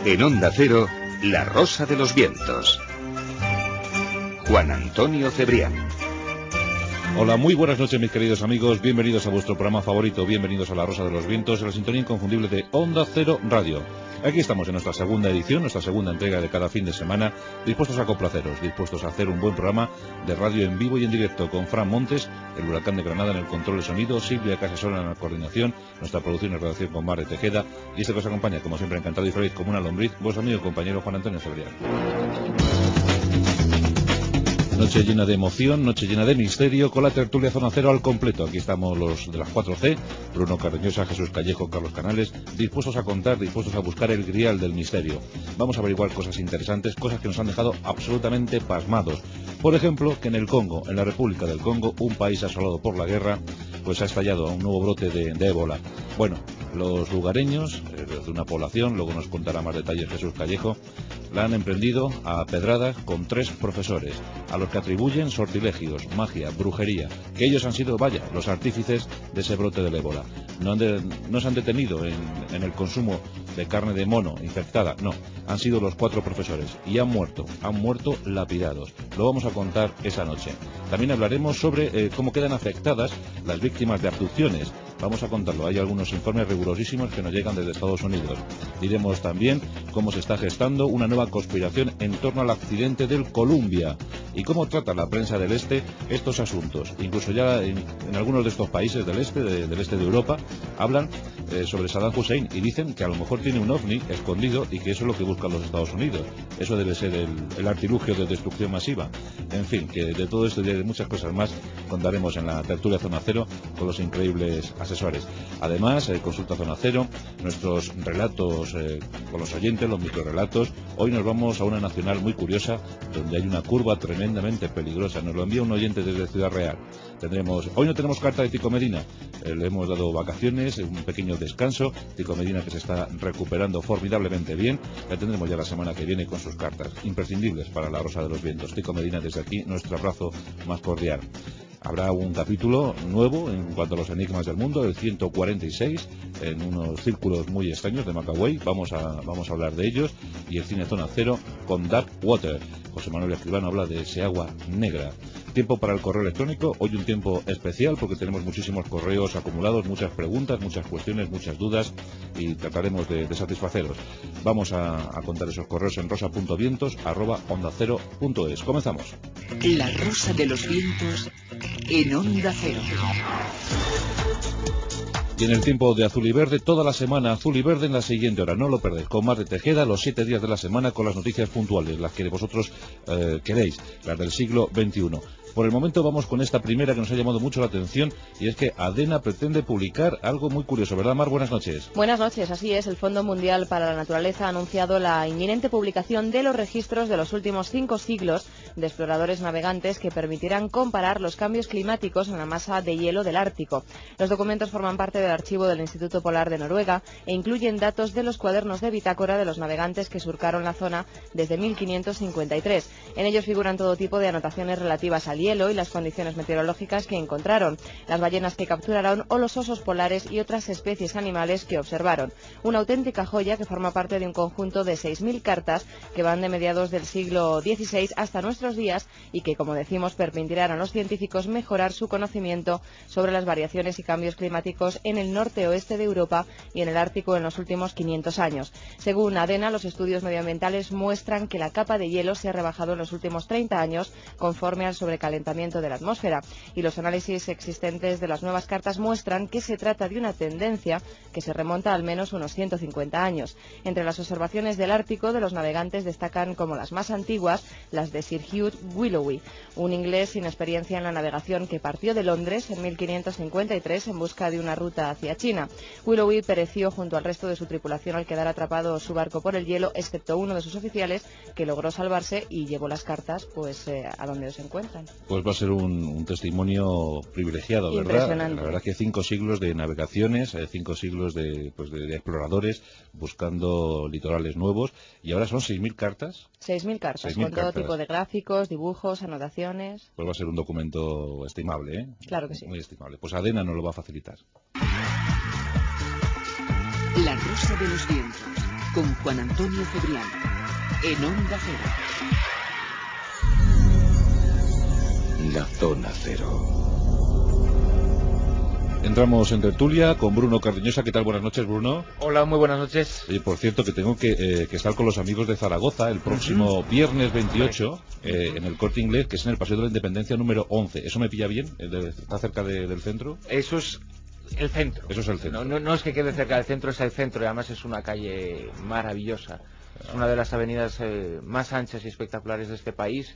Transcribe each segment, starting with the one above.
En Onda Cero, La Rosa de los Vientos. Juan Antonio Cebrián. Hola, muy buenas noches, mis queridos amigos. Bienvenidos a vuestro programa favorito. Bienvenidos a La Rosa de los Vientos, en la sintonía inconfundible de Onda Cero Radio. Aquí estamos en nuestra segunda edición, nuestra segunda entrega de cada fin de semana, dispuestos a complaceros, dispuestos a hacer un buen programa de radio en vivo y en directo con Fran Montes, el Huracán de Granada en el control de sonido, Silvia Casasola en la coordinación, nuestra producción y redacción con Mare Tejeda, y este que os acompaña, como siempre, encantado y feliz como una lombriz, vuestro amigo y compañero Juan Antonio Cebrián. Noche llena de emoción, noche llena de misterio, con la tertulia Zona Cero al completo. Aquí estamos los de las 4C, Bruno Cardeñosa, Jesús Callejo, Carlos Canales, dispuestos a contar, dispuestos a buscar el grial del misterio. Vamos a averiguar cosas interesantes, cosas que nos han dejado absolutamente pasmados. Por ejemplo, que en el Congo, en la República del Congo, un país asolado por la guerra, pues ha estallado un nuevo brote de ébola. Bueno, los lugareños, de una población, luego nos contará más detalles Jesús Callejo, la han emprendido a pedradas con 3 profesores, a los que atribuyen sortilegios, magia, brujería, que ellos han sido, vaya, los artífices de ese brote del ébola. No se han detenido en el consumo de carne de mono infectada, no, han sido los 4 profesores y han muerto lapidados. Lo vamos a contar esa noche. También hablaremos sobre cómo quedan afectadas las víctimas de abducciones. Vamos a contarlo, hay algunos informes rigurosísimos que nos llegan desde Estados Unidos. Diremos también cómo se está gestando una nueva conspiración en torno al accidente del Columbia y cómo trata la prensa del Este estos asuntos. Incluso ya en algunos de estos países del Este de Europa, hablan sobre Saddam Hussein y dicen que a lo mejor tiene un ovni escondido y que eso es lo que buscan los Estados Unidos. Eso debe ser el artilugio de destrucción masiva. En fin, que de todo esto y de muchas cosas más contaremos en la tertulia Zona Cero con los increíbles asesores. Además, consulta Zona Cero, nuestros relatos con los oyentes, los microrelatos. Hoy nos vamos a una nacional muy curiosa donde hay una curva tremendamente peligrosa. Nos lo envía un oyente desde Ciudad Real. Hoy no tenemos carta de Tico Medina, le hemos dado vacaciones, un pequeño descanso. Tico Medina, que se está recuperando formidablemente bien, la tendremos ya la semana que viene con sus cartas imprescindibles para La Rosa de los Vientos. Tico Medina, desde aquí nuestro abrazo más cordial. Habrá un capítulo nuevo en cuanto a los enigmas del mundo, el 146, en unos círculos muy extraños de Macaway. Vamos a hablar de ellos. Y el cine Zona Cero con Dark Water. José Manuel Escribano habla de ese agua negra. Tiempo para el correo electrónico. Hoy un tiempo especial porque tenemos muchísimos correos acumulados, muchas preguntas, muchas cuestiones, muchas dudas y trataremos de satisfaceros. Vamos a contar esos correos en rosa.vientos@ondacero.es. Comenzamos. La Rosa de los Vientos en Onda Cero. Y en el tiempo de Azul y Verde, toda la semana Azul y Verde en la siguiente hora. No lo perdéis, con Mare Tejeda, los 7 días de la semana con las noticias puntuales, las que vosotros queréis, las del siglo XXI. Por el momento vamos con esta primera que nos ha llamado mucho la atención, y es que ADENA pretende publicar algo muy curioso, ¿verdad, Mar? Buenas noches. Buenas noches, así es. El Fondo Mundial para la Naturaleza ha anunciado la inminente publicación de los registros de los últimos 5 siglos de exploradores navegantes que permitirán comparar los cambios climáticos en la masa de hielo del Ártico. Los documentos forman parte del archivo del Instituto Polar de Noruega e incluyen datos de los cuadernos de bitácora de los navegantes que surcaron la zona desde 1553. En ellos figuran todo tipo de anotaciones relativas al hielo y las condiciones meteorológicas que encontraron, las ballenas que capturaron o los osos polares y otras especies animales que observaron. Una auténtica joya que forma parte de un conjunto de 6.000 cartas que van de mediados del siglo XVI hasta nuestros días y que, como decimos, permitirán a los científicos mejorar su conocimiento sobre las variaciones y cambios climáticos en el norte-oeste de Europa y en el Ártico en los últimos 500 años. Según ADENA, los estudios medioambientales muestran que la capa de hielo se ha rebajado en los últimos 30 años conforme al sobrecalentamiento de la atmósfera, y los análisis existentes de las nuevas cartas muestran que se trata de una tendencia que se remonta al menos unos 150 años. Entre las observaciones del Ártico de los navegantes destacan como las más antiguas las de Sir Hugh Willoughby, un inglés sin experiencia en la navegación que partió de Londres en 1553 en busca de una ruta hacia China. Willoughby pereció junto al resto de su tripulación al quedar atrapado su barco por el hielo, excepto uno de sus oficiales que logró salvarse y llevó las cartas a donde se encuentran. Pues va a ser un testimonio privilegiado, ¿verdad? Impresionante. La verdad que 5 siglos de navegaciones, 5 siglos de exploradores buscando litorales nuevos, y ahora son 6.000 cartas. 6.000 cartas, 6.000 con todo cartas. tipo de gráficos, dibujos, anotaciones. Pues va a ser un documento estimable, ¿eh? Claro que sí. Muy estimable. Pues ADENA nos lo va a facilitar. La Rosa de los Vientos con Juan Antonio Cebrián, en Onda Cero. La Zona Cero. Entramos en tertulia con Bruno Cardeñosa. ¿Qué tal? Buenas noches, Bruno. Hola, muy buenas noches. Y por cierto, que tengo que estar con los amigos de Zaragoza el próximo viernes 28 en el Corte Inglés, que es en el Paseo de la Independencia número 11. ¿Eso me pilla bien? ¿Está cerca del centro? Eso es el centro. Eso es el centro. No es que quede cerca del centro, es el centro, y además es una calle maravillosa. Es una de las avenidas más anchas y espectaculares de este país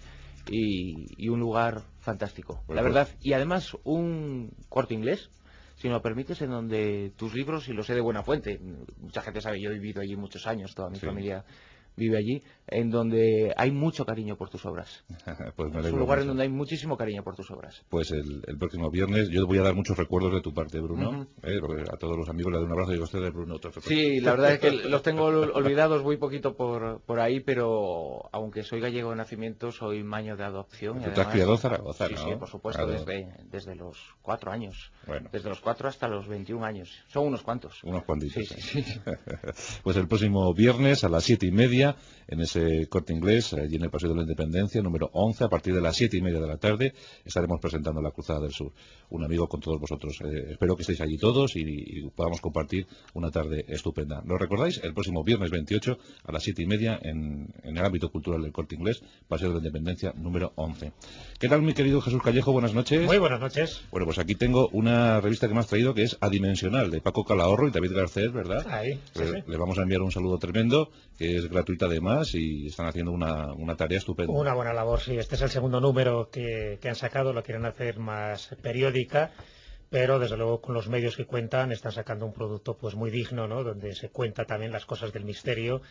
y un lugar fantástico, la verdad. Y además un Corte Inglés, si me lo permites, en donde tus libros, y lo sé de buena fuente, mucha gente sabe, yo he vivido allí muchos años, toda mi familia vive allí, en donde hay mucho cariño por tus obras. Pues me es un lugar en donde hay muchísimo cariño por tus obras. Pues el próximo viernes yo voy a dar muchos recuerdos de tu parte, Bruno. Porque a todos los amigos les doy un abrazo y a ustedes, Bruno. Sí, la verdad es que los tengo olvidados, voy poquito por ahí, pero aunque soy gallego de nacimiento, soy maño de adopción. ¿Tú te has criado en Zaragoza, sí, no? Sí, por supuesto, claro. desde los 4 años. Bueno. Desde los 4 hasta los 21 años. Son unos cuantos. Unos cuantitos. Sí. Pues el próximo viernes a las 7:30 en ese Corte Inglés, allí en el Paseo de la Independencia, número 11, a partir de las 7:30 de la tarde, estaremos presentando la Cruzada del Sur. Un amigo con todos vosotros. Espero que estéis allí todos y podamos compartir una tarde estupenda. ¿Lo recordáis? El próximo viernes 28 a las 7:30 en el ámbito cultural del Corte Inglés, Paseo de la Independencia, número 11. ¿Qué tal, mi querido Jesús Callejo? Buenas noches. Muy buenas noches. Bueno, pues aquí tengo una revista que me has traído que es Adimensional, de Paco Calahorro y David Garcés, ¿verdad? Ahí, sí. Le vamos a enviar un saludo tremendo, que es gratuita además, y están haciendo una tarea estupenda. Una buena labor, sí. Este es el segundo número que han sacado, lo quieren hacer más periódica, pero desde luego con los medios que cuentan están sacando un producto pues muy digno, ¿no? Donde se cuenta también las cosas del misterio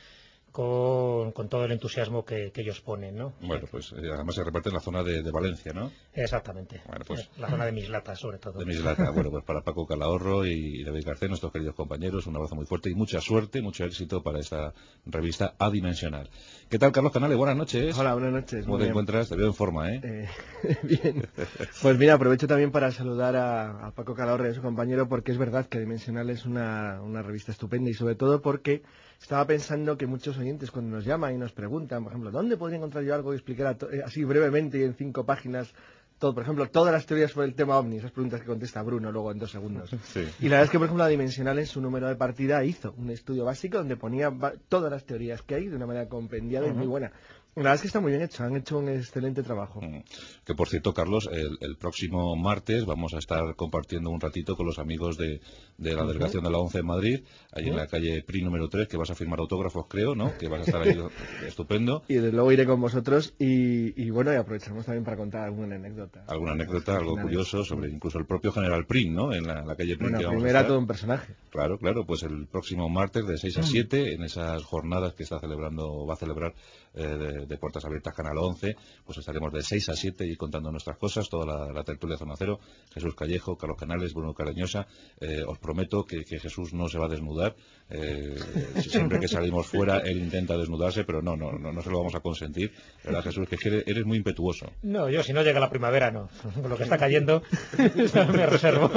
con todo el entusiasmo que ellos ponen, ¿no? Bueno, pues además se reparte en la zona de Valencia, ¿no? Exactamente. Bueno, pues, la zona de Mislata, sobre todo. De Mislata. Bueno, pues para Paco Calahorro y David Garcés, nuestros queridos compañeros, un abrazo muy fuerte y mucha suerte, mucho éxito para esta revista Adimensional. ¿Qué tal, Carlos Canales? Buenas noches. Hola, buenas noches. ¿Cómo te encuentras? Te veo en forma, Bien. Pues mira, aprovecho también para saludar a Paco Calahorro y a su compañero, porque es verdad que Adimensional es una revista estupenda, y sobre todo porque estaba pensando que muchos oyentes cuando nos llaman y nos preguntan, por ejemplo, ¿dónde podría encontrar yo algo que explicara así brevemente y en 5 páginas todo, por ejemplo, todas las teorías sobre el tema OVNI, esas preguntas que contesta Bruno luego en 2 segundos? Sí. Y la verdad es que, por ejemplo, la Dimensional en su número de partida hizo un estudio básico donde ponía todas las teorías que hay de una manera compendiada y muy buena. La verdad es que está muy bien hecho, han hecho un excelente trabajo. Que por cierto, Carlos, el próximo martes vamos a estar compartiendo un ratito con los amigos de la delegación de la ONCE en Madrid, allí en la calle PRI número 3, que vas a firmar autógrafos, creo, ¿no? Que vas a estar ahí estupendo. Y desde luego iré con vosotros y bueno, y aprovecharemos también para contar alguna anécdota. Alguna anécdota, algo curioso sobre incluso el propio general Prim, ¿no? En la calle Prim. Bueno, que vamos Prim era todo un personaje. Claro, pues el próximo martes de 6 a 7, en esas jornadas que va a celebrar de puertas abiertas Canal 11, pues estaremos de 6 a 7 y contando nuestras cosas, toda la tertulia Zona Cero, Jesús Callejo, Carlos Canales, Bruno Cardeñosa. Os prometo que Jesús no se va a desnudar. Siempre que salimos fuera él intenta desnudarse, pero no se lo vamos a consentir, ¿verdad, Jesús? Que eres muy impetuoso. No, yo si no llega la primavera no, con lo que está cayendo me reservo.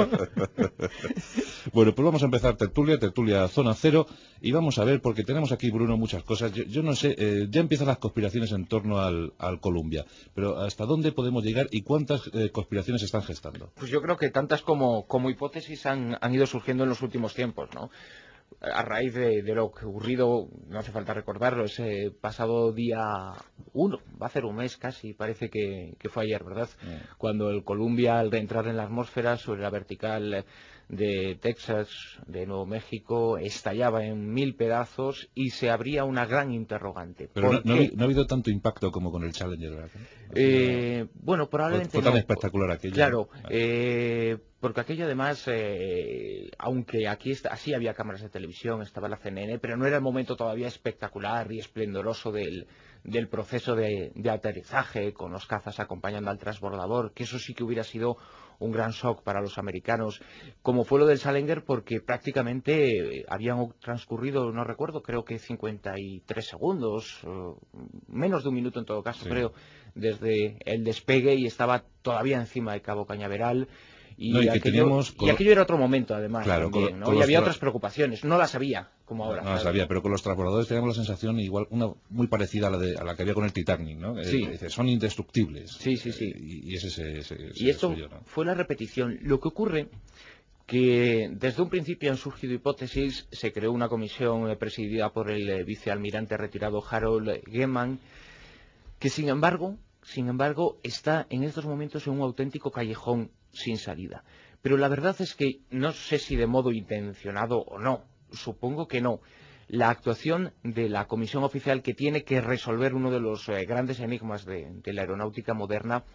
Bueno, pues vamos a empezar tertulia Zona Cero, y vamos a ver, porque tenemos aquí, Bruno, muchas cosas. Yo no sé, ya empiezan las conspiraciones en torno al Columbia, pero ¿hasta dónde podemos llegar y cuántas conspiraciones se están gestando? Pues yo creo que tantas como hipótesis han ido surgiendo en los últimos tiempos, ¿no? A raíz de lo que ocurrido, no hace falta recordarlo, ese pasado día 1, va a ser un mes casi, parece que fue ayer, ¿verdad? Cuando el Columbia, al reentrar en la atmósfera sobre la vertical de Texas, de Nuevo México, estallaba en 1000 pedazos y se abría una gran interrogante. Pero no ha habido tanto impacto como con el Challenger, ¿verdad? Bueno, probablemente fue tan espectacular aquello. Claro, porque aquello además, aunque aquí así había cámaras de televisión, estaba la CNN, pero no era el momento todavía espectacular y esplendoroso del proceso de aterrizaje, con los cazas acompañando al transbordador, que eso sí que hubiera sido un gran shock para los americanos, como fue lo del Challenger, porque prácticamente habían transcurrido, no recuerdo, creo que 53 segundos, menos de un minuto en todo caso, creo, desde el despegue, y estaba todavía encima de Cabo Cañaveral. Y aquello era otro momento, además, claro, también, ¿no? Y había otras preocupaciones, no las había como ahora. No la sabía, pero con los transbordadores tenemos la sensación igual, una muy parecida a la que había con el Titanic, ¿no? Sí. Son indestructibles. Sí. Y ese Y esto suyo, ¿no? fue la repetición. Lo que ocurre que desde un principio han surgido hipótesis, se creó una comisión presidida por el vicealmirante retirado Harold Geman, que sin embargo está en estos momentos en un auténtico callejón sin salida. Pero la verdad es que no sé si de modo intencionado o no, supongo que no. La actuación de la comisión oficial que tiene que resolver uno de los grandes enigmas de la aeronáutica moderna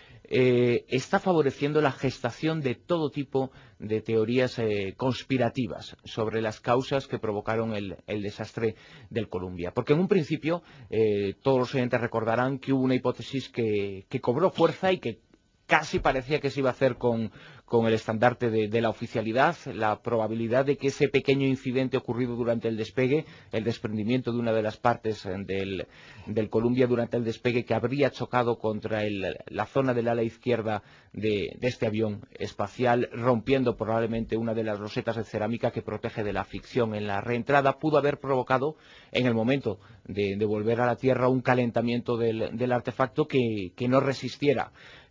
está favoreciendo la gestación de todo tipo de teorías conspirativas sobre las causas que provocaron el desastre del Columbia. Porque en un principio todos los oyentes recordarán que hubo una hipótesis que cobró fuerza y que casi parecía que se iba a hacer con el estandarte de la oficialidad, la probabilidad de que ese pequeño incidente ocurrido durante el despegue, el desprendimiento de una de las partes del Columbia durante el despegue, que habría chocado contra la zona del ala izquierda de este avión espacial, rompiendo probablemente una de las rosetas de cerámica que protege de la fricción en la reentrada, pudo haber provocado en el momento de volver a la Tierra un calentamiento del artefacto que no resistiera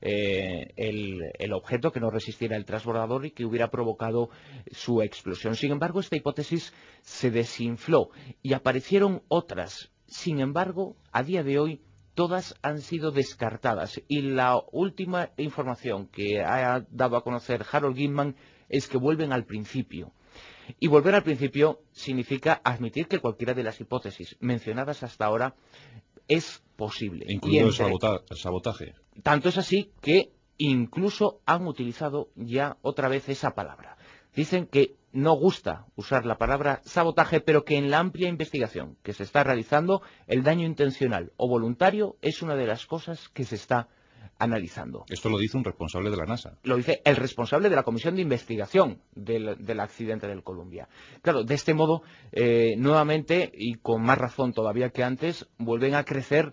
el objeto, que no resistiera el transbordador y que hubiera provocado su explosión. Sin embargo, esta hipótesis se desinfló y aparecieron otras. Sin embargo, a día de hoy todas han sido descartadas y la última información que ha dado a conocer Harold Gilman es que vuelven al principio. Y volver al principio significa admitir que cualquiera de las hipótesis mencionadas hasta ahora es posible. Incluido el sabotaje. Tanto es así que incluso han utilizado ya otra vez esa palabra. Dicen que no gusta usar la palabra sabotaje, pero que en la amplia investigación que se está realizando, el daño intencional o voluntario es una de las cosas que se está analizando. Esto lo dice un responsable de la NASA. Lo dice el responsable de la comisión de investigación del accidente del Columbia. Claro, de este modo, nuevamente, y con más razón todavía que antes, vuelven a crecer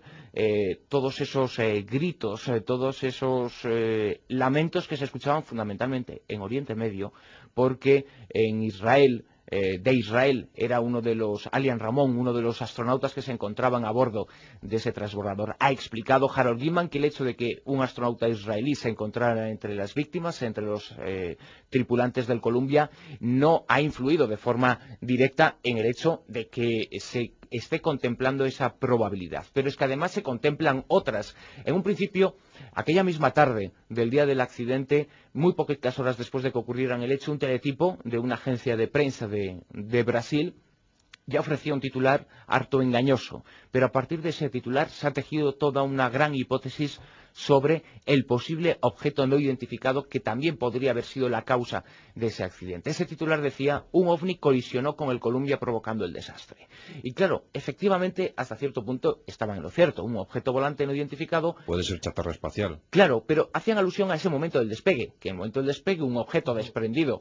todos esos gritos, todos esos lamentos que se escuchaban fundamentalmente en Oriente Medio, porque en Israel, de Israel, era uno de los, Alian Ramón, uno de los astronautas que se encontraban a bordo de ese transbordador. Ha explicado Harold Gilman que el hecho de que un astronauta israelí se encontrara entre las víctimas, entre los tripulantes del Columbia, no ha influido de forma directa en el hecho de que se esté contemplando esa probabilidad. Pero es que además se contemplan otras. En un principio, aquella misma tarde del día del accidente, muy poquitas horas después de que ocurriera el hecho, un teletipo de una agencia de prensa de Brasil ya ofrecía un titular harto engañoso, pero a partir de ese titular se ha tejido toda una gran hipótesis sobre el posible objeto no identificado que también podría haber sido la causa de ese accidente. Ese titular decía: un ovni colisionó con el Columbia provocando el desastre. Y claro, efectivamente, hasta cierto punto estaban en lo cierto. Un objeto volante no identificado... Puede ser chatarra espacial. Claro, pero hacían alusión a ese momento del despegue, que en el momento del despegue un objeto desprendido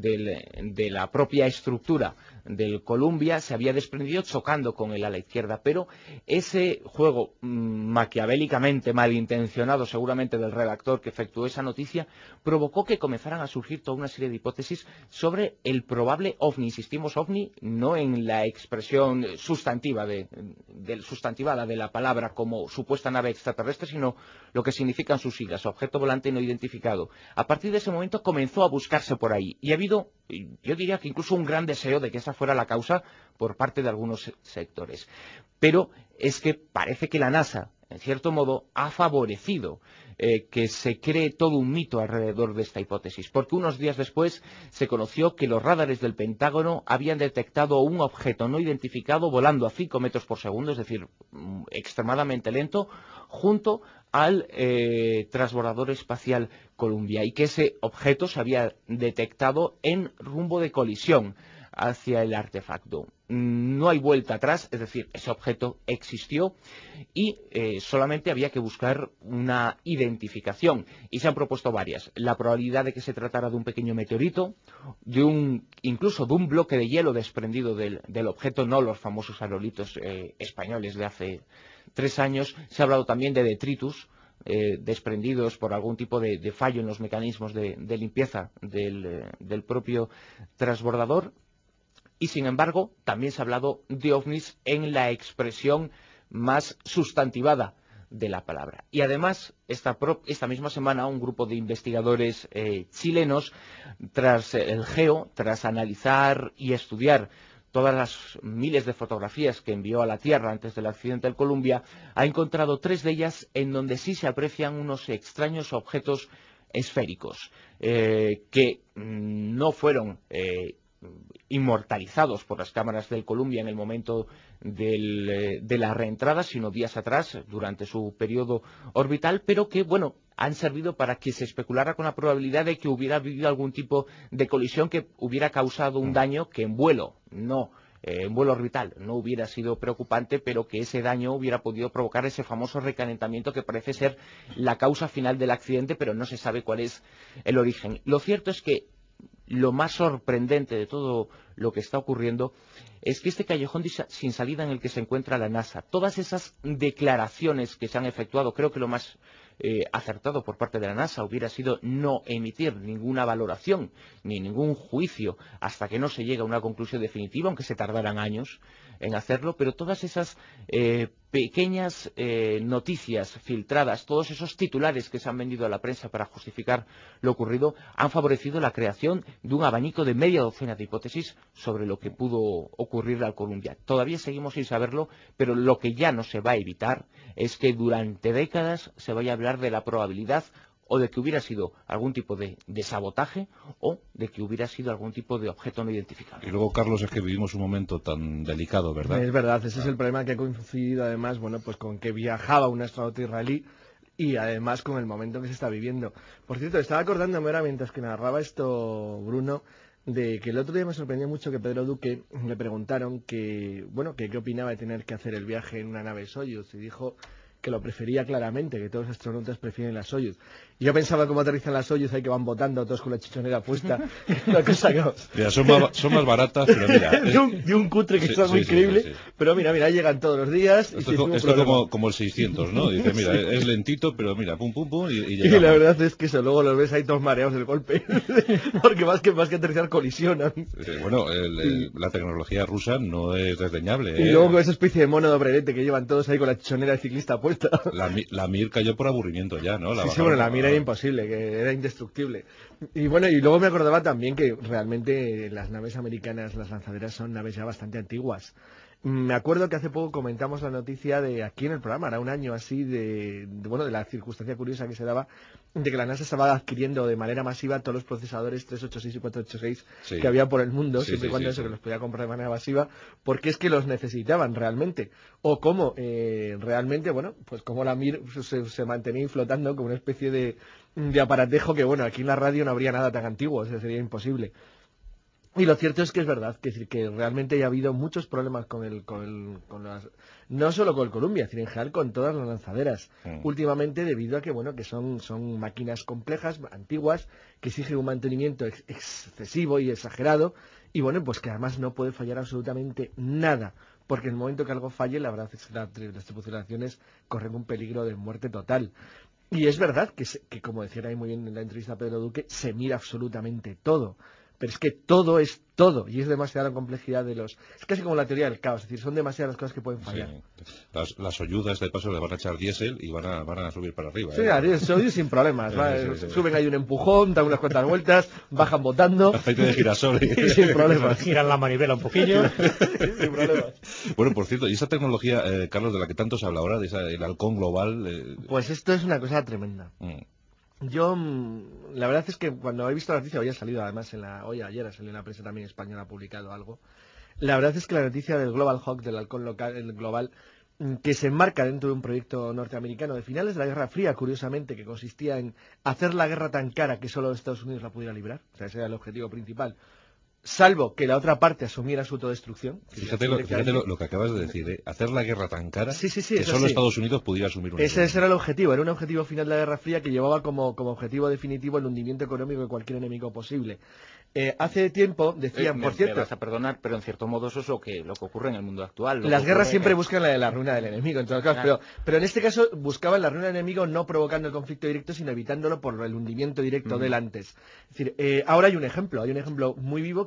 de la propia estructura del Columbia se había desprendido chocando con el ala izquierda, pero ese juego maquiavélicamente malintencionado seguramente del redactor que efectuó esa noticia provocó que comenzaran a surgir toda una serie de hipótesis sobre el probable ovni. Insistimos, ovni no en la expresión sustantivada de la palabra como supuesta nave extraterrestre, sino lo que significan sus siglas, objeto volante no identificado. A partir de ese momento comenzó a buscarse por ahí y ha habido, yo diría que incluso un gran deseo de que esa fuera la causa por parte de algunos sectores. Pero es que parece que la NASA, en cierto modo, ha favorecido que se cree todo un mito alrededor de esta hipótesis, porque unos días después se conoció que los radares del Pentágono habían detectado un objeto no identificado volando a 5 metros por segundo, es decir, extremadamente lento, junto al transbordador espacial Columbia, y que ese objeto se había detectado en rumbo de colisión hacia el artefacto. No hay vuelta atrás, es decir, ese objeto existió y solamente había que buscar una identificación, y se han propuesto varias. La probabilidad de que se tratara de un pequeño meteorito, incluso de un bloque de hielo desprendido del objeto, no los famosos aerolitos españoles de hace 3 años. Se ha hablado también de detritus desprendidos por algún tipo de fallo en los mecanismos de limpieza del propio transbordador. Y sin embargo, también se ha hablado de ovnis en la expresión más sustantivada de la palabra. Y además, esta misma semana, un grupo de investigadores chilenos, tras el GEO, tras analizar y estudiar todas las miles de fotografías que envió a la Tierra antes del accidente del Columbia, ha encontrado 3 de ellas en donde sí se aprecian unos extraños objetos esféricos que no fueron inmortalizados por las cámaras del Columbia en el momento de la reentrada, sino días atrás, durante su periodo orbital, pero que, bueno, han servido para que se especulara con la probabilidad de que hubiera habido algún tipo de colisión que hubiera causado un daño que en vuelo, en vuelo orbital, no hubiera sido preocupante, pero que ese daño hubiera podido provocar ese famoso recalentamiento que parece ser la causa final del accidente, pero no se sabe cuál es el origen. Lo cierto es que lo más sorprendente de todo lo que está ocurriendo es que este callejón sin salida en el que se encuentra la NASA, todas esas declaraciones que se han efectuado, creo que lo más acertado por parte de la NASA hubiera sido no emitir ninguna valoración ni ningún juicio hasta que no se llegue a una conclusión definitiva, aunque se tardaran años en hacerlo, pero todas esas pequeñas noticias filtradas, todos esos titulares que se han vendido a la prensa para justificar lo ocurrido, han favorecido la creación de un abanico de media docena de hipótesis sobre lo que pudo ocurrir al Columbia. Todavía seguimos sin saberlo, pero lo que ya no se va a evitar es que durante décadas se vaya a hablar de la probabilidad o de que hubiera sido algún tipo de sabotaje o de que hubiera sido algún tipo de objeto no identificado. Y luego, Carlos, es que vivimos un momento tan delicado, ¿verdad? Es verdad, ese es el problema que ha coincidido además, bueno, pues con que viajaba un astronauta israelí y además con el momento que se está viviendo. Por cierto, estaba acordándome ahora mientras que narraba esto, Bruno, de que el otro día me sorprendió mucho que Pedro Duque le preguntaron que, bueno, que qué opinaba de tener que hacer el viaje en una nave Soyuz y dijo que lo prefería claramente, que todos los astronautas prefieren la Soyuz. Y yo pensaba cómo aterrizan las Soyuz, ahí que van botando todos con la chichonera puesta. Una cosa que... Mira, son más baratas, pero mira... de un cutre que es algo increíble, sí. Pero mira, llegan todos los días. Esto como el 600, ¿no? Dice, mira, sí. Es lentito, pero mira, pum, pum, pum, y llegamos. Y la verdad es que eso, luego los ves ahí todos mareados del golpe, porque más que aterrizar colisionan. Sí, bueno, la tecnología rusa no es desdeñable. Y luego con esa especie de mono de obrerete que llevan todos ahí con la chichonera de ciclista puesta. La Mir cayó por aburrimiento ya, ¿no? Sí, bueno, la Mir era imposible, que era indestructible. Y bueno, y luego me acordaba también que realmente las naves americanas, las lanzaderas, son naves ya bastante antiguas. Me acuerdo que hace poco comentamos la noticia de aquí en el programa, era un año así de la circunstancia curiosa que se daba de que la NASA estaba adquiriendo de manera masiva todos los procesadores 386 y 486 que había por el mundo, siempre y cuando que los podía comprar de manera masiva, porque es que los necesitaban realmente. O cómo realmente, bueno, pues como la Mir se mantenía flotando como una especie de aparatejo que, bueno, aquí en la radio no habría nada tan antiguo, o sea, sería imposible. Y lo cierto es que es verdad, que realmente ya ha habido muchos problemas no solo con el Columbia, sino en general con todas las lanzaderas. Últimamente, debido a que, bueno, que son máquinas complejas, antiguas, que exigen un mantenimiento excesivo y exagerado, y bueno, pues que además no puede fallar absolutamente nada, porque en el momento que algo falle, la verdad es que las tripulaciones corren un peligro de muerte total. Y es verdad que como decía ahí muy bien en la entrevista a Pedro Duque, se mira absolutamente todo. Pero es que todo es todo, y es demasiada la complejidad de los... Es casi como la teoría del caos, es decir, son demasiadas las cosas que pueden fallar. Sí. Las Soyuz de paso le van a echar diésel y van a subir para arriba. Sí, Soyuz sin problemas, sí. Suben ahí un empujón, dan unas cuantas vueltas, bajan botando... Aceite de girasol. Sin problemas. Giran la manivela un poquillo. Sin problemas. Bueno, por cierto, ¿y esa tecnología, Carlos, de la que tanto se habla ahora, el halcón global? Pues esto es una cosa tremenda. Yo, la verdad es que cuando he visto la noticia, había salido además ayer ha salido en la prensa también española, ha publicado algo. La verdad es que la noticia del Global Hawk, del halcón global, que se enmarca dentro de un proyecto norteamericano de finales de la Guerra Fría, curiosamente, que consistía en hacer la guerra tan cara que solo Estados Unidos la pudiera librar, o sea, ese era el objetivo principal, salvo que la otra parte asumiera su autodestrucción. Fíjate lo que acabas de decir, hacer la guerra tan cara que solo sí. Estados Unidos pudiera asumir una Ese era el objetivo, era un objetivo final de la Guerra Fría que llevaba como objetivo definitivo el hundimiento económico de cualquier enemigo posible. Hace tiempo decían, por cierto... Me vas a perdonar, pero en cierto modo eso es lo que ocurre en el mundo actual. Las guerras siempre buscan la ruina del enemigo, en todo caso, pero en este caso buscaban la ruina del enemigo no provocando el conflicto directo, sino evitándolo por el hundimiento directo del antes. Es decir, ahora hay un ejemplo muy vivo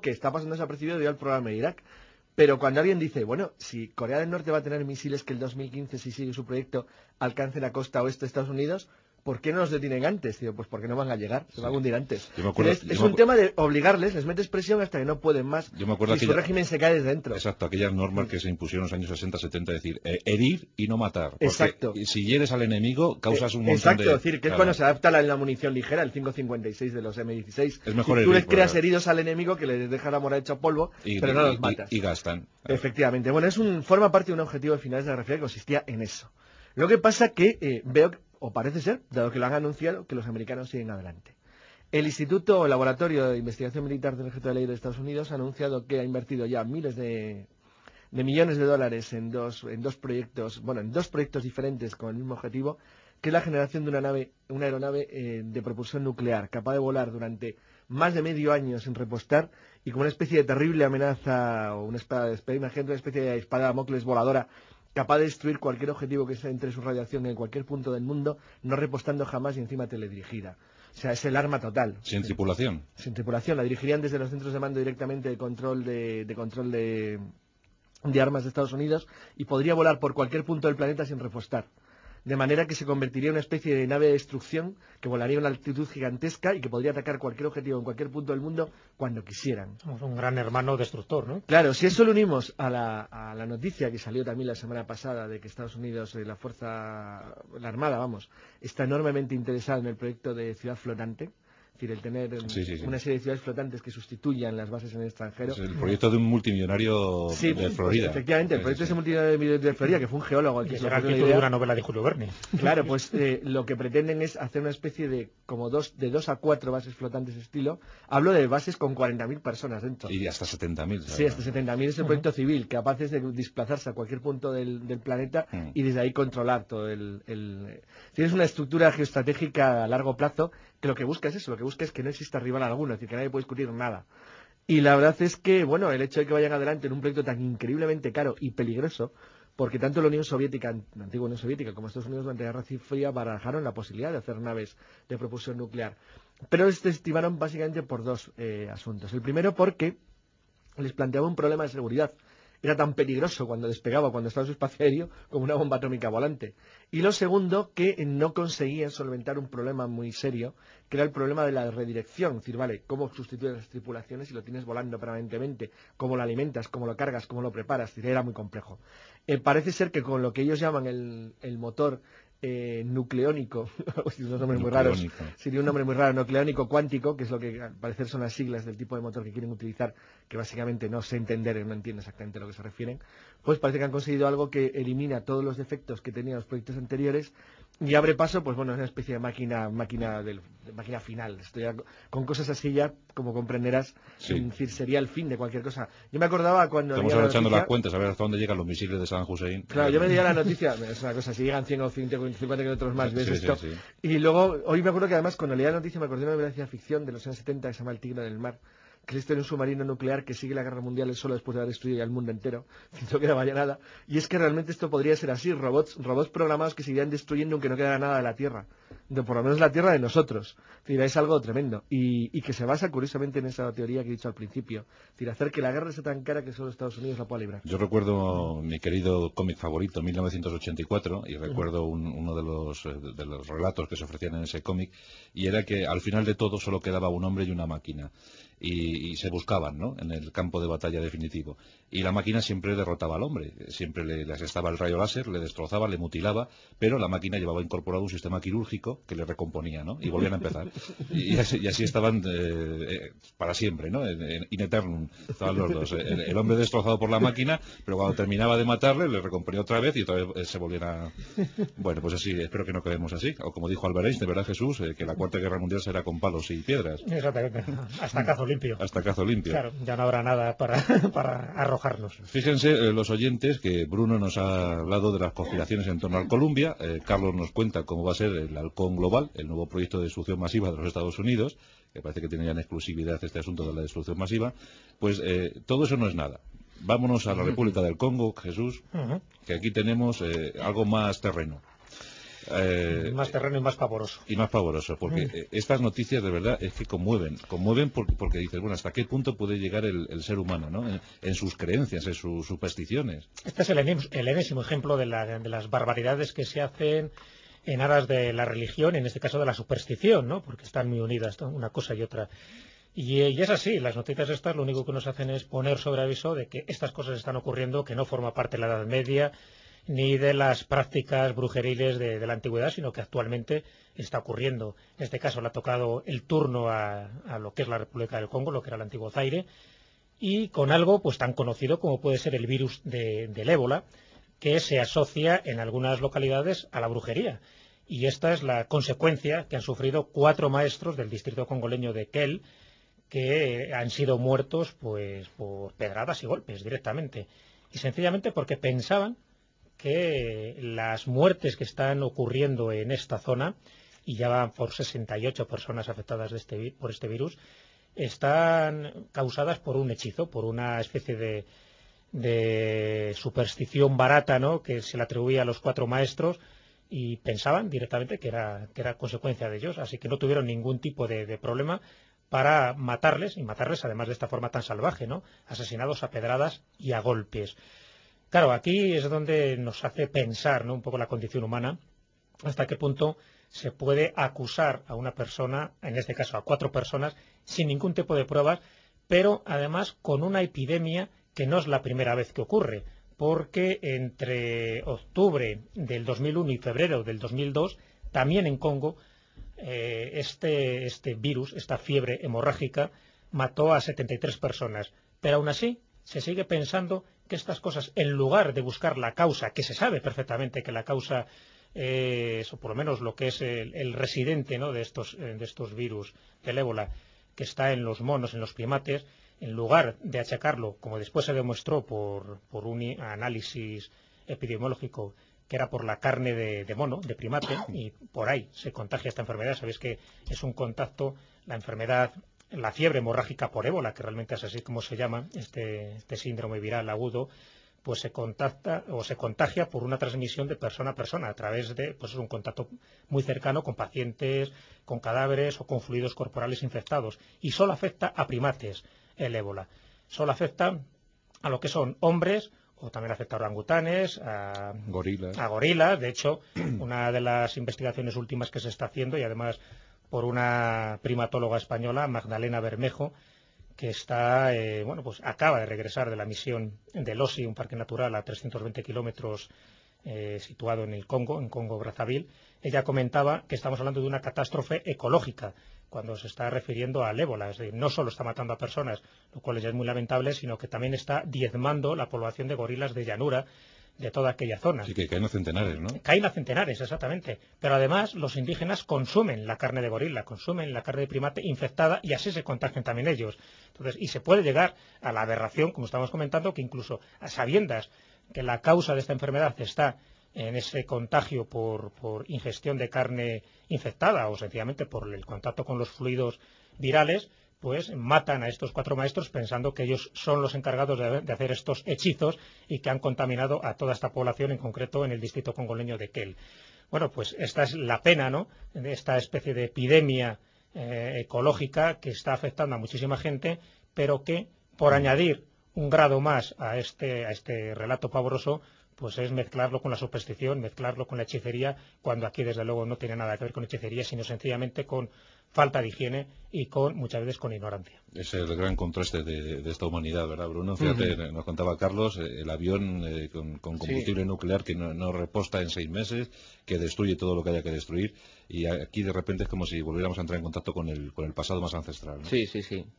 que está pasando desapercibido debido al programa de Irak. Pero cuando alguien dice, bueno, si Corea del Norte va a tener misiles que el 2015, si sigue su proyecto, alcancen la costa oeste de Estados Unidos, ¿por qué no los detienen antes? Digo, pues porque no van a llegar, se van a hundir antes. Es un tema de obligarles, les metes presión hasta que no pueden más, y su régimen se cae desde dentro. Exacto, aquellas normas que se impusieron en los años 60-70, es decir, herir y no matar. Porque exacto. Si hieres al enemigo, causas un montón exacto, de... es decir, que es cuando se adapta la munición ligera, el 5.56 de los M16. Es mejor tú les creas heridos al enemigo que les dejas la mora hecha polvo, pero no los matas. Y gastan. Efectivamente. Bueno, forma parte de un objetivo final de la referencia que consistía en eso. Lo que pasa que veo, o parece ser, dado que lo han anunciado, que los americanos siguen adelante. El Instituto o Laboratorio de Investigación Militar del Ejército del Aire de Estados Unidos ha anunciado que ha invertido ya miles de millones de dólares en dos proyectos, bueno, en dos proyectos diferentes con el mismo objetivo, que es la generación de una aeronave de propulsión nuclear, capaz de volar durante más de medio año sin repostar y como una especie de terrible amenaza o una especie de espada de Damocles voladora, capaz de destruir cualquier objetivo que entre su radiación en cualquier punto del mundo, no repostando jamás y encima teledirigida. O sea, es el arma total. ¿Sin tripulación? Sin tripulación. La dirigirían desde los centros de mando directamente de control de armas de Estados Unidos y podría volar por cualquier punto del planeta sin repostar. De manera que se convertiría en una especie de nave de destrucción que volaría a una altitud gigantesca y que podría atacar cualquier objetivo en cualquier punto del mundo cuando quisieran. Somos un gran hermano destructor, ¿no? Claro, si eso lo unimos a la noticia que salió también la semana pasada de que Estados Unidos, la Armada, está enormemente interesada en el proyecto de ciudad flotante. Es decir, el tener una serie de ciudades flotantes que sustituyan las bases en el extranjero. Es el proyecto de un multimillonario de Florida. Pues, efectivamente, el proyecto de ese multimillonario de Florida, que fue un geólogo al que será el título de una novela de Julio Verne. Claro, pues lo que pretenden es hacer una especie de de 2 a 4 bases flotantes estilo. Hablo de bases con 40.000 personas dentro. Y hasta 70.000. Sí, hasta 70.000 es el proyecto civil, capaces de desplazarse a cualquier punto del planeta y desde ahí controlar todo Tienes una estructura geoestratégica a largo plazo que lo que busca es eso, lo que busca es que no exista rival alguno, es decir, que nadie puede discutir nada. Y la verdad es que, bueno, el hecho de que vayan adelante en un proyecto tan increíblemente caro y peligroso, porque tanto la Unión Soviética, la antigua Unión Soviética, como Estados Unidos durante la Guerra Fría barajaron la posibilidad de hacer naves de propulsión nuclear. Pero se estimaron básicamente por dos asuntos. El primero porque les planteaba un problema de seguridad. Era tan peligroso cuando despegaba, cuando estaba en su espacio aéreo, como una bomba atómica volante. Y lo segundo, que no conseguían solventar un problema muy serio, que era el problema de la redirección. Es decir, vale, ¿cómo sustituyes las tripulaciones si lo tienes volando permanentemente? ¿Cómo lo alimentas? ¿Cómo lo cargas? ¿Cómo lo preparas? Es decir, era muy complejo. Parece ser que con lo que ellos llaman el motor nucleónico, unos nombres muy raros, sería un nombre muy raro, nucleónico cuántico, que es lo que al parecer son las siglas del tipo de motor que quieren utilizar, que básicamente no sé entender, no entiendo exactamente a lo que se refieren, pues parece que han conseguido algo que elimina todos los defectos que tenían los proyectos anteriores y abre paso, pues bueno, es una especie de máquina final. Esto ya, con cosas así ya, como comprenderás, es decir, sería el fin de cualquier cosa. Yo me acordaba cuando... Estamos ahora echando las cuentas, a ver hasta dónde llegan los misiles de Saddam Hussein. Claro, yo me leía la noticia, es una cosa, si llegan 100 o 50 kilómetros más, ves esto. Sí. Y luego, hoy me acuerdo que además cuando leía la noticia me acordé de una novela de ciencia ficción de los años 70 que se llama El Tigre del Mar, que es la historia de un submarino nuclear que sigue la guerra mundial solo después de haber destruido ya el mundo entero, sin no quedaba ya nada. Y es que realmente esto podría ser así, robots programados que seguirían destruyendo aunque no quedara nada de la Tierra, por lo menos la Tierra de nosotros. Es decir, es algo tremendo. Y que se basa curiosamente en esa teoría que he dicho al principio. Es decir, hacer que la guerra sea tan cara que solo Estados Unidos la pueda librar. Yo recuerdo mi querido cómic favorito, 1984, y recuerdo uno de los relatos que se ofrecían en ese cómic, y era que al final de todo solo quedaba un hombre y una máquina. Y se buscaban, ¿no?, en el campo de batalla definitivo. Y la máquina siempre derrotaba al hombre, siempre le asestaba el rayo láser, le destrozaba, le mutilaba, pero la máquina llevaba incorporado un sistema quirúrgico que le recomponía, ¿no?, y volvían a empezar. Y así estaban para siempre, ¿no?, in eternum, estaban los dos. El hombre destrozado por la máquina, pero cuando terminaba de matarle, le recomponía otra vez y otra vez se volvían a... Bueno, pues así, espero que no quedemos así. O como dijo Albert Einstein, ¿verdad, Jesús?, que la Cuarta Guerra Mundial será con palos y piedras. Exactamente, hasta cazo limpio. Hasta cazo limpio. Claro, ya no habrá nada para arrojarnos. Fíjense los oyentes que Bruno nos ha hablado de las conspiraciones en torno al Columbia. Carlos nos cuenta cómo va a ser el Halcón Global, el nuevo proyecto de destrucción masiva de los Estados Unidos, que parece que tiene ya en exclusividad este asunto de la destrucción masiva. Pues todo eso no es nada. Vámonos a la República del Congo, Jesús, que aquí tenemos algo más terreno. Más terreno y más pavoroso. Y más pavoroso, porque estas noticias de verdad es que conmueven porque dices, bueno, ¿hasta qué punto puede llegar el ser humano, ¿no? En sus creencias, en sus supersticiones? Este es el enésimo ejemplo de las barbaridades que se hacen en aras de la religión, en este caso de la superstición, ¿no? Porque están muy unidas una cosa y otra. Y es así, las noticias estas lo único que nos hacen es poner sobre aviso de que estas cosas están ocurriendo, que no forma parte de la Edad Media ni de las prácticas brujeriles de la antigüedad, sino que actualmente está ocurriendo. En este caso le ha tocado el turno a lo que es la República del Congo, lo que era el antiguo Zaire, y con algo pues tan conocido como puede ser el virus del ébola, que se asocia en algunas localidades a la brujería. Y esta es la consecuencia que han sufrido 4 maestros del distrito congoleño de Kel, que han sido muertos pues por pedradas y golpes directamente, y sencillamente porque pensaban que las muertes que están ocurriendo en esta zona, y ya van por 68 personas afectadas por este virus, están causadas por un hechizo, por una especie de superstición barata, ¿no?, que se le atribuía a los 4 maestros, y pensaban directamente que era consecuencia de ellos, así que no tuvieron ningún tipo de problema para matarles, y matarles además de esta forma tan salvaje, ¿no?, asesinados a pedradas y a golpes. Claro, aquí es donde nos hace pensar, ¿no?, un poco la condición humana, hasta qué punto se puede acusar a una persona, en este caso a 4 personas, sin ningún tipo de pruebas, pero además con una epidemia que no es la primera vez que ocurre, porque entre octubre del 2001 y febrero del 2002, también en Congo, este virus, esta fiebre hemorrágica, mató a 73 personas. Pero aún así se sigue pensando que estas cosas, en lugar de buscar la causa, que se sabe perfectamente que la causa o por lo menos lo que es el residente, ¿no?, de estos virus del ébola, que está en los monos, en los primates, en lugar de achacarlo, como después se demostró por un análisis epidemiológico, que era por la carne de mono, de primate, y por ahí se contagia esta enfermedad. Sabéis que es un contacto, la enfermedad, la fiebre hemorrágica por ébola, que realmente es así como se llama, este síndrome viral agudo, pues se contagia por una transmisión de persona a persona, a través de pues un contacto muy cercano con pacientes, con cadáveres o con fluidos corporales infectados, y solo afecta a primates el ébola. Solo afecta a lo que son hombres, o también afecta a orangutanes, a gorilas. De hecho, una de las investigaciones últimas que se está haciendo, y además por una primatóloga española, Magdalena Bermejo, que está, pues acaba de regresar de la misión del OSI, un parque natural a 320 kilómetros situado en el Congo, en Congo-Brazzaville. Ella comentaba que estamos hablando de una catástrofe ecológica cuando se está refiriendo al ébola. Es decir, no solo está matando a personas, lo cual ya es muy lamentable, sino que también está diezmando la población de gorilas de llanura de toda aquella zona. Sí, que caen a centenares, ¿no? Caen a centenares, exactamente. Pero además los indígenas consumen la carne de gorila, consumen la carne de primate infectada, y así se contagian también ellos. Entonces, y se puede llegar a la aberración, como estamos comentando, que incluso a sabiendas que la causa de esta enfermedad está en ese contagio por ingestión de carne infectada, o sencillamente por el contacto con los fluidos virales, pues matan a estos 4 maestros pensando que ellos son los encargados de hacer estos hechizos, y que han contaminado a toda esta población, en concreto en el distrito congoleño de Kel. Bueno, pues esta es la pena, ¿no?, de esta especie de epidemia ecológica que está afectando a muchísima gente, pero que, por añadir un grado más a este relato pavoroso, pues es mezclarlo con la superstición, mezclarlo con la hechicería, cuando aquí desde luego no tiene nada que ver con hechicería, sino sencillamente con falta de higiene y muchas veces con ignorancia. Es el gran contraste de esta humanidad, ¿verdad, Bruno? Fíjate, nos contaba Carlos, el avión con combustible nuclear que no reposta en 6 meses, que destruye todo lo que haya que destruir, y aquí de repente es como si volviéramos a entrar en contacto con el pasado más ancestral, ¿no? Sí.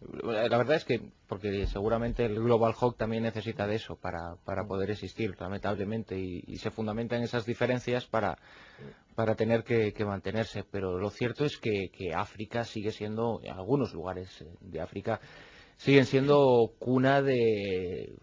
La verdad es que, porque seguramente el Global Hawk también necesita de eso para poder existir, lamentablemente, y se fundamenta en esas diferencias para tener que mantenerse. Pero lo cierto es que África sigue siendo, en algunos lugares de África, siguen siendo cuna de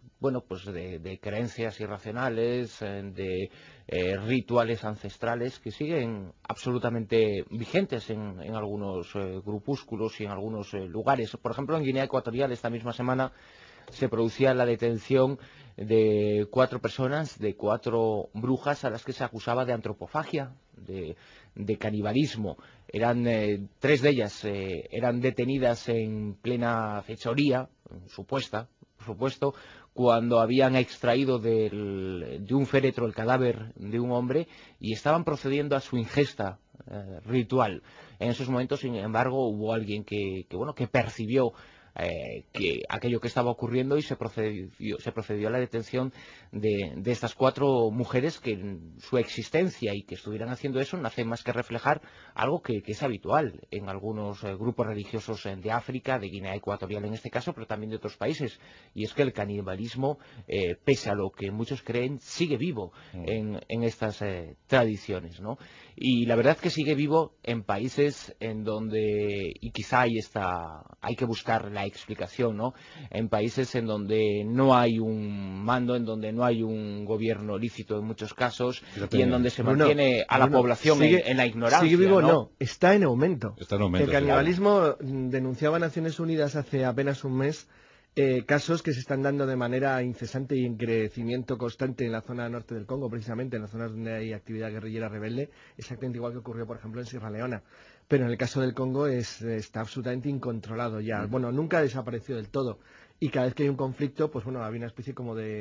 creencias irracionales, de rituales ancestrales que siguen absolutamente vigentes en algunos grupúsculos y en algunos lugares. Por ejemplo, en Guinea Ecuatorial, esta misma semana se producía la detención de 4 personas, de 4 brujas a las que se acusaba de antropofagia, de canibalismo. Eran 3 de ellas eran detenidas en plena fechoría, supuesta, por supuesto, cuando habían extraído de un féretro el cadáver de un hombre y estaban procediendo a su ingesta ritual. En esos momentos, sin embargo, hubo alguien que percibió que aquello que estaba ocurriendo y se procedió a la detención de estas 4 mujeres, que en su existencia y que estuvieran haciendo eso no hace más que reflejar algo que es habitual en algunos grupos religiosos de África, de Guinea Ecuatorial en este caso, pero también de otros países, y es que el canibalismo, pese a lo que muchos creen, sigue vivo en estas tradiciones, ¿no? Y la verdad es que sigue vivo en países en donde, y quizá ahí hay que buscar la explicación, ¿no? En países en donde no hay un mando, en donde no hay un gobierno lícito en muchos casos, y en donde se mantiene a la población en la ignorancia. ¿Sigue vivo? No, está en aumento. Está en aumento. El canibalismo, denunciaba Naciones Unidas hace apenas un mes casos que se están dando de manera incesante y en crecimiento constante en la zona norte del Congo, precisamente en las zonas donde hay actividad guerrillera rebelde, exactamente igual que ocurrió, por ejemplo, en Sierra Leona. Pero en el caso del Congo está absolutamente incontrolado ya. Bueno, nunca desapareció del todo. Y cada vez que hay un conflicto, pues bueno, había una especie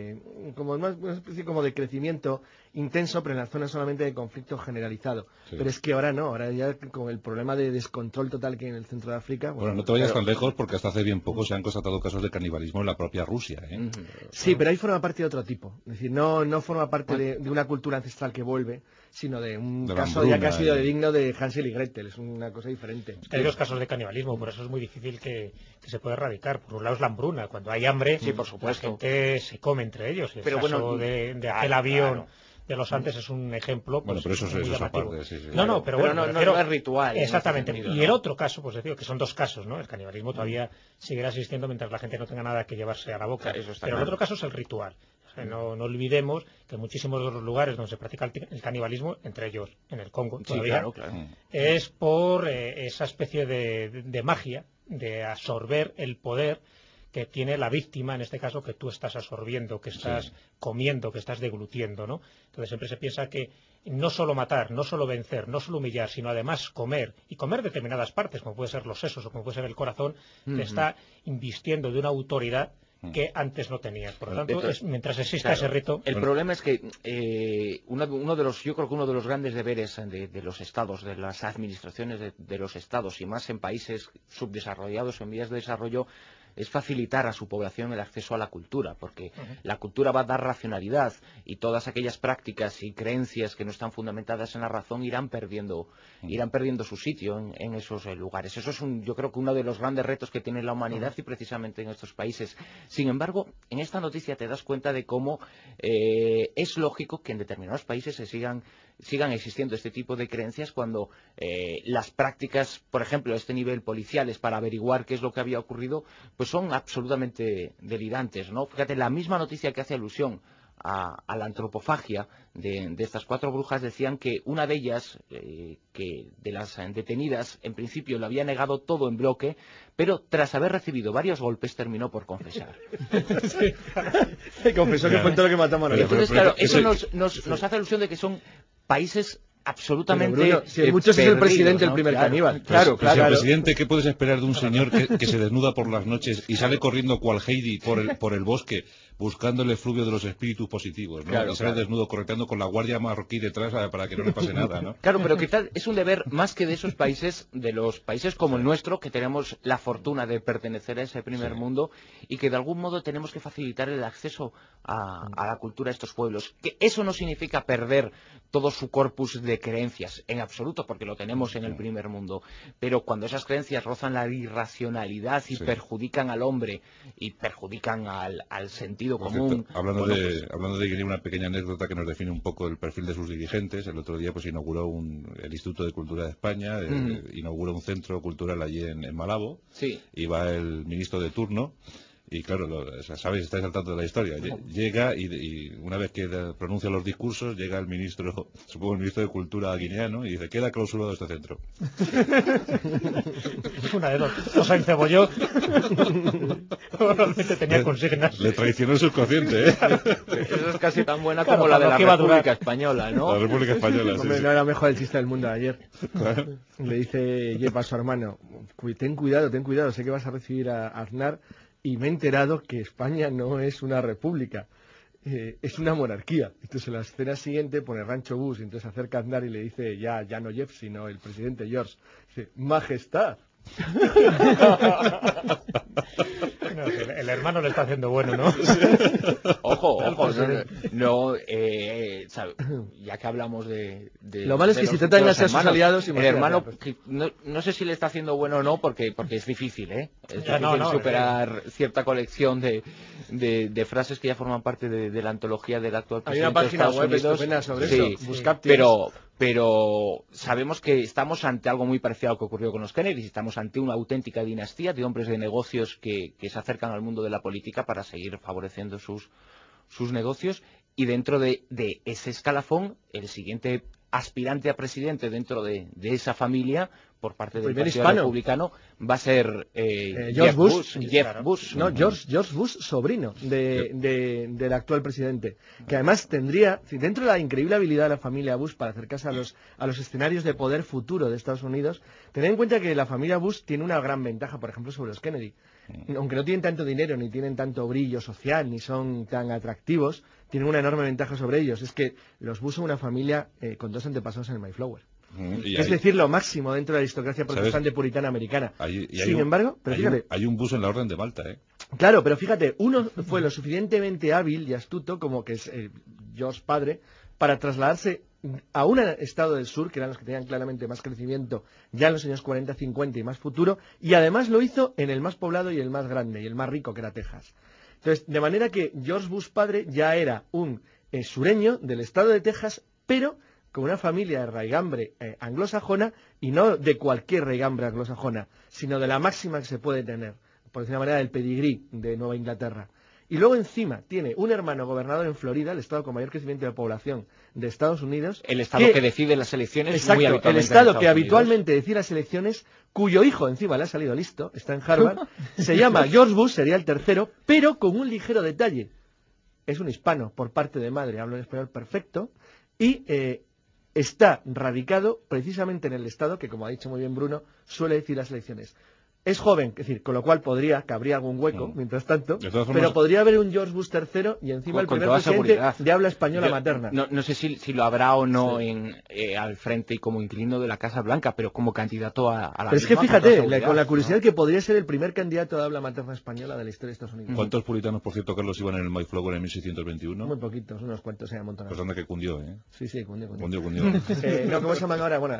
una especie como de crecimiento intenso, pero en la zona solamente de conflicto generalizado. Sí. Pero es que ahora no, ahora ya con el problema de descontrol total que hay en el centro de África. Bueno, no te vayas tan lejos, porque hasta hace bien poco se han constatado casos de canibalismo en la propia Rusia, ¿eh? Sí, pero ahí forma parte de otro tipo. Es decir, no forma parte de una cultura ancestral que vuelve, sino de un caso ya que ha sido digno de Hansel y Gretel. Es una cosa diferente. Hay 2 casos de canibalismo, por eso es muy difícil que se pueda erradicar. Por un lado es la hambruna, cuando hay hambre, sí, por supuesto, la gente se come entre ellos. Y el pero caso de aquel avión de los Andes es un ejemplo. Bueno, pero eso es aparte, sí. Pero bueno, no es ritual. Exactamente. Y el otro caso, pues decir que son 2 casos, ¿no? El canibalismo todavía seguirá existiendo mientras la gente no tenga nada que llevarse a la boca. Pero el otro caso es el ritual. O sea, no olvidemos que en muchísimos de los lugares donde se practica el canibalismo, entre ellos en el Congo todavía, es por esa especie de magia de absorber el poder que tiene la víctima, en este caso, que tú estás absorbiendo, que estás comiendo, que estás deglutiendo, ¿no? Entonces siempre se piensa que no solo matar, no solo vencer, no solo humillar, sino además comer, y comer determinadas partes, como puede ser los sesos o como puede ser el corazón, te está invistiendo de una autoridad que antes no tenías. Por lo tanto, mientras exista ese rito... El problema es que yo creo que uno de los grandes deberes de los estados, de las administraciones de los estados, y más en países subdesarrollados o en vías de desarrollo, es facilitar a su población el acceso a la cultura, porque la cultura va a dar racionalidad, y todas aquellas prácticas y creencias que no están fundamentadas en la razón irán perdiendo su sitio en esos lugares. Eso es yo creo que uno de los grandes retos que tiene la humanidad, y precisamente en estos países. Sin embargo, en esta noticia te das cuenta de cómo es lógico que en determinados países sigan existiendo este tipo de creencias cuando las prácticas, por ejemplo, a este nivel policiales para averiguar qué es lo que había ocurrido, pues son absolutamente delirantes, ¿no? Fíjate, la misma noticia que hace alusión a la antropofagia de estas 4 brujas, decían que una de ellas, que de las detenidas, en principio lo había negado todo en bloque, pero tras haber recibido varios golpes terminó por confesar. Confesó que fue todo lo que matamos a nosotros. Entonces, claro, eso nos hace alusión de que son países absolutamente Bruno, si muchos es el presidente el primer caníbal. Claro. Señor presidente, ¿qué puedes esperar de un señor que se desnuda por las noches y sale corriendo cual Heidi por el bosque buscando el efluvio de los espíritus positivos, ¿no? Y sale desnudo correteando con la guardia marroquí detrás para que no le pase nada, ¿no? Claro, pero quizás es un deber más que de esos países, de los países como el nuestro, que tenemos la fortuna de pertenecer a ese primer mundo, y que de algún modo tenemos que facilitar el acceso a la cultura de estos pueblos. Que eso no significa perder todo su corpus de creencias, en absoluto, porque lo tenemos en el primer mundo, pero cuando esas creencias rozan la irracionalidad y perjudican al hombre y perjudican al sentido común. Hablando de Guinea, una pequeña anécdota que nos define un poco el perfil de sus dirigentes. El otro día pues inauguró el Instituto de Cultura de España, inauguró un centro cultural allí en Malabo, y va el ministro de turno, Y claro, sabéis, estáis al tanto de la historia. Llega y una vez que pronuncia los discursos, llega el ministro, supongo el ministro de Cultura guineano, y dice, queda clausurado este centro. Una de dos. O se encebolló. O realmente tenía consignas. Le traicionó el subconsciente, ¿eh? Eso es casi tan buena Claro, como la de la que iba a durar. República Española, ¿no? La República Española, sí, Hombre, sí. no era mejor el chiste del mundo de ayer. Le dice Jepa a su hermano, ten cuidado, sé que vas a recibir a Aznar y me he enterado que España no es una república, es una monarquía. Entonces en la escena siguiente pone Rancho Bus y entonces se acerca a Aznar y le dice, ya no Jeff, sino el presidente George. Dice, Majestad. No, el hermano le está haciendo bueno, ¿no? Ojo, ya que hablamos de Lo malo es que si trata de enganchar a sus aliados, el hermano, no sé si le está haciendo bueno o no, porque es difícil, ¿eh? Es difícil superar cierta colección de frases que ya forman parte de la antología del actual presidente de Estados Unidos. Hay una página web estupenda sobre eso. Buscad pero sabemos que estamos ante algo muy parecido a lo que ocurrió con los Kennedy. Estamos ante una auténtica dinastía de hombres de negocios que se acercan al mundo de la política para seguir favoreciendo sus negocios, y dentro de ese escalafón, el siguiente aspirante a presidente dentro de esa familia por parte del Partido Republicano va a ser George Bush. Jeff Bush. No, George Bush, sobrino del actual presidente, que además tendría, dentro de la increíble habilidad de la familia Bush para acercarse a los escenarios de poder futuro de Estados Unidos, tened en cuenta que la familia Bush tiene una gran ventaja, por ejemplo, sobre los Kennedy. Aunque no tienen tanto dinero, ni tienen tanto brillo social, ni son tan atractivos, tienen una enorme ventaja sobre ellos. Es que los Bush son una familia con dos antepasados en el Mayflower. Es decir, lo máximo dentro de la aristocracia protestante puritana americana. Sin embargo, pero fíjate, hay un Bush en la Orden de Malta, ¿eh? Claro, pero fíjate, uno fue lo suficientemente hábil y astuto, como que es George padre, para trasladarse a un estado del sur, que eran los que tenían claramente más crecimiento ya en los años 40, 50 y más futuro, y además lo hizo en el más poblado y el más grande, y el más rico, que era Texas. Entonces, de manera que George Bush padre ya era un sureño del estado de Texas, pero con una familia de raigambre anglosajona, y no de cualquier raigambre anglosajona, sino de la máxima que se puede tener, por decir una manera, del pedigrí de Nueva Inglaterra. Y luego encima tiene un hermano gobernador en Florida, el estado con mayor crecimiento de población de Estados Unidos. El estado que decide las elecciones. Exacto, muy habitualmente el estado que Unidos. habitualmente decide las elecciones, cuyo hijo encima le ha salido listo, está en Harvard, se llama George Bush, sería el tercero, pero con un ligero detalle. Es un hispano por parte de madre, habla en español perfecto, y está radicado precisamente en el estado que, como ha dicho muy bien Bruno, suele decir las elecciones. Es joven, es decir, con lo cual cabría algún hueco, mientras tanto, pero podría haber un George Bush III y encima el primer presidente de habla española materna. No sé si lo habrá o no al frente y como inquilino de la Casa Blanca, pero como candidato a la Pero es que fíjate, con la curiosidad que podría ser el primer candidato de habla materna española de la historia de Estados Unidos. ¿Cuántos puritanos, por cierto, Carlos, iban en el Mayflower en 1621? Muy poquitos, unos cuantos se amontonaron. Pues anda que cundió, ¿eh? Sí, cundió. Cundió. ¿Cómo se llaman ahora? Bueno,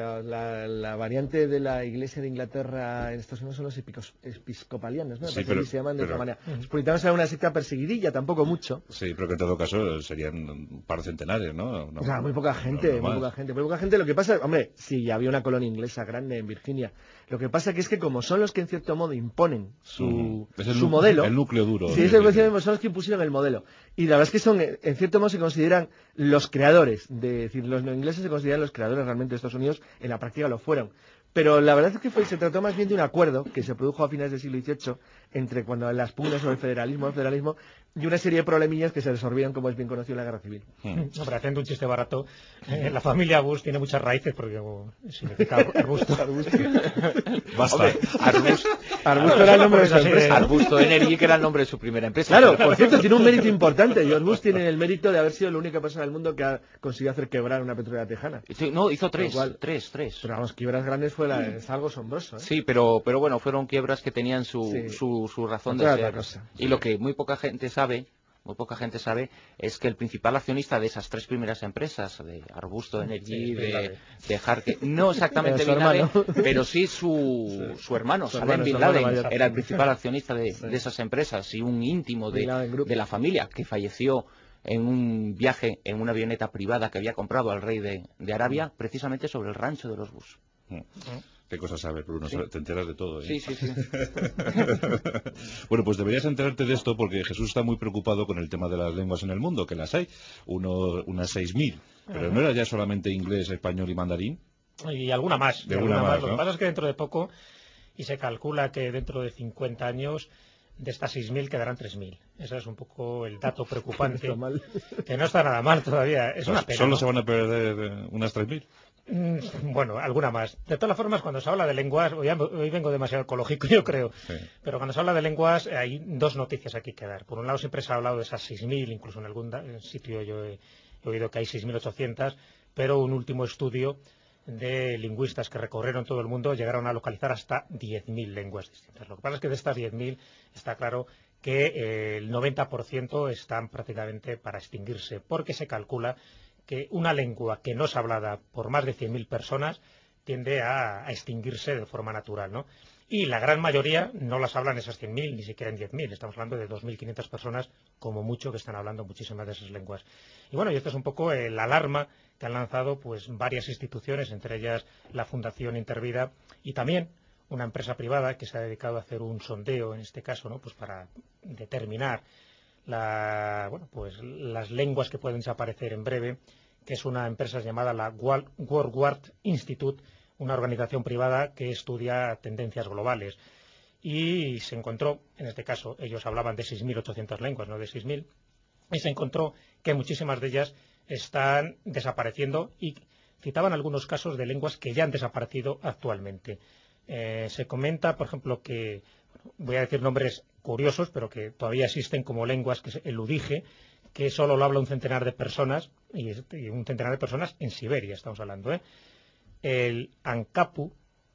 la variante de la Iglesia de Inglaterra en Estados Unidos son los episcopalianos, ¿no? Sí, pero, se llaman de otra manera. Los puritanos eran una secta perseguidilla, tampoco mucho. Sí, pero que en todo caso serían un par de centenares, ¿no? O sea, muy poca gente. Lo que pasa, hombre, sí, había una colonia inglesa grande en Virginia. Lo que pasa que es que como son los que en cierto modo imponen su modelo, el núcleo duro. Sí, son los que impusieron el modelo. Y la verdad es que son, en cierto modo se consideran los creadores, es decir, los neoingleses se consideran los creadores realmente de Estados Unidos, en la práctica lo fueron. Pero la verdad es que se trató más bien de un acuerdo que se produjo a finales del siglo XVIII entre cuando las pugnas sobre el federalismo y una serie de problemillas que se resolvieron, como es bien conocido, en la Guerra Civil. No, pero haciendo un chiste barato, la familia Bush tiene muchas raíces porque significa arbusto. Basta. Hombre, Arbusto era el nombre de su empresa. Arbusto Energy, que era el nombre de su primera empresa. Claro, por cierto, tiene un mérito importante. George Bush tiene el mérito de haber sido la única persona del mundo que ha conseguido hacer quebrar una petrolera tejana. No, hizo tres. Pero vamos, quiebras grandes es algo asombroso, ¿eh? Sí, pero bueno, fueron quiebras que tenían su razón de ser. Y lo que muy poca gente sabe es que el principal accionista de esas tres primeras empresas, de Arbusto Energy, de Harke, no exactamente Bin Laden, pero sí su hermano, Salem Bin Laden, era el principal accionista de esas empresas y un íntimo de la familia, que falleció en un viaje en una avioneta privada que había comprado al rey de Arabia, precisamente sobre el rancho de los Bush. Qué cosa sabes, Bruno, Sí. te enteras de todo, ¿eh? Sí, sí, sí. Bueno, pues deberías enterarte de esto porque Jesús está muy preocupado con el tema de las lenguas en el mundo, que las hay, unas 6.000, pero no era ya solamente inglés, español y mandarín. Y alguna más. De alguna más, Lo que ¿no? pasa es que dentro de poco, y se calcula que dentro de 50 años, de estas 6.000 quedarán 3.000. Ese es un poco el dato preocupante. No está mal. Que no está nada mal todavía. Es una pena, Solo ¿no? se van a perder unas 3.000. Bueno, alguna más. De todas las formas, cuando se habla de lenguas, hoy vengo demasiado ecológico, yo creo, Sí. pero cuando se habla de lenguas hay dos noticias aquí que dar. Por un lado, siempre se ha hablado de esas 6.000, incluso en algún sitio yo he oído que hay 6.800, pero un último estudio de lingüistas que recorrieron todo el mundo llegaron a localizar hasta 10.000 lenguas distintas. Lo que pasa es que de estas 10.000 está claro que el 90% están prácticamente para extinguirse, porque se calcula que una lengua que no es hablada por más de 100.000 personas tiende a extinguirse de forma natural, ¿no? Y la gran mayoría no las hablan esas 100.000, ni siquiera en 10.000. Estamos hablando de 2.500 personas, como mucho, que están hablando muchísimas de esas lenguas. Y bueno, y esto es un poco el alarma que han lanzado pues varias instituciones, entre ellas la Fundación Intervida y también una empresa privada que se ha dedicado a hacer un sondeo, en este caso, ¿no? Pues para determinar las lenguas que pueden desaparecer en breve, que es una empresa llamada la Worldward Institute, una organización privada que estudia tendencias globales. Y se encontró, en este caso, ellos hablaban de 6.800 lenguas, no de 6.000, y se encontró que muchísimas de ellas están desapareciendo y citaban algunos casos de lenguas que ya han desaparecido actualmente. Se comenta, por ejemplo, que, voy a decir nombres curiosos, pero que todavía existen como lenguas, que es el udige, que solo lo habla un centenar de personas, y un centenar de personas en Siberia, estamos hablando, ¿eh? El ankapu,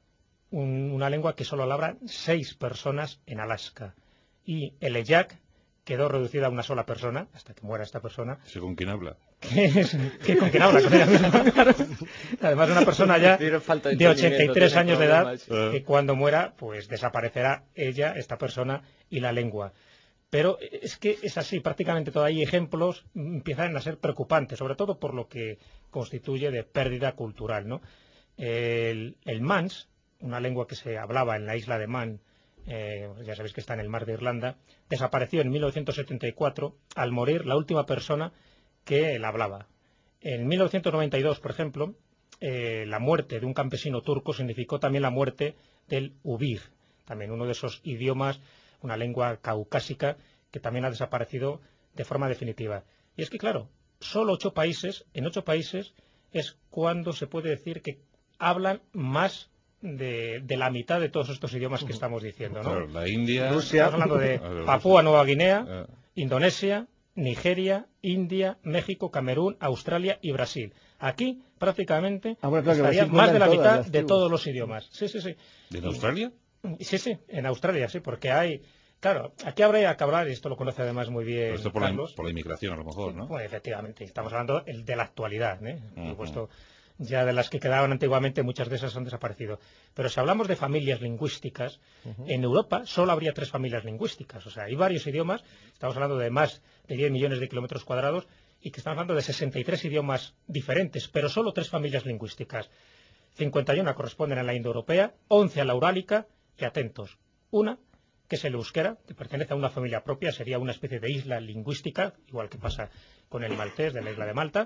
una lengua que solo la hablan 6 personas en Alaska, y el eyak quedó reducida a una sola persona, hasta que muera esta persona. ¿Según quién habla? ¿Con quién habla? Con ella misma, claro. Además, una persona ya de 83 años de edad, que cuando muera, pues desaparecerá ella, esta persona, y la lengua. Pero es que es así, prácticamente todavía hay ejemplos, empiezan a ser preocupantes, sobre todo por lo que constituye de pérdida cultural, ¿no? El mans, una lengua que se hablaba en la isla de Man, ya sabéis que está en el mar de Irlanda, desapareció en 1974 al morir la última persona que la hablaba. En 1992, por ejemplo, la muerte de un campesino turco significó también la muerte del ubir, también uno de esos idiomas, una lengua caucásica que también ha desaparecido de forma definitiva. Y es que, claro, solo en 8 países es cuando se puede decir que hablan más de la mitad de todos estos idiomas que estamos diciendo, ¿no? Claro, la India, Rusia. Estamos hablando de Papúa Nueva Guinea, Indonesia, Nigeria, India, México, Camerún, Australia y Brasil. Aquí prácticamente estaría más de la mitad de todos los idiomas. Sí, sí, sí. ¿En Australia? Sí, sí, en Australia, sí, porque hay... Claro, aquí habría que hablar, y esto lo conoce además muy bien Esto Carlos. por la inmigración, a lo mejor, ¿no? Pues efectivamente, estamos hablando de la actualidad, ¿eh? Por supuesto, ya de las que quedaban antiguamente, muchas de esas han desaparecido. Pero si hablamos de familias lingüísticas, en Europa solo habría 3 familias lingüísticas. O sea, hay varios idiomas, estamos hablando de más de 10 millones de kilómetros cuadrados, y que estamos hablando de 63 idiomas diferentes, pero solo 3 familias lingüísticas. 51 corresponden a la indoeuropea, 11 a la urálica, y atentos, una que es el euskera, que pertenece a una familia propia, sería una especie de isla lingüística, igual que pasa con el maltés de la isla de Malta,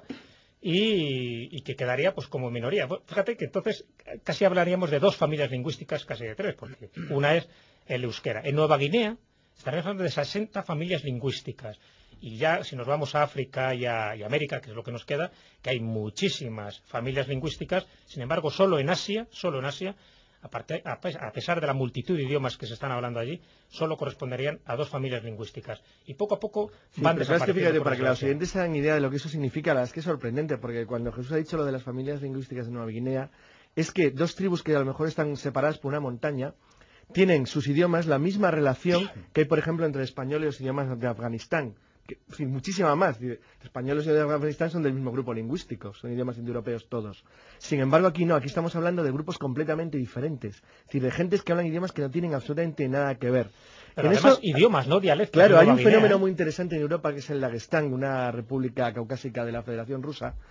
y que quedaría pues como minoría. Fíjate que entonces casi hablaríamos de 2 familias lingüísticas, casi de 3, porque una es el euskera. En Nueva Guinea estaríamos hablando de 60 familias lingüísticas. Y ya si nos vamos a África y a América, que es lo que nos queda, que hay muchísimas familias lingüísticas, sin embargo solo en Asia, a pesar de la multitud de idiomas que se están hablando allí, solo corresponderían a 2 familias lingüísticas. Y poco a poco van desapareciendo. Fíjate, para que los oyentes se hagan idea de lo que eso significa, la verdad es que es sorprendente, porque cuando Jesús ha dicho lo de las familias lingüísticas de Nueva Guinea, es que 2 tribus que a lo mejor están separadas por una montaña, tienen sus idiomas la misma relación que hay, por ejemplo, entre el español y los idiomas de Afganistán. En fin, muchísima más. Españoles y de Afganistán son del mismo grupo lingüístico, son idiomas indoeuropeos todos. Sin embargo, aquí no, aquí estamos hablando de grupos completamente diferentes. Es decir, de gentes que hablan idiomas que no tienen absolutamente nada que ver. Pero además idiomas, no dialectos. Claro, hay un fenómeno muy interesante en Europa que es el Daguestán, una república caucásica de la Federación Rusa,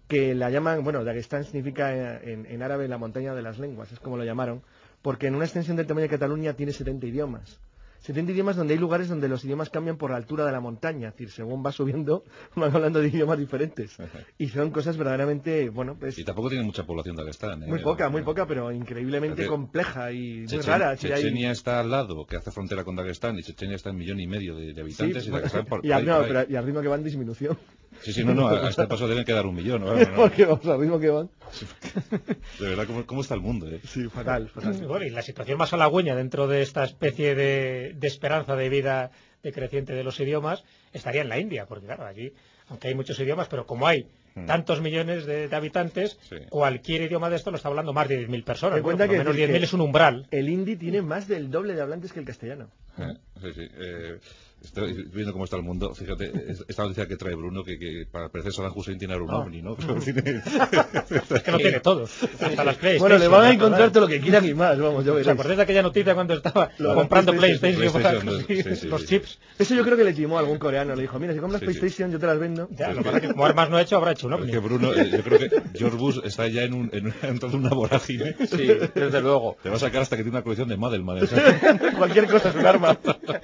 que la llaman, bueno, Daguestán significa en árabe la montaña de las lenguas, es como lo llamaron, porque en una extensión del tamaño de Cataluña tiene 70 idiomas. 70 idiomas donde hay lugares donde los idiomas cambian por la altura de la montaña, es decir, según va subiendo, van hablando de idiomas diferentes. Y son cosas verdaderamente, bueno, pues... Y tampoco tiene mucha población Daguestán, ¿eh? Muy poca, pero increíblemente compleja y muy rara. Chechenia está al lado, que hace frontera con Daguestán, y Chechenia está en 1,5 millones de habitantes, sí, y Daguestán y al ritmo que va en disminución. Sí, no, a este paso deben quedar 1 millón. ¿No? Porque vamos, al ritmo que van. De verdad, ¿cómo está el mundo? Sí, fatal. Bueno, y la situación más halagüeña dentro de esta especie de esperanza de vida decreciente de los idiomas estaría en la India, porque claro, allí, aunque hay muchos idiomas, pero como hay tantos millones de habitantes, cualquier idioma de esto lo está hablando más de 10.000 personas. Bueno, por lo menos 10.000 es un umbral. El hindi tiene más del doble de hablantes que el castellano. Sí. Estoy viendo cómo está el mundo. Fíjate, esta noticia que trae Bruno, que para parecer Saddam Hussein tiene un ovni, ¿no? Es que lo tiene todo. Hasta las PlayStation. Bueno, le van a encontrar todo lo que quieran y más, vamos, ya veréis. ¿Os acordáis de aquella noticia cuando estaba comprando PlayStation los chips? Eso yo creo que le timó a algún coreano. Le dijo, mira, si compras PlayStation yo te las vendo. Ya, lo que pasa es que como armas no he hecho, habrá hecho un ovni. Es que Bruno, yo creo que George Bush está ya en una vorágine. Sí, desde luego. Te va a sacar hasta que tiene una colección de Madelman. Cualquier cosa es un arma.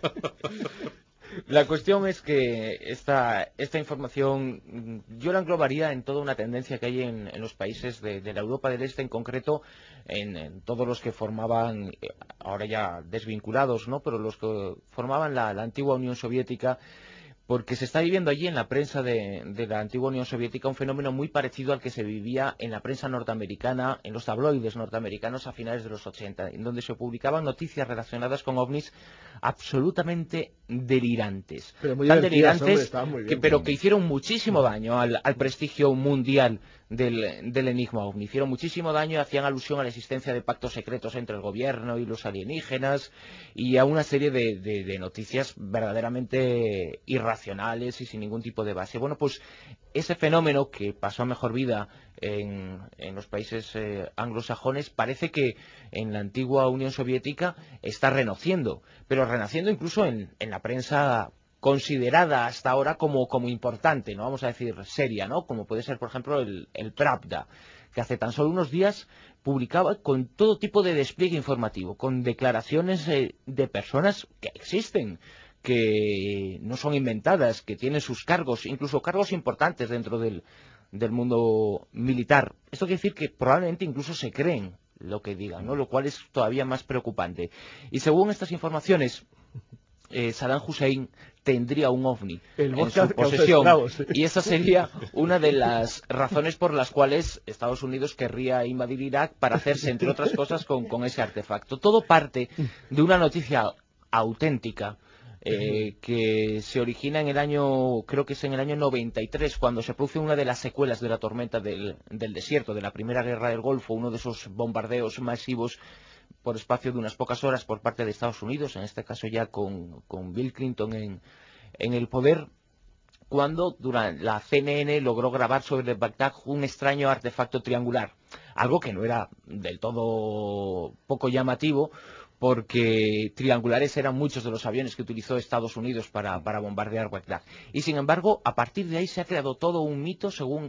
La cuestión es que esta información yo la englobaría en toda una tendencia que hay en los países de la Europa del Este, en concreto en todos los que formaban, ahora ya desvinculados, ¿no? Pero los que formaban la antigua Unión Soviética, porque se está viviendo allí en la prensa de la antigua Unión Soviética un fenómeno muy parecido al que se vivía en la prensa norteamericana, en los tabloides norteamericanos a finales de los 80, en donde se publicaban noticias relacionadas con ovnis absolutamente delirantes. Tan delirantes, pero que hicieron muchísimo daño al prestigio mundial del enigma ovni. Hicieron muchísimo daño y hacían alusión a la existencia de pactos secretos entre el gobierno y los alienígenas y a una serie de noticias verdaderamente irracionales y sin ningún tipo de base. Bueno, pues ese fenómeno que pasó a mejor vida en los países anglosajones parece que en la antigua Unión Soviética está renaciendo, pero renaciendo incluso en la prensa considerada hasta ahora como importante, no vamos a decir seria, ¿no? Como puede ser, por ejemplo, el Pravda, que hace tan solo unos días publicaba con todo tipo de despliegue informativo, con declaraciones de personas que existen, que no son inventadas, que tienen sus cargos, incluso cargos importantes dentro del mundo militar. Esto quiere decir que probablemente incluso se creen lo que digan, ¿no? Lo cual es todavía más preocupante. Y según estas informaciones, Saddam Hussein tendría un ovni en su posesión, y esa sería una de las razones por las cuales Estados Unidos querría invadir Irak para hacerse, entre otras cosas, con ese artefacto. Todo parte de una noticia auténtica que se origina en el año, creo que es en el año 93, cuando se produce una de las secuelas de la tormenta del desierto, de la Primera Guerra del Golfo, uno de esos bombardeos masivos por espacio de unas pocas horas por parte de Estados Unidos, en este caso ya con Bill Clinton en el poder, cuando durante la CNN logró grabar sobre Bagdad un extraño artefacto triangular, algo que no era del todo poco llamativo, porque triangulares eran muchos de los aviones que utilizó Estados Unidos para bombardear Bagdad. Y sin embargo, a partir de ahí se ha creado todo un mito, según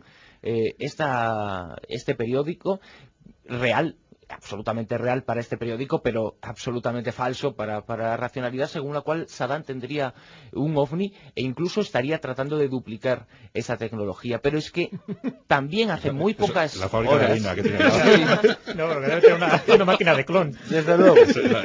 este periódico, real, absolutamente real para este periódico, pero absolutamente falso para la racionalidad, según la cual Saddam tendría un ovni e incluso estaría tratando de duplicar esa tecnología. Pero es que también hace muy pocas la fábrica horas... de harina que tiene. No, pero debe tener una máquina de clon. Desde luego.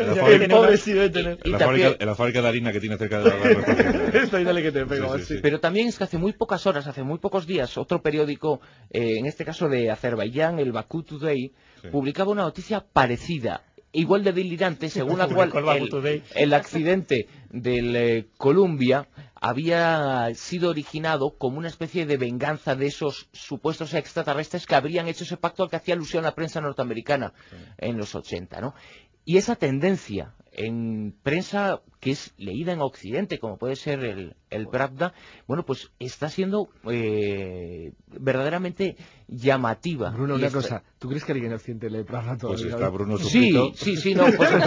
La fábrica de harina que tiene cerca de la Esto ahí dale que te pego. Sí. Pero también es que hace muy pocas horas, hace muy pocos días, otro periódico, en este caso de Azerbaiyán, el Baku Today, publicaba una noticia parecida, igual de delirante, según la cual el accidente del Columbia había sido originado como una especie de venganza de esos supuestos extraterrestres que habrían hecho ese pacto al que hacía alusión la prensa norteamericana en los 80, ¿no? Y esa tendencia en prensa que es leída en Occidente, como puede ser el Pravda, bueno, pues está siendo verdaderamente llamativa. Bruno, una cosa, ¿tú crees que alguien en Occidente lee Pravda todavía? Pues está Bruno Sí, suscrito. no,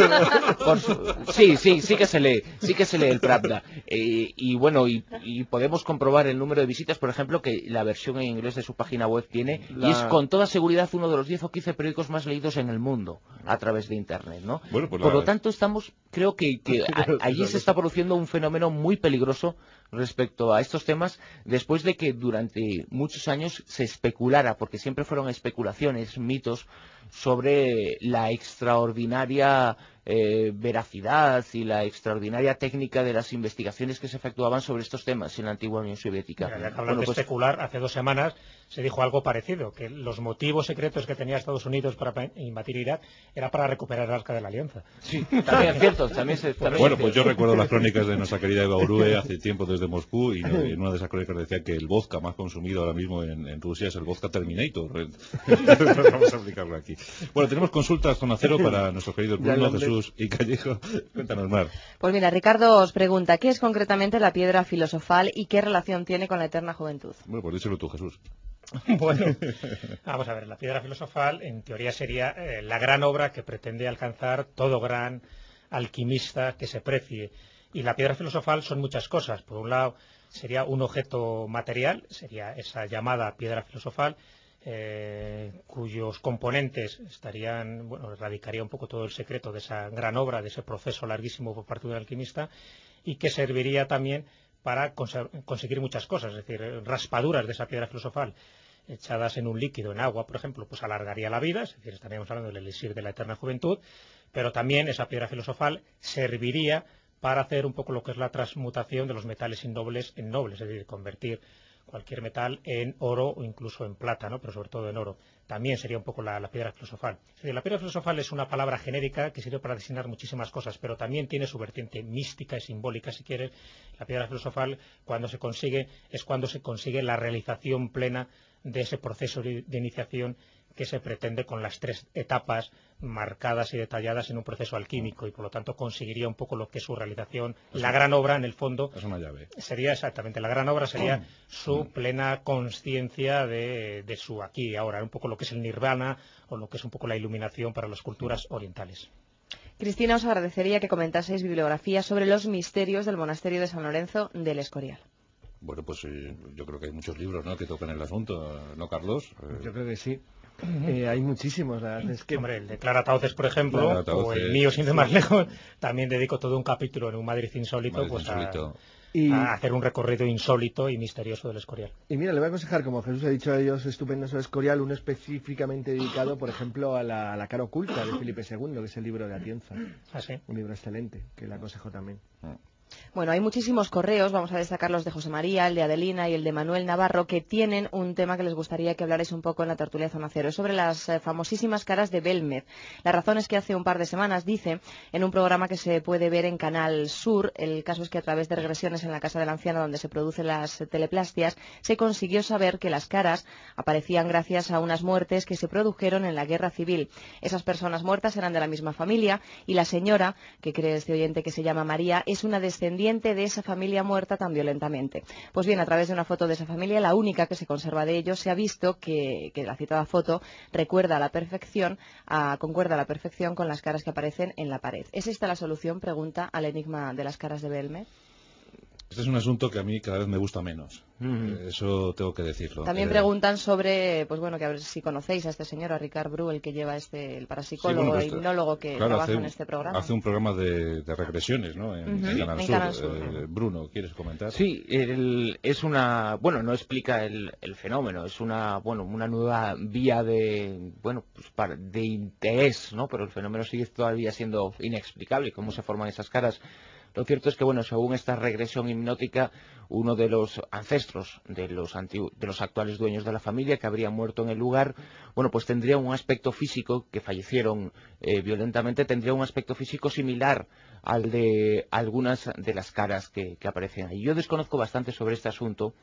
sí que se lee el Pravda. Y bueno, y podemos comprobar el número de visitas, por ejemplo, que la versión en inglés de su página web tiene, y es con toda seguridad uno de los 10 o 15 periódicos más leídos en el mundo a través de Internet, ¿no? Bueno, pues por lo tanto, creo que allí se está produciendo un fenómeno muy peligroso respecto a estos temas, después de que durante muchos años se especulara, porque siempre fueron especulaciones, mitos, sobre la extraordinaria veracidad y la extraordinaria técnica de las investigaciones que se efectuaban sobre estos temas en la antigua Unión Soviética. Mira, ya que hablan de especular, hace 2 semanas se dijo algo parecido, que los motivos secretos que tenía Estados Unidos para invadir Irak era para recuperar el Arca de la Alianza. Sí, también es cierto. Bueno, pues yo recuerdo las crónicas de nuestra querida Eva Urue hace tiempo desde Moscú, y en una de esas crónicas decía que el vodka más consumido ahora mismo en Rusia es el vodka Terminator. Vamos a aplicarlo aquí. Bueno, tenemos consultas Zona Cero para nuestros queridos Bruno, Jesús y Callejo. Cuéntanos, Mar. Pues mira, Ricardo os pregunta, ¿qué es concretamente la piedra filosofal y qué relación tiene con la eterna juventud? Bueno, pues díselo tú, Jesús. Bueno, vamos a ver, la piedra filosofal en teoría sería la gran obra que pretende alcanzar todo gran alquimista que se precie. Y la piedra filosofal son muchas cosas. Por un lado, sería un objeto material, sería esa llamada piedra filosofal, cuyos componentes radicaría un poco todo el secreto de esa gran obra, de ese proceso larguísimo por parte de un alquimista, y que serviría también para conseguir muchas cosas, es decir, raspaduras de esa piedra filosofal echadas en un líquido, en agua, por ejemplo, pues alargaría la vida, es decir, estaríamos hablando del elixir de la eterna juventud, pero también esa piedra filosofal serviría para hacer un poco lo que es la transmutación de los metales innobles en nobles, es decir, convertir cualquier metal en oro o incluso en plata, ¿no? Pero sobre todo en oro. También sería un poco la piedra filosofal. Es decir, la piedra filosofal es una palabra genérica que sirve para designar muchísimas cosas, pero también tiene su vertiente mística y simbólica, si quieres. La piedra filosofal, cuando se consigue la realización plena de ese proceso de iniciación que se pretende con las 3 etapas marcadas y detalladas en un proceso alquímico, y por lo tanto conseguiría un poco lo que es su realización. La gran obra, en el fondo, es una llave. Sería exactamente, la gran obra sería su plena conciencia de su aquí y ahora, un poco lo que es el nirvana o lo que es un poco la iluminación para las culturas orientales. Cristina, os agradecería que comentaseis bibliografía sobre los misterios del monasterio de San Lorenzo del Escorial. Bueno, pues yo creo que hay muchos libros, ¿no?, que tocan el asunto, ¿no, Carlos? Yo creo que sí. Hay muchísimos. Es que... Hombre, el de Clara Tauces, por ejemplo, o el mío, sin ir más lejos, también dedico todo un capítulo en un Madrid insólito, a hacer un recorrido insólito y misterioso del Escorial. Y mira, le voy a aconsejar, como Jesús ha dicho a ellos, estupendos del Escorial, uno específicamente dedicado, por ejemplo, a la cara oculta de Felipe II, que es el libro de Atienza. ¿Ah, sí? Un libro excelente, que le aconsejo también. Bueno, hay muchísimos correos, vamos a destacar los de José María, el de Adelina y el de Manuel Navarro, que tienen un tema que les gustaría que hablarais un poco en la tertulia Zona Cero, es sobre las famosísimas caras de Belmez. La razón es que hace un par de semanas, dice, en un programa que se puede ver en Canal Sur, el caso es que a través de regresiones en la casa del anciano donde se producen las teleplastias, se consiguió saber que las caras aparecían gracias a unas muertes que se produjeron en la guerra civil. Esas personas muertas eran de la misma familia y la señora, que cree este oyente que se llama María, es una descendiente de esa familia muerta tan violentamente. Pues bien, a través de una foto de esa familia, la única que se conserva de ellos, se ha visto que la citada foto concuerda a la perfección con las caras que aparecen en la pared. ¿Es esta la solución, pregunta, al enigma de las caras de Belmez? Este es un asunto que a mí cada vez me gusta menos. Eso tengo que decirlo. También preguntan sobre, pues bueno, que a ver si conocéis a este señor, a Ricard Bru, el que lleva el parapsicólogo e hipnólogo que trabaja en este programa. Hace un programa de regresiones, ¿no?, en Canal Sur. Bruno, ¿quieres comentar? Sí, es una, bueno, no explica el fenómeno, es una nueva vía de interés, ¿no? Pero el fenómeno sigue todavía siendo inexplicable, cómo se forman esas caras. Lo cierto es que, bueno, según esta regresión hipnótica, uno de los ancestros de los actuales dueños de la familia, que habría muerto en el lugar, bueno, pues tendría un aspecto físico, que fallecieron violentamente, tendría un aspecto físico similar al de algunas de las caras que aparecen ahí. Yo desconozco bastante sobre este asunto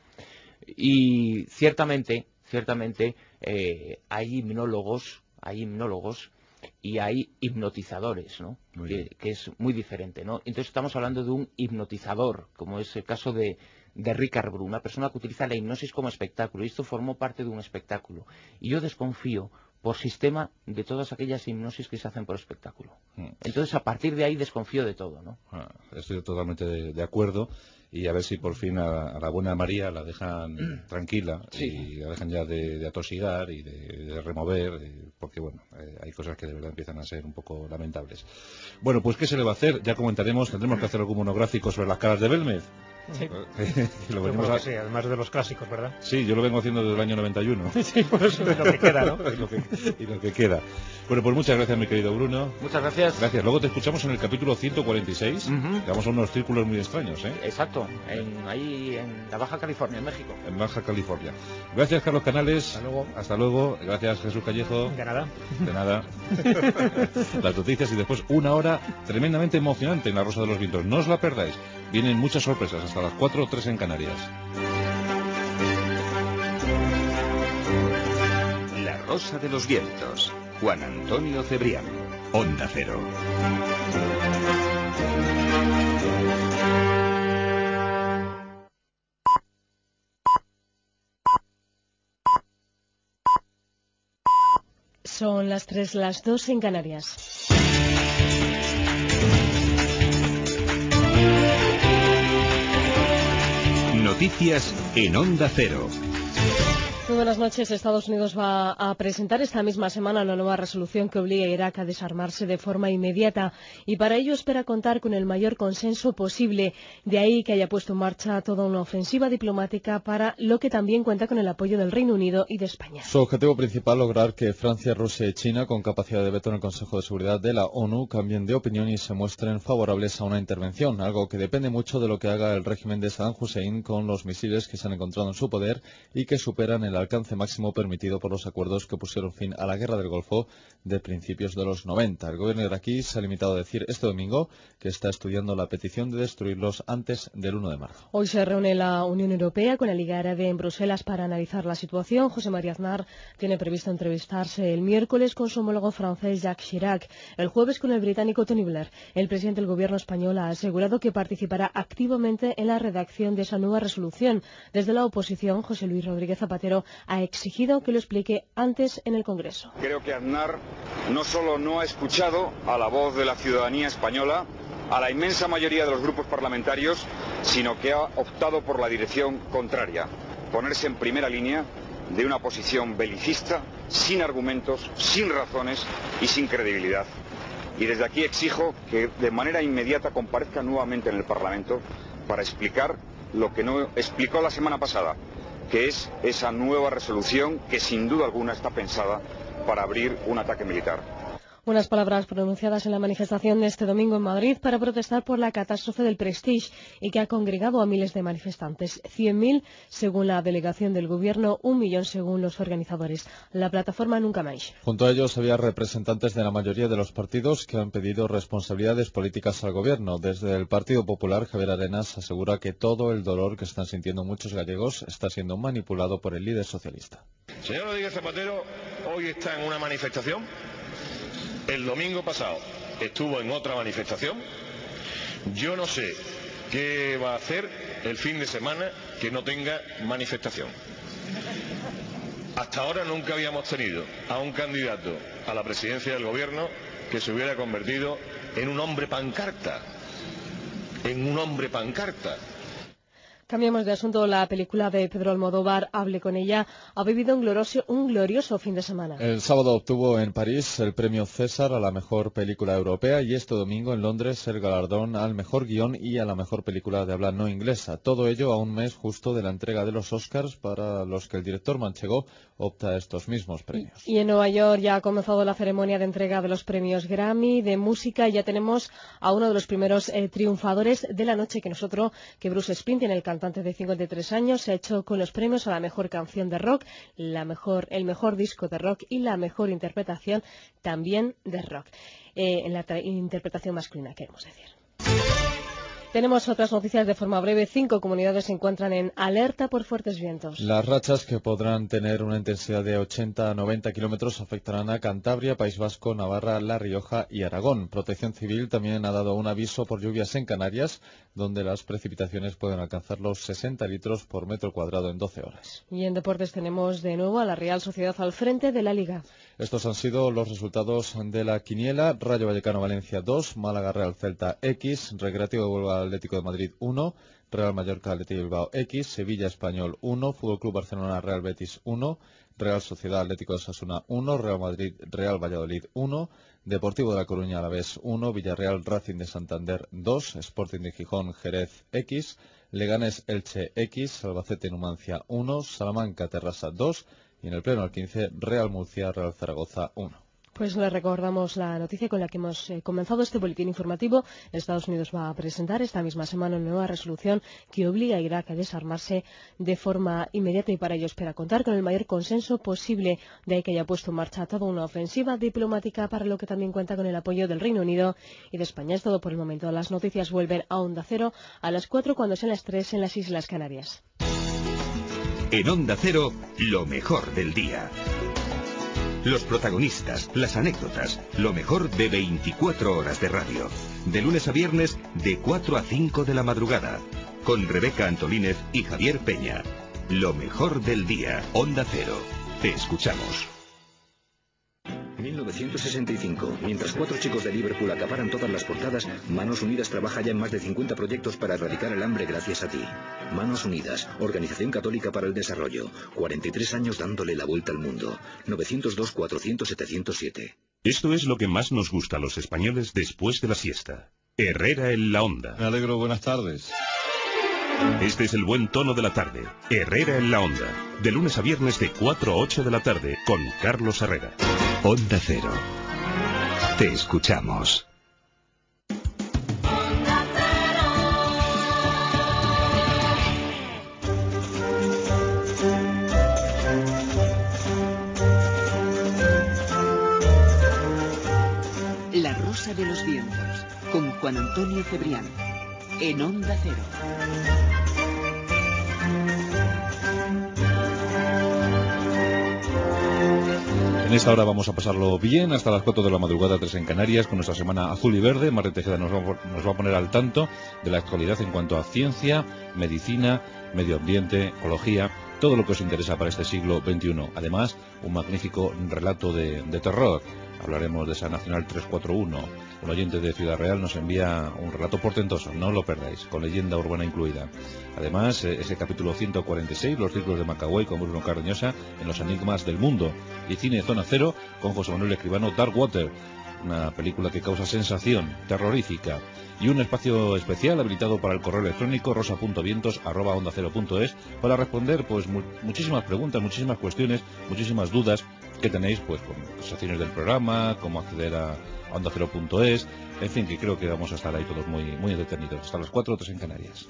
y ciertamente hay hipnólogos y hay hipnotizadores, ¿no? Que es muy diferente, ¿no? Entonces estamos hablando de un hipnotizador, como es el caso de Ricard Bru, una persona que utiliza la hipnosis como espectáculo, y esto formó parte de un espectáculo. Y yo desconfío por sistema de todas aquellas hipnosis que se hacen por espectáculo. Entonces, a partir de ahí desconfío de todo, ¿no? Estoy totalmente de acuerdo, y a ver si por fin a la buena María la dejan tranquila, sí, y la dejan ya de atosigar y de remover, porque bueno, hay cosas que de verdad empiezan a ser un poco lamentables. Bueno, pues ¿qué se le va a hacer? Ya comentaremos, tendremos que hacer algún monográfico sobre las caras de Belmez. Sí. Lo venimos sí, además de los clásicos, ¿verdad? Sí, yo lo vengo haciendo desde el año 91. Sí, por eso es lo que queda, ¿no? y lo que queda. Bueno, pues muchas gracias, mi querido Bruno. Muchas gracias. Gracias. Luego te escuchamos en el capítulo 146. Vamos a unos círculos muy extraños, ¿eh? Exacto, ahí en la Baja California, en México. En Baja California. Gracias, Carlos Canales. Hasta luego. Hasta luego. Gracias, Jesús Callejo. De nada. De nada. Las noticias y después una hora tremendamente emocionante en La Rosa de los Vientos. No os la perdáis. Vienen muchas sorpresas hasta las 4 o 3 en Canarias. La Rosa de los Vientos. Juan Antonio Cebrián. Onda Cero. Son las 3, las 2 en Canarias. Noticias en Onda Cero. Muy buenas noches. Estados Unidos va a presentar esta misma semana una nueva resolución que obliga a Irak a desarmarse de forma inmediata, y para ello espera contar con el mayor consenso posible. De ahí que haya puesto en marcha toda una ofensiva diplomática, para lo que también cuenta con el apoyo del Reino Unido y de España. Su objetivo principal, lograr que Francia, Rusia y China, con capacidad de veto en el Consejo de Seguridad de la ONU, cambien de opinión y se muestren favorables a una intervención, algo que depende mucho de lo que haga el régimen de Saddam Hussein con los misiles que se han encontrado en su poder y que superan el alcance máximo permitido por los acuerdos que pusieron fin a la guerra del Golfo de principios de los 90. El gobierno iraquí se ha limitado a decir este domingo que está estudiando la petición de destruirlos antes del 1 de marzo. Hoy se reúne la Unión Europea con la Liga Árabe en Bruselas para analizar la situación. José María Aznar tiene previsto entrevistarse el miércoles con su homólogo francés Jacques Chirac, el jueves con el británico Tony Blair. El presidente del gobierno español ha asegurado que participará activamente en la redacción de esa nueva resolución. Desde la oposición, José Luis Rodríguez Zapatero ha exigido que lo explique antes en el Congreso. Creo que Aznar no solo no ha escuchado a la voz de la ciudadanía española, a la inmensa mayoría de los grupos parlamentarios, sino que ha optado por la dirección contraria, ponerse en primera línea de una posición belicista, sin argumentos, sin razones y sin credibilidad. Y desde aquí exijo que de manera inmediata comparezca nuevamente en el Parlamento para explicar lo que no explicó la semana pasada, que es esa nueva resolución que sin duda alguna está pensada para abrir un ataque militar. Unas palabras pronunciadas en la manifestación de este domingo en Madrid para protestar por la catástrofe del Prestige, y que ha congregado a miles de manifestantes. 100.000 según la delegación del gobierno, 1 millón según los organizadores. La plataforma Nunca Más. Junto a ellos había representantes de la mayoría de los partidos que han pedido responsabilidades políticas al gobierno. Desde el Partido Popular, Javier Arenas asegura que todo el dolor que están sintiendo muchos gallegos está siendo manipulado por el líder socialista. Señor Rodríguez Zapatero hoy está en una manifestación. El domingo pasado estuvo en otra manifestación. Yo no sé qué va a hacer el fin de semana que no tenga manifestación. Hasta ahora nunca habíamos tenido a un candidato a la presidencia del gobierno que se hubiera convertido en un hombre pancarta. En un hombre pancarta. Cambiamos de asunto. La película de Pedro Almodóvar, Hable con ella, ha vivido un glorioso fin de semana. El sábado obtuvo en París el premio César a la mejor película europea, y este domingo en Londres el galardón al mejor guión y a la mejor película de habla no inglesa. Todo ello a un mes justo de la entrega de los Oscars, para los que el director manchego opta a estos mismos premios. Y en Nueva York ya ha comenzado la ceremonia de entrega de los premios Grammy de música, y ya tenemos a uno de los primeros triunfadores de la noche, que Bruce Springsteen, el cantante de 53 años, se ha hecho con los premios a la mejor canción de rock, el mejor disco de rock y la mejor interpretación también de rock, en la interpretación masculina, queremos decir. Tenemos otras noticias de forma breve. 5 comunidades se encuentran en alerta por fuertes vientos. Las rachas, que podrán tener una intensidad de 80 a 90 kilómetros, afectarán a Cantabria, País Vasco, Navarra, La Rioja y Aragón. Protección Civil también ha dado un aviso por lluvias en Canarias, donde las precipitaciones pueden alcanzar los 60 litros por metro cuadrado en 12 horas. Y en deportes tenemos de nuevo a la Real Sociedad al frente de la Liga. Estos han sido los resultados de la quiniela: Rayo Vallecano Valencia 2, Málaga Real Celta X, Recreativo de Huelva Atlético de Madrid 1, Real Mallorca Atlético de Bilbao X, Sevilla Español 1, Fútbol Club Barcelona Real Betis 1, Real Sociedad Atlético de Osasuna 1, Real Madrid Real Valladolid 1, Deportivo de La Coruña Alavés 1, Villarreal Racing de Santander 2, Sporting de Gijón Jerez X, Leganés Elche X, Albacete Numancia 1, Salamanca Terrassa 2 y en el pleno al 15 Real Murcia Real Zaragoza 1. Pues les recordamos la noticia con la que hemos comenzado este boletín informativo. Estados Unidos va a presentar esta misma semana una nueva resolución que obliga a Irak a desarmarse de forma inmediata y para ello espera contar con el mayor consenso posible. De ahí que haya puesto en marcha toda una ofensiva diplomática, para lo que también cuenta con el apoyo del Reino Unido y de España. Es todo por el momento. Las noticias vuelven a Onda Cero a las 4 cuando sean las 3 en las Islas Canarias. En Onda Cero, lo mejor del día. Los protagonistas, las anécdotas, lo mejor de 24 horas de radio. De lunes a viernes, de 4 a 5 de la madrugada. Con Rebeca Antolínez y Javier Peña. Lo mejor del día. Onda Cero. Te escuchamos. 1965. Mientras 4 chicos de Liverpool acaparan todas las portadas, Manos Unidas trabaja ya en más de 50 proyectos para erradicar el hambre gracias a ti. Manos Unidas, Organización Católica para el Desarrollo. 43 años dándole la vuelta al mundo. 902-400-707. Esto es lo que más nos gusta a los españoles después de la siesta. Herrera en la Onda. Me alegro, buenas tardes. Este es el buen tono de la tarde. Herrera en la Onda. De lunes a viernes de 4 a 8 de la tarde con Carlos Herrera. Onda Cero. Te escuchamos. La Rosa de los Vientos, con Juan Antonio Cebrián, en Onda Cero. En esta hora vamos a pasarlo bien hasta las 4 de la madrugada, 3 en Canarias, con nuestra semana azul y verde. Mar Tejeda nos va a poner al tanto de la actualidad en cuanto a ciencia, medicina, medio ambiente, ecología, todo lo que os interesa para este siglo XXI. Además, un magnífico relato de terror. Hablaremos de esa Nacional 341. Un oyente de Ciudad Real nos envía un relato portentoso, no lo perdáis, con leyenda urbana incluida. Además, ese capítulo 146, los ciclos de Macaway con Bruno Cardeñosa en los enigmas del mundo. Y Cine Zona Cero con José Manuel Escribano, Dark Water, una película que causa sensación, terrorífica. Y un espacio especial habilitado para el correo electrónico rosa.vientos@ondacero.es para responder pues muchísimas preguntas, muchísimas cuestiones, muchísimas dudas que tenéis pues con secciones del programa, cómo acceder a ondacero.es, en fin, que creo que vamos a estar ahí todos muy, muy entretenidos. Hasta las 4, 3 en Canarias.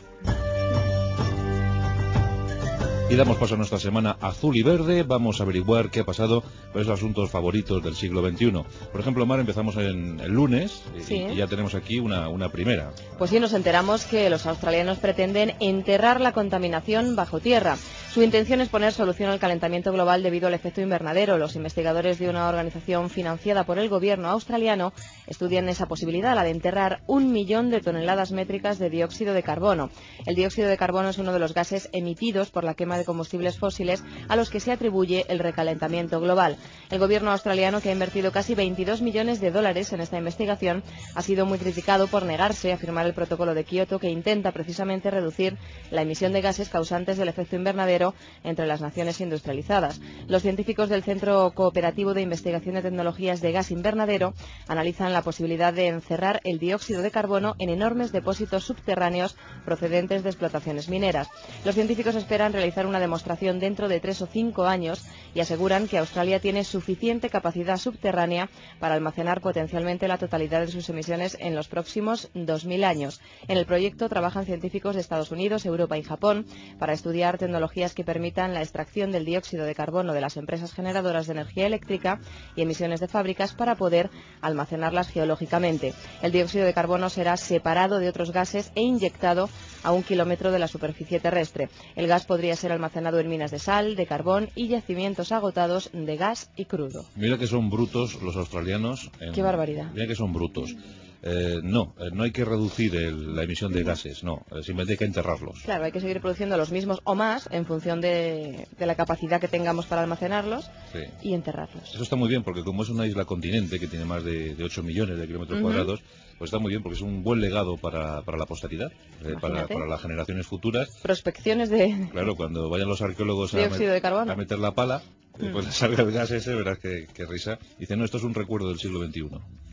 Y damos paso a nuestra semana azul y verde. Vamos a averiguar qué ha pasado con esos asuntos favoritos del siglo XXI. Por ejemplo, Mar, empezamos el lunes y ya tenemos aquí una primera. Pues sí, nos enteramos que los australianos pretenden enterrar la contaminación bajo tierra. Su intención es poner solución al calentamiento global debido al efecto invernadero. Los investigadores de una organización financiada por el gobierno australiano estudian esa posibilidad, la de enterrar 1 millón de toneladas métricas de dióxido de carbono. El dióxido de carbono es uno de los gases emitidos por la quema de combustibles fósiles a los que se atribuye el recalentamiento global. El gobierno australiano, que ha invertido casi 22 millones de dólares en esta investigación, ha sido muy criticado por negarse a firmar el protocolo de Kioto, que intenta precisamente reducir la emisión de gases causantes del efecto invernadero entre las naciones industrializadas. Los científicos del Centro Cooperativo de Investigación de Tecnologías de Gas Invernadero analizan la posibilidad de encerrar el dióxido de carbono en enormes depósitos subterráneos procedentes de explotaciones mineras. Los científicos esperan realizar una demostración dentro de 3 o 5 años y aseguran que Australia tiene suficiente capacidad subterránea para almacenar potencialmente la totalidad de sus emisiones en los próximos 2000 años. En el proyecto trabajan científicos de Estados Unidos, Europa y Japón para estudiar tecnologías medidas que permitan la extracción del dióxido de carbono de las empresas generadoras de energía eléctrica y emisiones de fábricas para poder almacenarlas geológicamente. El dióxido de carbono será separado de otros gases e inyectado a 1 kilómetro de la superficie terrestre. El gas podría ser almacenado en minas de sal, de carbón y yacimientos agotados de gas y crudo. Mira que son brutos los australianos. ¡Qué barbaridad! Mira que son brutos. No hay que reducir la emisión de gases, no, simplemente hay que enterrarlos. Claro, hay que seguir produciendo los mismos o más en función de la capacidad que tengamos para almacenarlos y enterrarlos. Eso está muy bien porque como es una isla continente que tiene más de 8 millones de kilómetros cuadrados, pues está muy bien porque es un buen legado para la posteridad, para las generaciones futuras. Prospecciones de... Claro, cuando vayan los arqueólogos dióxido de carbono a meter la pala, pues salga el gas ese, verás que risa. Dice, no, esto es un recuerdo del siglo XXI.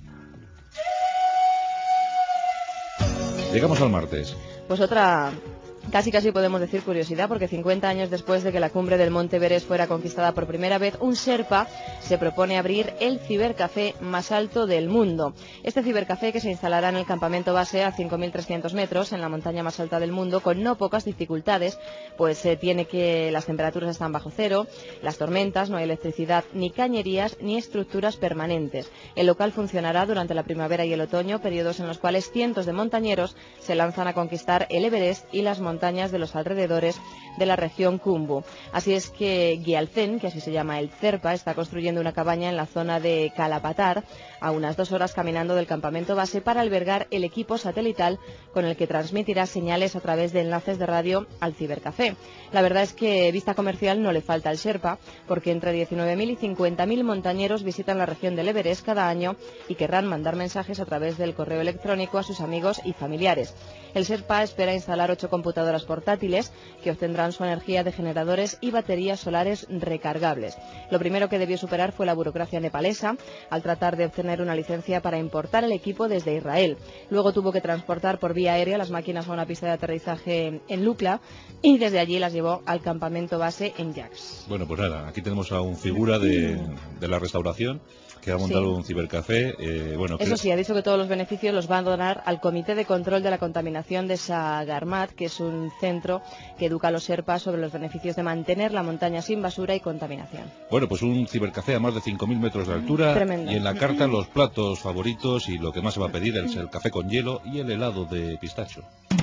Llegamos al martes. Pues otra, casi podemos decir curiosidad, porque 50 años después de que la cumbre del Monte Everest fuera conquistada por primera vez, un Sherpa se propone abrir el cibercafé más alto del mundo. Este cibercafé, que se instalará en el campamento base a 5.300 metros, en la montaña más alta del mundo, con no pocas dificultades, pues las temperaturas están bajo cero, las tormentas, no hay electricidad, ni cañerías, ni estructuras permanentes. El local funcionará durante la primavera y el otoño, periodos en los cuales cientos de montañeros se lanzan a conquistar el Everest y las montañas de los alrededores de la región Khumbu. Así es que Gyaltsen, que así se llama el Sherpa, está construyendo una cabaña en la zona de Kalapatar, a unas 2 horas caminando del campamento base, para albergar el equipo satelital con el que transmitirá señales a través de enlaces de radio al cibercafé. La verdad es que vista comercial no le falta al Sherpa, porque entre 19.000 y 50.000 montañeros visitan la región del Everest cada año y querrán mandar mensajes a través del correo electrónico a sus amigos y familiares. El Sherpa espera instalar 8 computadoras portátiles que obtendrán su energía de generadores y baterías solares recargables. Lo primero que debió superar fue la burocracia nepalesa al tratar de obtener una licencia para importar el equipo desde Israel. Luego tuvo que transportar por vía aérea las máquinas a una pista de aterrizaje en Lukla y desde allí las llevó al campamento base en Jax. Bueno, pues nada, aquí tenemos a un figura de la restauración que ha montado un cibercafé. Eso sí, ha dicho que todos los beneficios los va a donar al Comité de Control de la Contaminación de Sagarmat, que es un centro que educa a los Sherpas sobre los beneficios de mantener la montaña sin basura y contaminación. Bueno, pues un cibercafé a más de 5.000 metros de altura. Tremendo. Y en la carta los platos favoritos y lo que más se va a pedir es el café con hielo y el helado de pistacho.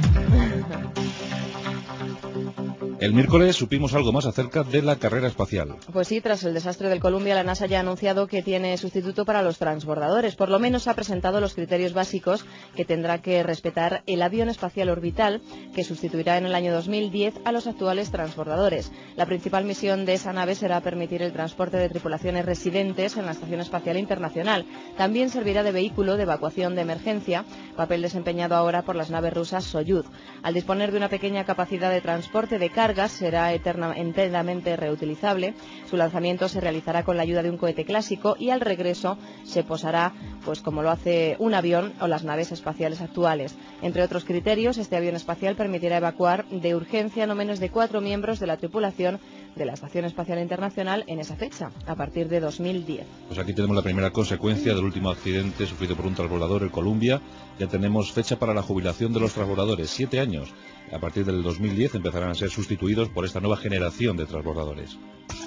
El miércoles supimos algo más acerca de la carrera espacial. Pues sí, tras el desastre del Columbia, la NASA ya ha anunciado que tiene sustituto para los transbordadores. Por lo menos ha presentado los criterios básicos que tendrá que respetar el avión espacial orbital, que sustituirá en el año 2010 a los actuales transbordadores. La principal misión de esa nave será permitir el transporte de tripulaciones residentes en la Estación Espacial Internacional. También servirá de vehículo de evacuación de emergencia, papel desempeñado ahora por las naves rusas Soyuz. Al disponer de una pequeña capacidad de transporte de cargas, será enteramente reutilizable. Su lanzamiento se realizará con la ayuda de un cohete clásico y al regreso se posará, pues como lo hace un avión o las naves espaciales actuales. Entre otros criterios, este avión espacial permitirá evacuar de urgencia no menos de 4 miembros de la tripulación de la Estación Espacial Internacional en esa fecha, a partir de 2010. Pues aquí tenemos la primera consecuencia del último accidente sufrido por un transbordador, el Columbia. Ya tenemos fecha para la jubilación de los transbordadores, 7 años. A partir del 2010 empezarán a ser sustituidos por esta nueva generación de transbordadores.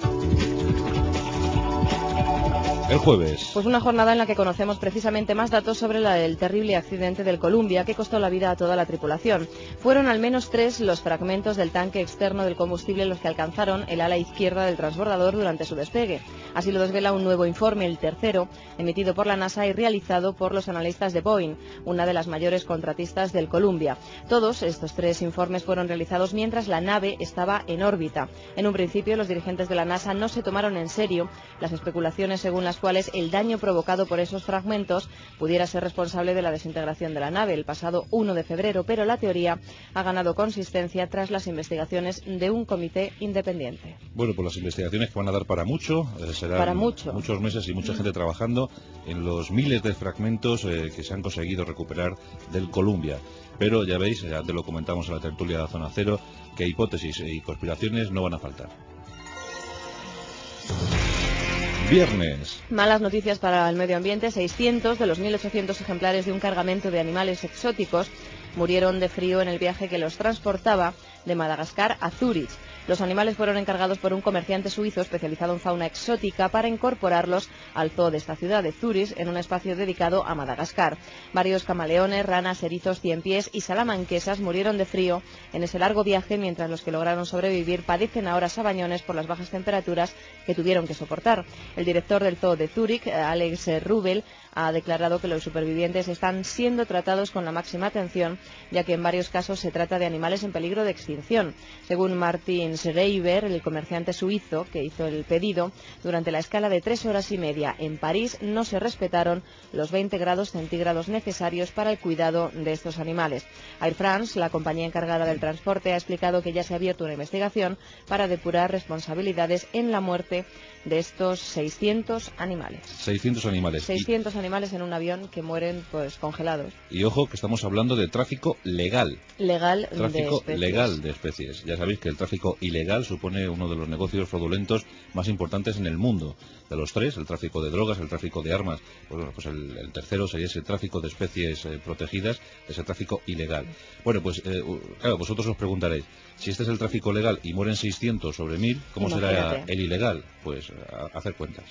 El jueves. Pues una jornada en la que conocemos precisamente más datos sobre el terrible accidente del Columbia que costó la vida a toda la tripulación. Fueron al menos 3 los fragmentos del tanque externo del combustible los que alcanzaron el ala izquierda del transbordador durante su despegue. Así lo desvela un nuevo informe, el tercero, emitido por la NASA y realizado por los analistas de Boeing, una de las mayores contratistas del Columbia. Todos estos 3 informes fueron realizados mientras la nave estaba en órbita. En un principio, los dirigentes de la NASA no se tomaron en serio las especulaciones según las cuales el daño provocado por esos fragmentos pudiera ser responsable de la desintegración de la nave el pasado 1 de febrero, pero la teoría ha ganado consistencia tras las investigaciones de un comité independiente. Bueno, pues las investigaciones que van a dar para mucho, serán muchos meses y mucha gente trabajando en los miles de fragmentos que se han conseguido recuperar del Columbia. Pero ya veis, ya te lo comentamos en la tertulia de Zona Cero, que hipótesis y conspiraciones no van a faltar. Viernes. Malas noticias para el medio ambiente. 600 de los 1.800 ejemplares de un cargamento de animales exóticos murieron de frío en el viaje que los transportaba de Madagascar a Zúrich. Los animales fueron encargados por un comerciante suizo especializado en fauna exótica para incorporarlos al zoo de esta ciudad de Zúrich en un espacio dedicado a Madagascar. Varios camaleones, ranas, erizos, ciempiés y salamanquesas murieron de frío en ese largo viaje, mientras los que lograron sobrevivir padecen ahora sabañones por las bajas temperaturas que tuvieron que soportar. El director del zoo de Zúrich, Alex Rubel, ha declarado que los supervivientes están siendo tratados con la máxima atención, ya que en varios casos se trata de animales en peligro de extinción. Según Martin Schreiber, el comerciante suizo que hizo el pedido, durante la escala de 3 horas y media en París no se respetaron los 20 grados centígrados necesarios para el cuidado de estos animales. Air France, la compañía encargada del transporte, ha explicado que ya se ha abierto una investigación para depurar responsabilidades en la muerte de estos 600 animales. 600 animales. 600 animales en un avión que mueren pues congelados. Y ojo, que estamos hablando de tráfico legal. Tráfico legal de especies. Ya sabéis que el tráfico ilegal supone uno de los negocios fraudulentos más importantes en el mundo. De los tres, el tráfico de drogas, el tráfico de armas, pues el tercero sería ese tráfico de especies protegidas, ese tráfico ilegal. Bueno, pues claro, vosotros os preguntaréis, si este es el tráfico legal y mueren 600 sobre 1000, ¿cómo será el ilegal? Pues a hacer cuentas.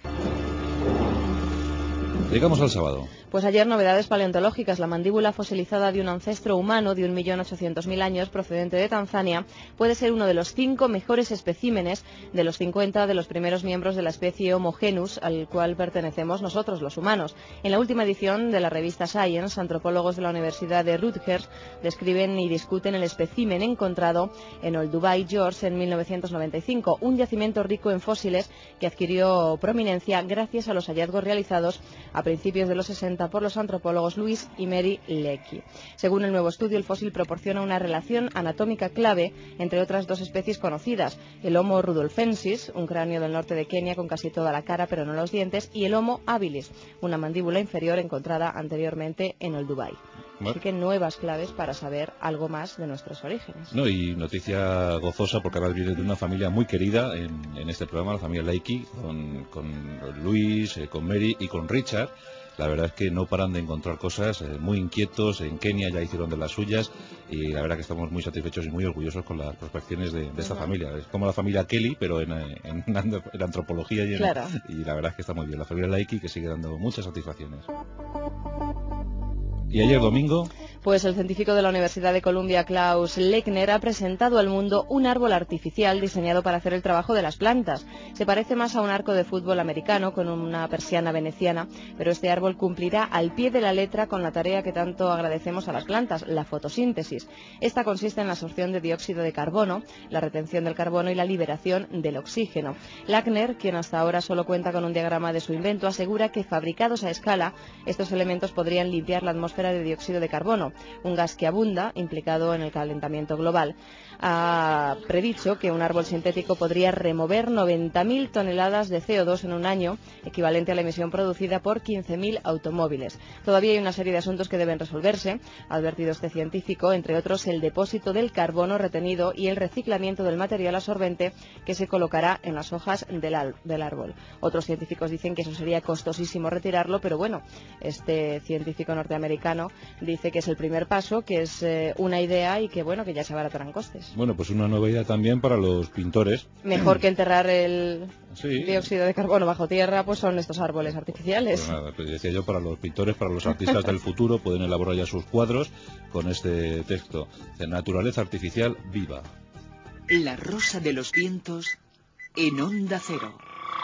Llegamos al sábado. Pues ayer novedades paleontológicas. La mandíbula fosilizada de un ancestro humano de 1.800.000 años procedente de Tanzania puede ser uno de los 5 mejores especímenes de los 50 de los primeros miembros de la especie Homo genus, al cual pertenecemos nosotros, los humanos. En la última edición de la revista Science, antropólogos de la Universidad de Rutgers describen y discuten el espécimen encontrado en Olduvai, Georgia, en 1995, un yacimiento rico en fósiles que adquirió prominencia gracias a los hallazgos realizados a principios de los 60 por los antropólogos Louis y Mary Leakey. Según el nuevo estudio, el fósil proporciona una relación anatómica clave entre otras 2 especies conocidas, el Homo rudolfensis, un cráneo del norte de Kenia con casi toda la cara pero no los dientes, y el Homo habilis, una mandíbula inferior encontrada anteriormente en Olduvai. Así que nuevas claves para saber algo más de nuestros orígenes. No, y noticia gozosa porque ahora viene de una familia muy querida en este programa, la familia Leakey, con Luis, con Mary y con Richard. La verdad es que no paran de encontrar cosas, muy inquietos. En Kenia ya hicieron de las suyas y la verdad que estamos muy satisfechos y muy orgullosos con las prospecciones de esta familia. Es como la familia Kelly, pero en antropología y la verdad es que está muy bien. La familia Leakey, que sigue dando muchas satisfacciones. ¿Y ayer domingo? Pues el científico de la Universidad de Columbia, Klaus Lechner, ha presentado al mundo un árbol artificial diseñado para hacer el trabajo de las plantas. Se parece más a un arco de fútbol americano con una persiana veneciana, pero este árbol cumplirá al pie de la letra con la tarea que tanto agradecemos a las plantas, la fotosíntesis. Esta consiste en la absorción de dióxido de carbono, la retención del carbono y la liberación del oxígeno. Lechner, quien hasta ahora solo cuenta con un diagrama de su invento, asegura que fabricados a escala, estos elementos podrían limpiar la atmósfera de dióxido de carbono, un gas que abunda, implicado en el calentamiento global. Ha predicho que un árbol sintético podría remover 90.000 toneladas de CO2 en un año, equivalente a la emisión producida por 15.000 automóviles. Todavía hay una serie de asuntos que deben resolverse, ha advertido este científico, entre otros el depósito del carbono retenido y el reciclamiento del material absorbente que se colocará en las hojas del árbol. Otros científicos dicen que eso sería costosísimo retirarlo, pero bueno, este científico norteamericano dice que es el primer paso, que es una idea y que bueno, que ya se abaratarán costes. Bueno, pues una nueva idea también para los pintores. Mejor que enterrar el dióxido de carbono bajo tierra, pues son estos árboles artificiales. Pues nada, pues decía yo, para los pintores, para los artistas del futuro, pueden elaborar ya sus cuadros con este texto de naturaleza artificial viva. La rosa de los vientos en Onda Cero.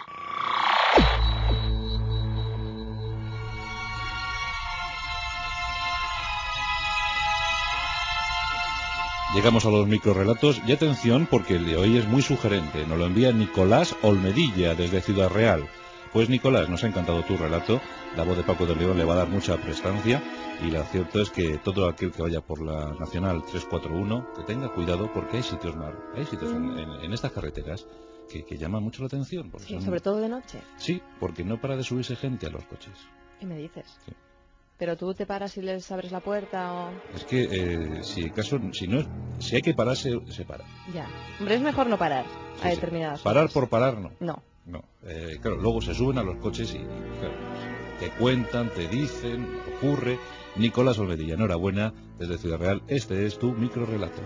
Llegamos a los microrelatos y atención porque el de hoy es muy sugerente. Nos lo envía Nicolás Olmedilla desde Ciudad Real. Pues Nicolás, nos ha encantado tu relato. La voz de Paco de León le va a dar mucha prestancia y lo cierto es que todo aquel que vaya por la Nacional 341 que tenga cuidado porque hay sitios en estas carreteras que llaman mucho la atención. Sí, sobre todo de noche. Sí, porque no para de subirse gente a los coches. ¿Qué me dices? Sí. Pero tú te paras y les abres la puerta o... Es que si hay que pararse, se para. Ya. Hombre, es mejor no parar a determinadas horas. Parar por parar, no. No. Claro, luego se suben a los coches y claro, te cuentan, te dicen, ocurre. Nicolás Olmedilla, enhorabuena, desde Ciudad Real, este es tu microrrelato.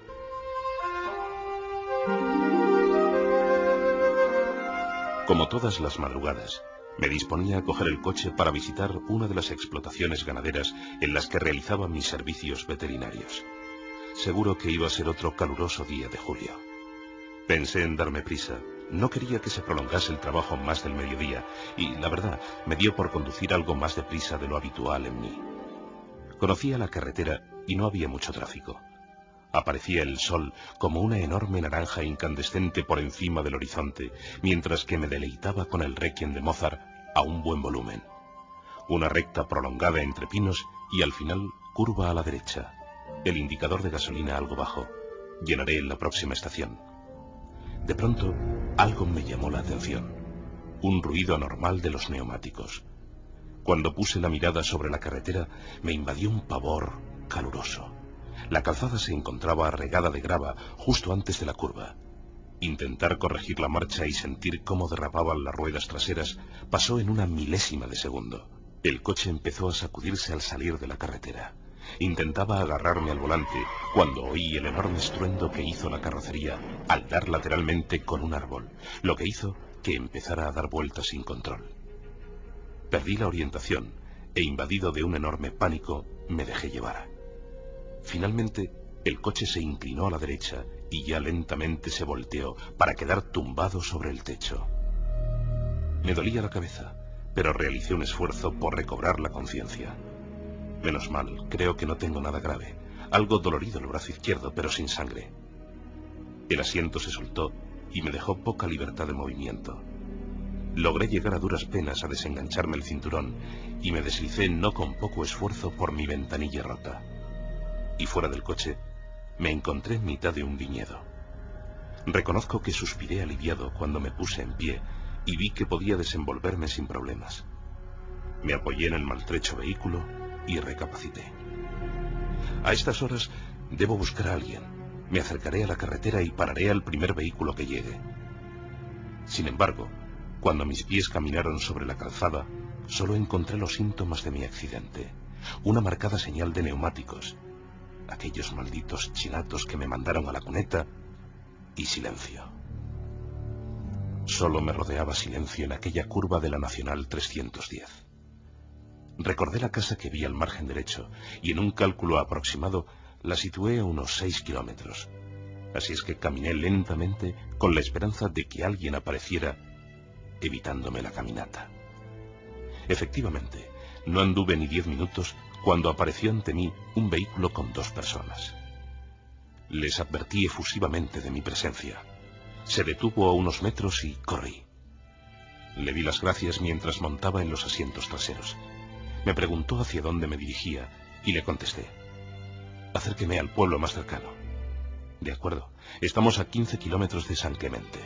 Como todas las madrugadas, me disponía a coger el coche para visitar una de las explotaciones ganaderas en las que realizaba mis servicios veterinarios. Seguro que iba a ser otro caluroso día de julio. Pensé en darme prisa, no quería que se prolongase el trabajo más del mediodía y, la verdad, me dio por conducir algo más deprisa de lo habitual en mí. Conocía la carretera y no había mucho tráfico. Aparecía el sol como una enorme naranja incandescente por encima del horizonte, mientras que me deleitaba con el Requiem de Mozart a un buen volumen. Una recta prolongada entre pinos y al final curva a la derecha. El indicador de gasolina algo bajo. Llenaré en la próxima estación. De pronto, algo me llamó la atención. Un ruido anormal de los neumáticos. Cuando puse la mirada sobre la carretera, me invadió un pavor caluroso. La calzada se encontraba regada de grava justo antes de la curva. Intentar corregir la marcha y sentir cómo derrapaban las ruedas traseras pasó en una milésima de segundo. El coche empezó a sacudirse al salir de la carretera. Intentaba agarrarme al volante cuando oí el enorme estruendo que hizo la carrocería al dar lateralmente con un árbol, lo que hizo que empezara a dar vueltas sin control. Perdí la orientación e, invadido de un enorme pánico, me dejé llevar. Finalmente, el coche se inclinó a la derecha y ya lentamente se volteó para quedar tumbado sobre el techo. Me dolía la cabeza, pero realicé un esfuerzo por recobrar la conciencia. Menos mal, creo que no tengo nada grave. Algo dolorido el brazo izquierdo, pero sin sangre. El asiento se soltó y me dejó poca libertad de movimiento. Logré llegar a duras penas a desengancharme el cinturón y me deslicé no con poco esfuerzo por mi ventanilla rota. Y fuera del coche, me encontré en mitad de un viñedo. Reconozco que suspiré aliviado cuando me puse en pie y vi que podía desenvolverme sin problemas. Me apoyé en el maltrecho vehículo y recapacité. A estas horas debo buscar a alguien. Me acercaré a la carretera y pararé al primer vehículo que llegue. Sin embargo, cuando mis pies caminaron sobre la calzada, solo encontré los síntomas de mi accidente. Una marcada señal de neumáticos, aquellos malditos chilatos que me mandaron a la cuneta, y silencio. Solo me rodeaba silencio en aquella curva de la Nacional 310. Recordé la casa que vi al margen derecho y en un cálculo aproximado la situé a unos 6 kilómetros. Así es que caminé lentamente con la esperanza de que alguien apareciera evitándome la caminata. Efectivamente, no anduve ni 10 minutos cuando apareció ante mí un vehículo con 2 personas. Les advertí efusivamente de mi presencia. Se detuvo a unos metros y corrí. Le di las gracias mientras montaba en los asientos traseros. Me preguntó hacia dónde me dirigía y le contesté: acérqueme al pueblo más cercano. De acuerdo, estamos a 15 kilómetros de San Clemente.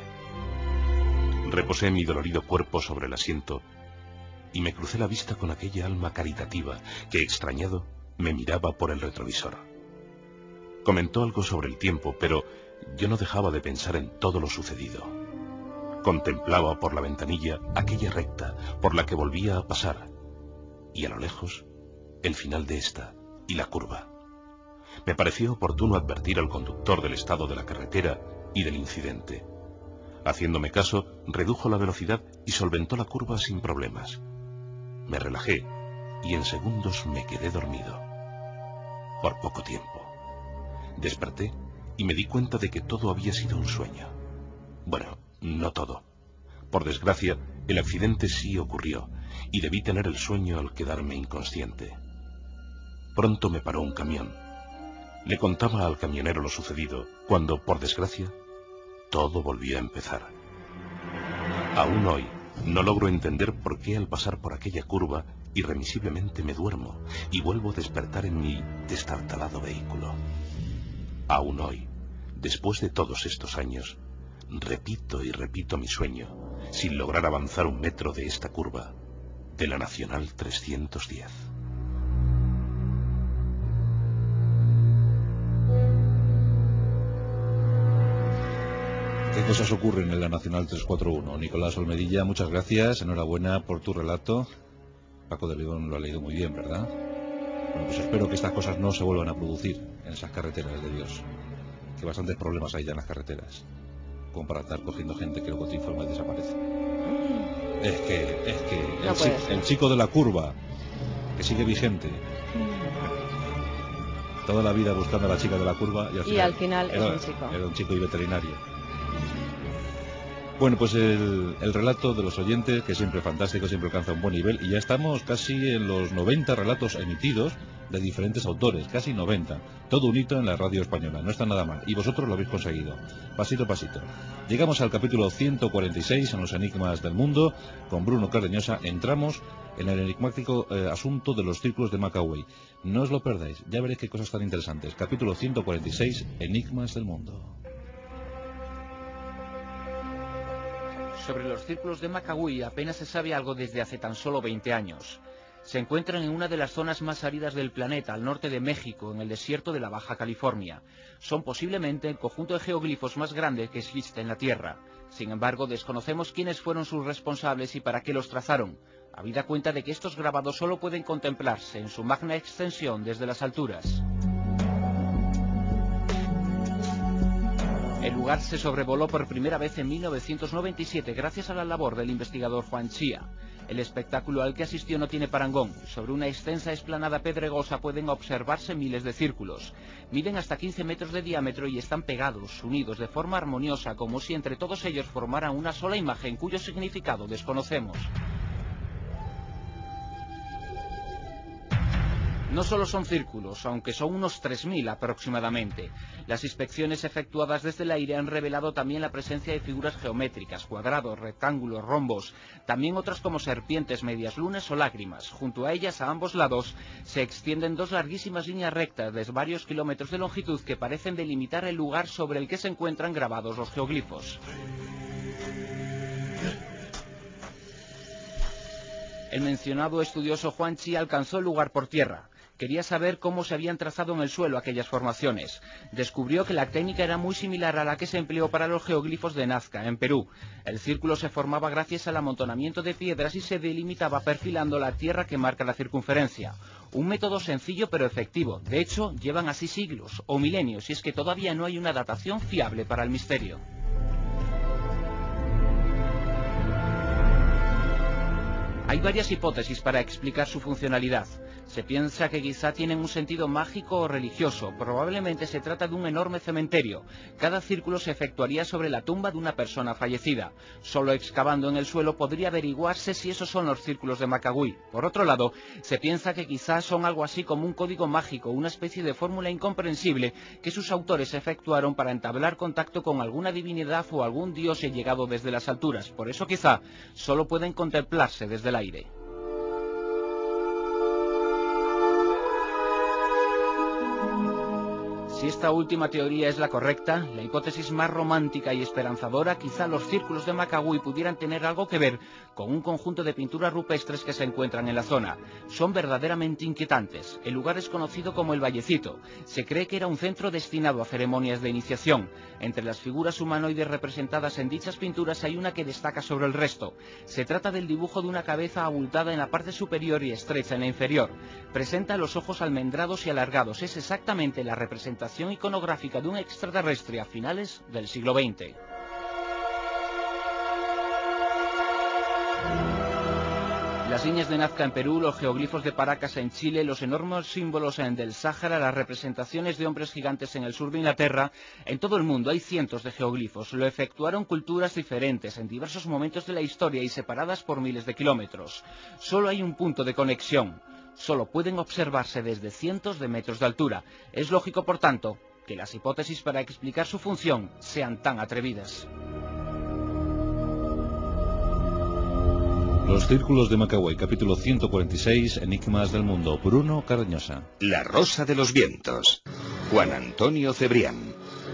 Reposé mi dolorido cuerpo sobre el asiento y me crucé la vista con aquella alma caritativa que, extrañado, me miraba por el retrovisor. Comentó algo sobre el tiempo, pero yo no dejaba de pensar en todo lo sucedido. Contemplaba por la ventanilla aquella recta por la que volvía a pasar, y a lo lejos, el final de esta y la curva. Me pareció oportuno advertir al conductor del estado de la carretera y del incidente. Haciéndome caso, redujo la velocidad y solventó la curva sin problemas. Me relajé y en segundos me quedé dormido. Por poco tiempo. Desperté y me di cuenta de que todo había sido un sueño. Bueno, no todo. Por desgracia, el accidente sí ocurrió y debí tener el sueño al quedarme inconsciente. Pronto me paró un camión. Le contaba al camionero lo sucedido cuando, por desgracia, todo volvió a empezar. Aún hoy no logro entender por qué al pasar por aquella curva irremisiblemente me duermo y vuelvo a despertar en mi destartalado vehículo. Aún hoy, después de todos estos años, repito y repito mi sueño sin lograr avanzar un metro de esta curva de la Nacional 310. ¿Qué cosas ocurren en la Nacional 341? Nicolás Olmedilla, muchas gracias, enhorabuena por tu relato. Paco de León lo ha leído muy bien, ¿verdad? Bueno, pues espero que estas cosas no se vuelvan a producir en esas carreteras de Dios. Que bastantes problemas hay ya en las carreteras, como para estar cogiendo gente que luego te informa y desaparece. Es que el chico de la curva, que sigue vigente, toda la vida buscando a la chica de la curva y al final es un chico. Era un chico y veterinario. Bueno, pues el relato de los oyentes, que siempre es fantástico, siempre alcanza un buen nivel, y ya estamos casi en los 90 relatos emitidos de diferentes autores, casi 90. Todo un hito en la radio española, no está nada mal, y vosotros lo habéis conseguido, pasito a pasito. Llegamos al capítulo 146 en los enigmas del mundo, con Bruno Cardeñosa. Entramos en el enigmático asunto de los círculos de Macaway. No os lo perdáis, ya veréis qué cosas tan interesantes. Capítulo 146, enigmas del mundo. Sobre los círculos de Macaway apenas se sabe algo desde hace tan solo 20 años. Se encuentran en una de las zonas más áridas del planeta, al norte de México, en el desierto de la Baja California. Son posiblemente el conjunto de geoglifos más grande que existe en la Tierra. Sin embargo, desconocemos quiénes fueron sus responsables y para qué los trazaron, habida cuenta de que estos grabados solo pueden contemplarse en su magna extensión desde las alturas. El lugar se sobrevoló por primera vez en 1997 gracias a la labor del investigador Juan Chía. El espectáculo al que asistió no tiene parangón. Sobre una extensa explanada pedregosa pueden observarse miles de círculos. Miden hasta 15 metros de diámetro y están pegados, unidos de forma armoniosa, como si entre todos ellos formaran una sola imagen cuyo significado desconocemos. No solo son círculos, aunque son unos 3000 aproximadamente. Las inspecciones efectuadas desde el aire han revelado también la presencia de figuras geométricas, cuadrados, rectángulos, rombos, también otras como serpientes, medias lunas o lágrimas. Junto a ellas, a ambos lados, se extienden dos larguísimas líneas rectas de varios kilómetros de longitud que parecen delimitar el lugar sobre el que se encuentran grabados los geoglifos. El mencionado estudioso Juan Chi alcanzó el lugar por tierra. Quería saber cómo se habían trazado en el suelo aquellas formaciones. Descubrió que la técnica era muy similar a la que se empleó para los geoglifos de Nazca, en Perú. El círculo se formaba gracias al amontonamiento de piedras y se delimitaba perfilando la tierra que marca la circunferencia. Un método sencillo pero efectivo. De hecho, llevan así siglos o milenios, y es que todavía no hay una datación fiable para el misterio. Hay varias hipótesis para explicar su funcionalidad. Se piensa que quizá tienen un sentido mágico o religioso. Probablemente se trata de un enorme cementerio. Cada círculo se efectuaría sobre la tumba de una persona fallecida. Solo excavando en el suelo podría averiguarse si esos son los círculos de Macaway. Por otro lado, se piensa que quizás son algo así como un código mágico, una especie de fórmula incomprensible que sus autores efectuaron para entablar contacto con alguna divinidad o algún dios llegado desde las alturas. Por eso quizá solo pueden contemplarse desde el aire. Si esta última teoría es la correcta, la hipótesis más romántica y esperanzadora, quizá los círculos de Macaway pudieran tener algo que ver con un conjunto de pinturas rupestres que se encuentran en la zona. Son verdaderamente inquietantes. El lugar es conocido como el Vallecito. Se cree que era un centro destinado a ceremonias de iniciación. Entre las figuras humanoides representadas en dichas pinturas hay una que destaca sobre el resto. Se trata del dibujo de una cabeza abultada en la parte superior y estrecha en la inferior. Presenta los ojos almendrados y alargados. Es exactamente la representación iconográfica de un extraterrestre a finales del siglo XX. Las líneas de Nazca en Perú, los geoglifos de Paracas en Chile, los enormes símbolos del Sáhara, las representaciones de hombres gigantes en el sur de Inglaterra. En todo el mundo hay cientos de geoglifos. Lo efectuaron culturas diferentes en diversos momentos de la historia y separadas por miles de kilómetros. Solo hay un punto de conexión. Solo pueden observarse desde cientos de metros de altura. Es lógico, por tanto, que las hipótesis para explicar su función sean tan atrevidas. Los círculos de Macaway, capítulo 146, Enigmas del mundo. Bruno Cardeñosa. La rosa de los vientos. Juan Antonio Cebrián.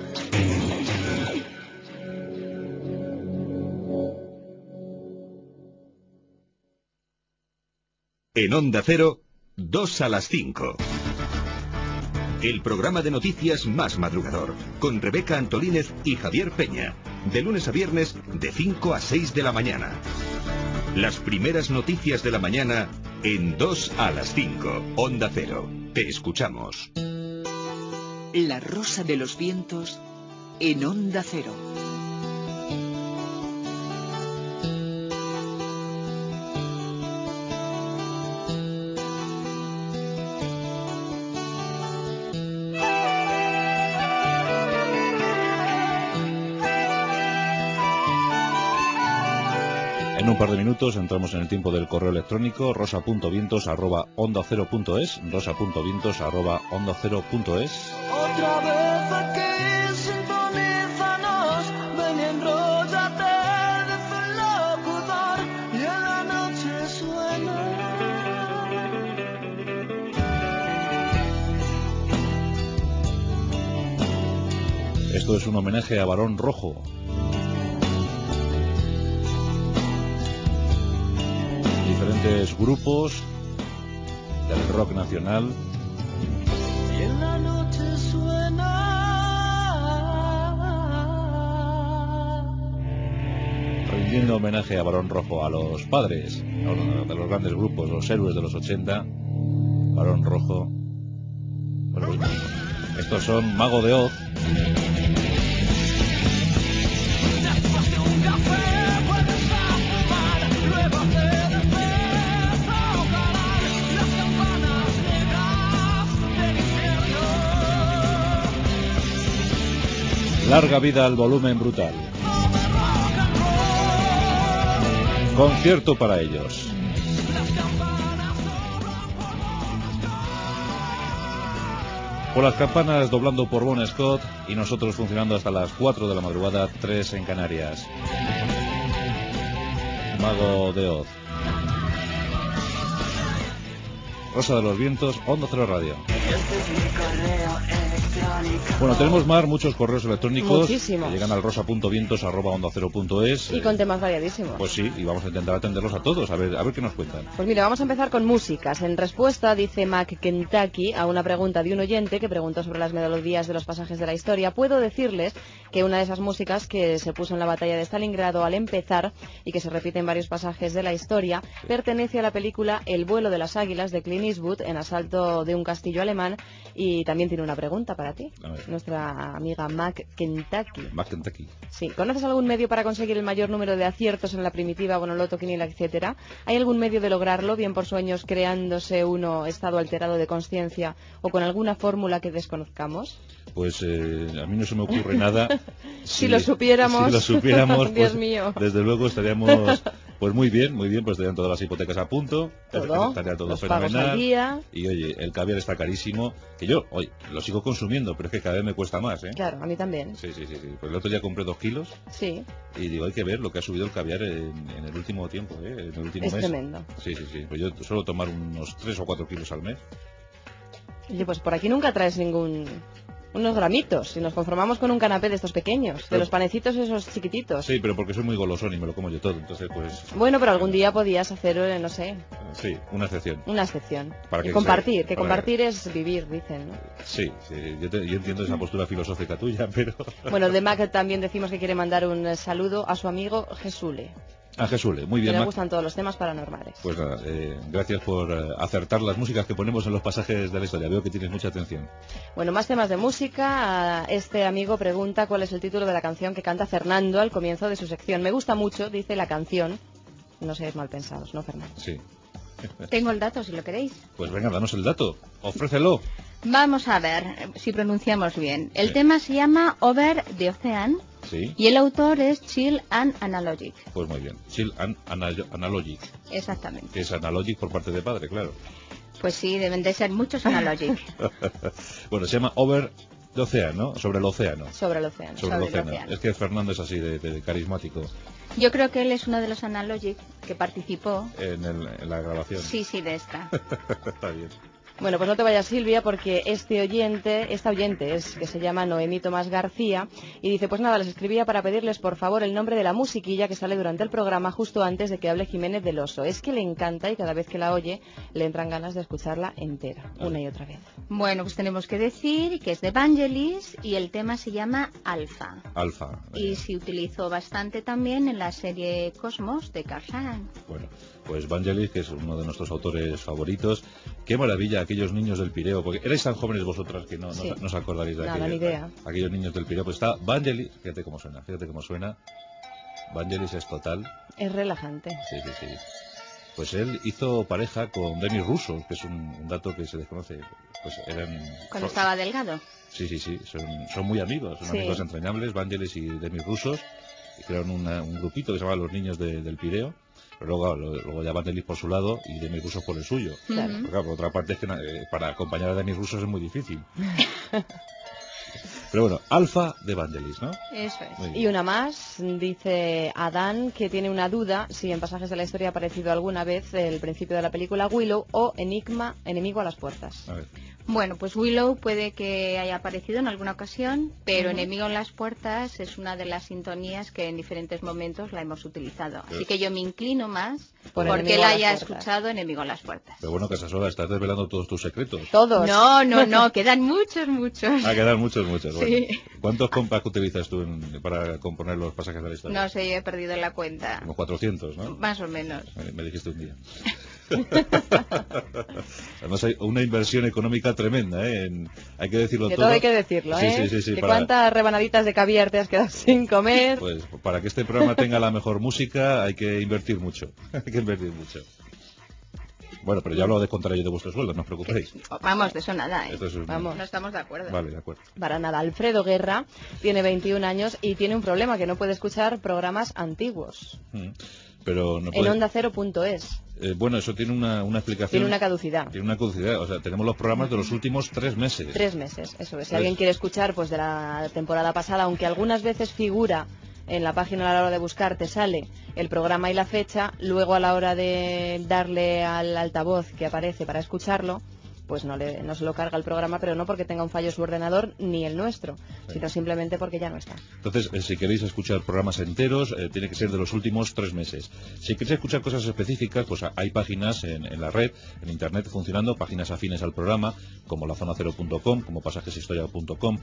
En Onda Cero, 2 a las 5. El programa de noticias más madrugador, con Rebeca Antolínez y Javier Peña. De lunes a viernes, de 5 a 6 de la mañana. Las primeras noticias de la mañana En 2 a las 5, Onda Cero. Te escuchamos. La Rosa de los Vientos en Onda Cero. En un par de minutos entramos en el tiempo del correo electrónico rosa.vientos@ondacero.es, rosa.vientos@ondacero.es. Otra vez aquí sintonízanos, ven y enróllate de locutor y en la noche suena. Esto es un homenaje a Barón Rojo. Diferentes grupos del rock nacional. Y en la noche suena. Rindiendo homenaje a Barón Rojo, a los padres de los grandes grupos, los héroes de los 80. Barón Rojo. Bueno, pues, estos son Mago de Oz. Larga vida al volumen brutal. Concierto para ellos. Por las campanas doblando por Bon Scott y nosotros funcionando hasta las 4 de la madrugada, 3 en Canarias. Mago de Oz. Rosa de los Vientos, Onda Cero Radio. Bueno, tenemos, Mar, muchos correos electrónicos. Muchísimos. Que llegan al rosa.vientos@ondacero.es. Y con temas variadísimos. Pues sí, y vamos a intentar atenderlos a todos, a ver qué nos cuentan. Pues mira, vamos a empezar con músicas. En respuesta, dice Mac Kentucky, a una pregunta de un oyente que preguntó sobre las melodías de los pasajes de la historia, puedo decirles que una de esas músicas que se puso en la batalla de Stalingrado al empezar y que se repite en varios pasajes de la historia, pertenece a la película El vuelo de las águilas de Clint Eastwood, en asalto de un castillo alemán. Y también tiene una pregunta para ti, nuestra amiga Mac Kentucky. Mac Kentucky. Sí. ¿Conoces algún medio para conseguir el mayor número de aciertos en la primitiva, Bonoloto, Quiniela, etcétera? ¿Hay algún medio de lograrlo, bien por sueños, creándose uno estado alterado de conciencia o con alguna fórmula que desconozcamos? Pues a mí no se me ocurre nada. Si lo supiéramos, Dios pues, mío. Desde luego estaríamos pues muy bien, pues estarían todas las hipotecas a punto, estaría todo los fenomenal. pagos al día. Y oye, el caviar está carísimo, que yo, oye, lo sigo consumiendo, pero es que cada vez me cuesta más, ¿eh? Claro, a mí también. Sí. Pues el otro día compré 2 kilos. Sí. Y digo, hay que ver lo que ha subido el caviar en el último tiempo, en el último mes. Es tremendo. Sí. Pues yo suelo tomar unos 3 o 4 kilos al mes. Oye, pues por aquí nunca traes unos gramitos, y nos conformamos con un canapé de estos pequeños, de los panecitos esos chiquititos. Sí, pero porque soy muy golosón y me lo como yo todo, entonces pues... Bueno, pero algún día podías hacer, no sé... Sí, una excepción. Una excepción. Para y compartir, que compartir es vivir, dicen, ¿no? Sí, yo entiendo esa postura filosófica tuya, pero... Bueno, de Mac también decimos que quiere mandar un saludo a su amigo Jesule. A Jesule, muy bien. Que le gustan todos los temas paranormales. Pues nada, gracias por acertar las músicas que ponemos en los pasajes de la historia. Veo que tienes mucha atención. Bueno, más temas de música. Este amigo pregunta cuál es el título de la canción que canta Fernando al comienzo de su sección. Me gusta mucho, dice la canción. No seáis mal pensados, ¿no, Fernando? Sí. Tengo el dato, si lo queréis. Pues venga, danos el dato. Ofrécelo. Vamos a ver si pronunciamos bien. El tema se llama Over the Ocean. Sí. Y el autor es Chill and Analogic. Pues muy bien. Chill and Analogic. Exactamente. Que es Analogic por parte de padre, claro. Pues sí, deben de ser muchos Analogic. Bueno, se llama Over the Ocean, ¿no? Sobre el océano. Sobre el océano. Sobre el océano. Es que Fernando es así de carismático. Yo creo que él es uno de los Analogic que participó en la grabación. Sí, de esta. Está bien. Bueno, pues no te vayas, Silvia, porque esta oyente es que se llama Noemí Tomás García y dice, pues nada, les escribía para pedirles por favor el nombre de la musiquilla que sale durante el programa justo antes de que hable Jiménez del Oso. Es que le encanta y cada vez que la oye le entran ganas de escucharla entera, una y otra vez. Bueno, pues tenemos que decir que es de Vangelis y el tema se llama Alfa. Alfa. Y se utilizó bastante también en la serie Cosmos de Carl Sagan. Bueno, pues Vangelis, que es uno de nuestros autores favoritos. Qué maravilla aquellos niños del Pireo, porque erais tan jóvenes vosotras que no os acordaréis de Nada, ni idea. Aquellos niños del Pireo. Pues está Vangelis, fíjate cómo suena. Vangelis es total. Es relajante. Sí. Pues él hizo pareja con Demis Roussos, que es un dato que se desconoce. Pues eran... Cuando estaba delgado. Sí, son muy amigos, son amigos entrañables, Vangelis y Demis Roussos, y crearon un grupito que se llama Los Niños del Pireo. Pero luego ya Vangelis por su lado y Demis Roussos por el suyo. Claro. Pero claro, por otra parte es que para acompañar a Demis Roussos es muy difícil. Pero bueno, Alfa de Vangelis, ¿no? Eso es. Y una más, dice Adán, que tiene una duda si en pasajes de la historia ha aparecido alguna vez el principio de la película Willow o Enemigo a las puertas. A ver. Bueno, pues Willow puede que haya aparecido en alguna ocasión, pero Enemigo en las puertas es una de las sintonías que en diferentes momentos la hemos utilizado. Así que yo me inclino más porque él haya escuchado Enemigo en las puertas. Pero bueno, Casasola, estás desvelando todos tus secretos. Todos. No, quedan muchos. Quedan muchos. Bueno, Sí. ¿cuántos compas utilizas tú para componer los pasajes de la historia? No sé, yo he perdido la cuenta. Como 400, ¿no? Más o menos. Me dijiste un día. Además hay una inversión económica tremenda, ¿eh? Hay que decirlo todo. Todo hay que decirlo, ¿eh? Sí, ¿Cuántas rebanaditas de caviar te has quedado sin comer? Pues para que este programa tenga la mejor música hay que invertir mucho. Bueno, pero ya lo descontaré yo de vuestro sueldo, no os preocupéis. Vamos, de eso nada, ¿eh? Vamos. No estamos de acuerdo. Vale, de acuerdo. Para nada. Alfredo Guerra tiene 21 años y tiene un problema, que no puede escuchar programas antiguos. Pero no puede... En ondacero.es. Bueno, eso tiene una explicación. Tiene una caducidad. O sea, tenemos los programas de los últimos 3 meses. 3 meses, eso es. Si alguien quiere escuchar pues de la temporada pasada, aunque algunas veces figura en la página a la hora de buscar, te sale el programa y la fecha, luego a la hora de darle al altavoz que aparece para escucharlo, pues no se lo carga el programa, pero no porque tenga un fallo su ordenador ni el nuestro, sino simplemente porque ya no está. Entonces, si queréis escuchar programas enteros, tiene que ser de los últimos 3 meses. Si queréis escuchar cosas específicas, pues hay páginas en la red, en internet funcionando, páginas afines al programa, como lazonacero.com, como pasajeshistoria.com.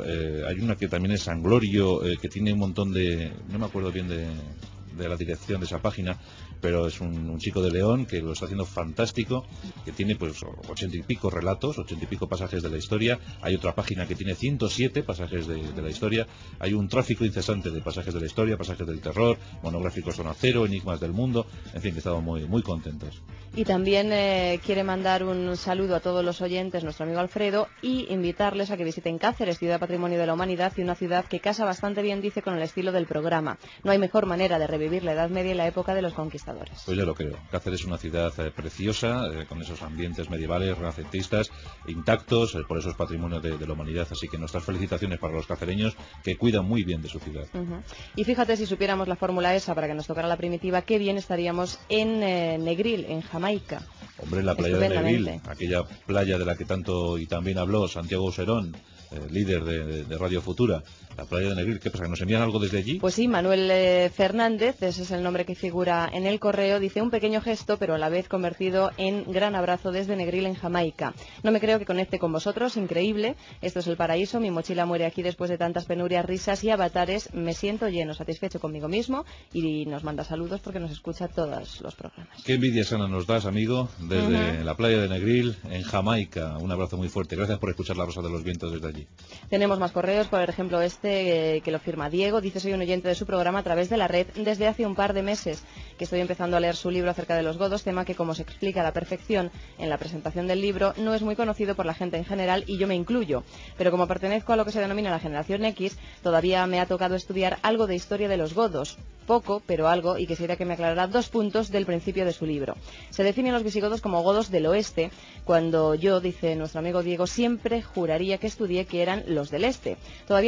Hay una que también es San Glorio, que tiene un montón de... no me acuerdo bien de la dirección de esa página, pero es un chico de León que lo está haciendo fantástico, que tiene pues 80 y pico relatos, 80 y pico pasajes de la historia. Hay otra página que tiene 107 pasajes de la historia. Hay un tráfico incesante de pasajes de la historia, pasajes del terror, monográficos Zona Cero, enigmas del mundo, en fin, que estamos muy contentos. Y también quiere mandar un saludo a todos los oyentes, nuestro amigo Alfredo, y invitarles a que visiten Cáceres, ciudad patrimonio de la humanidad, y una ciudad que casa bastante bien, dice, con el estilo del programa. No hay mejor manera de revivir la Edad Media y la época de los conquistadores. Pues ya lo creo. Cáceres es una ciudad preciosa, con esos ambientes medievales, renacentistas, intactos, por eso es patrimonio de la humanidad. Así que nuestras felicitaciones para los cacereños, que cuidan muy bien de su ciudad. Y fíjate, si supiéramos la fórmula esa para que nos tocara la primitiva, qué bien estaríamos en Negril, en Jamaica. Hombre, en la playa de Negril, aquella playa de la que tanto y también habló Santiago Oserón, líder de Radio Futura. La playa de Negril, ¿qué pasa? ¿Nos envían algo desde allí? Pues sí, Manuel Fernández, ese es el nombre que figura en el correo, dice: un pequeño gesto, pero a la vez convertido en gran abrazo desde Negril, en Jamaica. No me creo que conecte con vosotros, increíble. Esto es el paraíso, mi mochila muere aquí después de tantas penurias, risas y avatares. Me siento lleno, satisfecho conmigo mismo, y nos manda saludos porque nos escucha todos los programas. Qué envidia sana nos das, amigo, desde la playa de Negril, en Jamaica. Un abrazo muy fuerte. Gracias por escuchar La Rosa de los Vientos desde allí. Tenemos más correos, por ejemplo que lo firma Diego. Dice: soy un oyente de su programa a través de la red desde hace un par de meses, que estoy empezando a leer su libro acerca de los godos, tema que, como se explica a la perfección en la presentación del libro, no es muy conocido por la gente en general, y yo me incluyo. Pero como pertenezco a lo que se denomina la generación X, todavía me ha tocado estudiar algo de historia de los godos. Poco, pero algo, y quisiera que me aclarara 2 puntos del principio de su libro. Se definen los visigodos como godos del oeste, cuando yo, dice nuestro amigo Diego, siempre juraría que estudié que eran los del este. Todavía no he tenido tiempo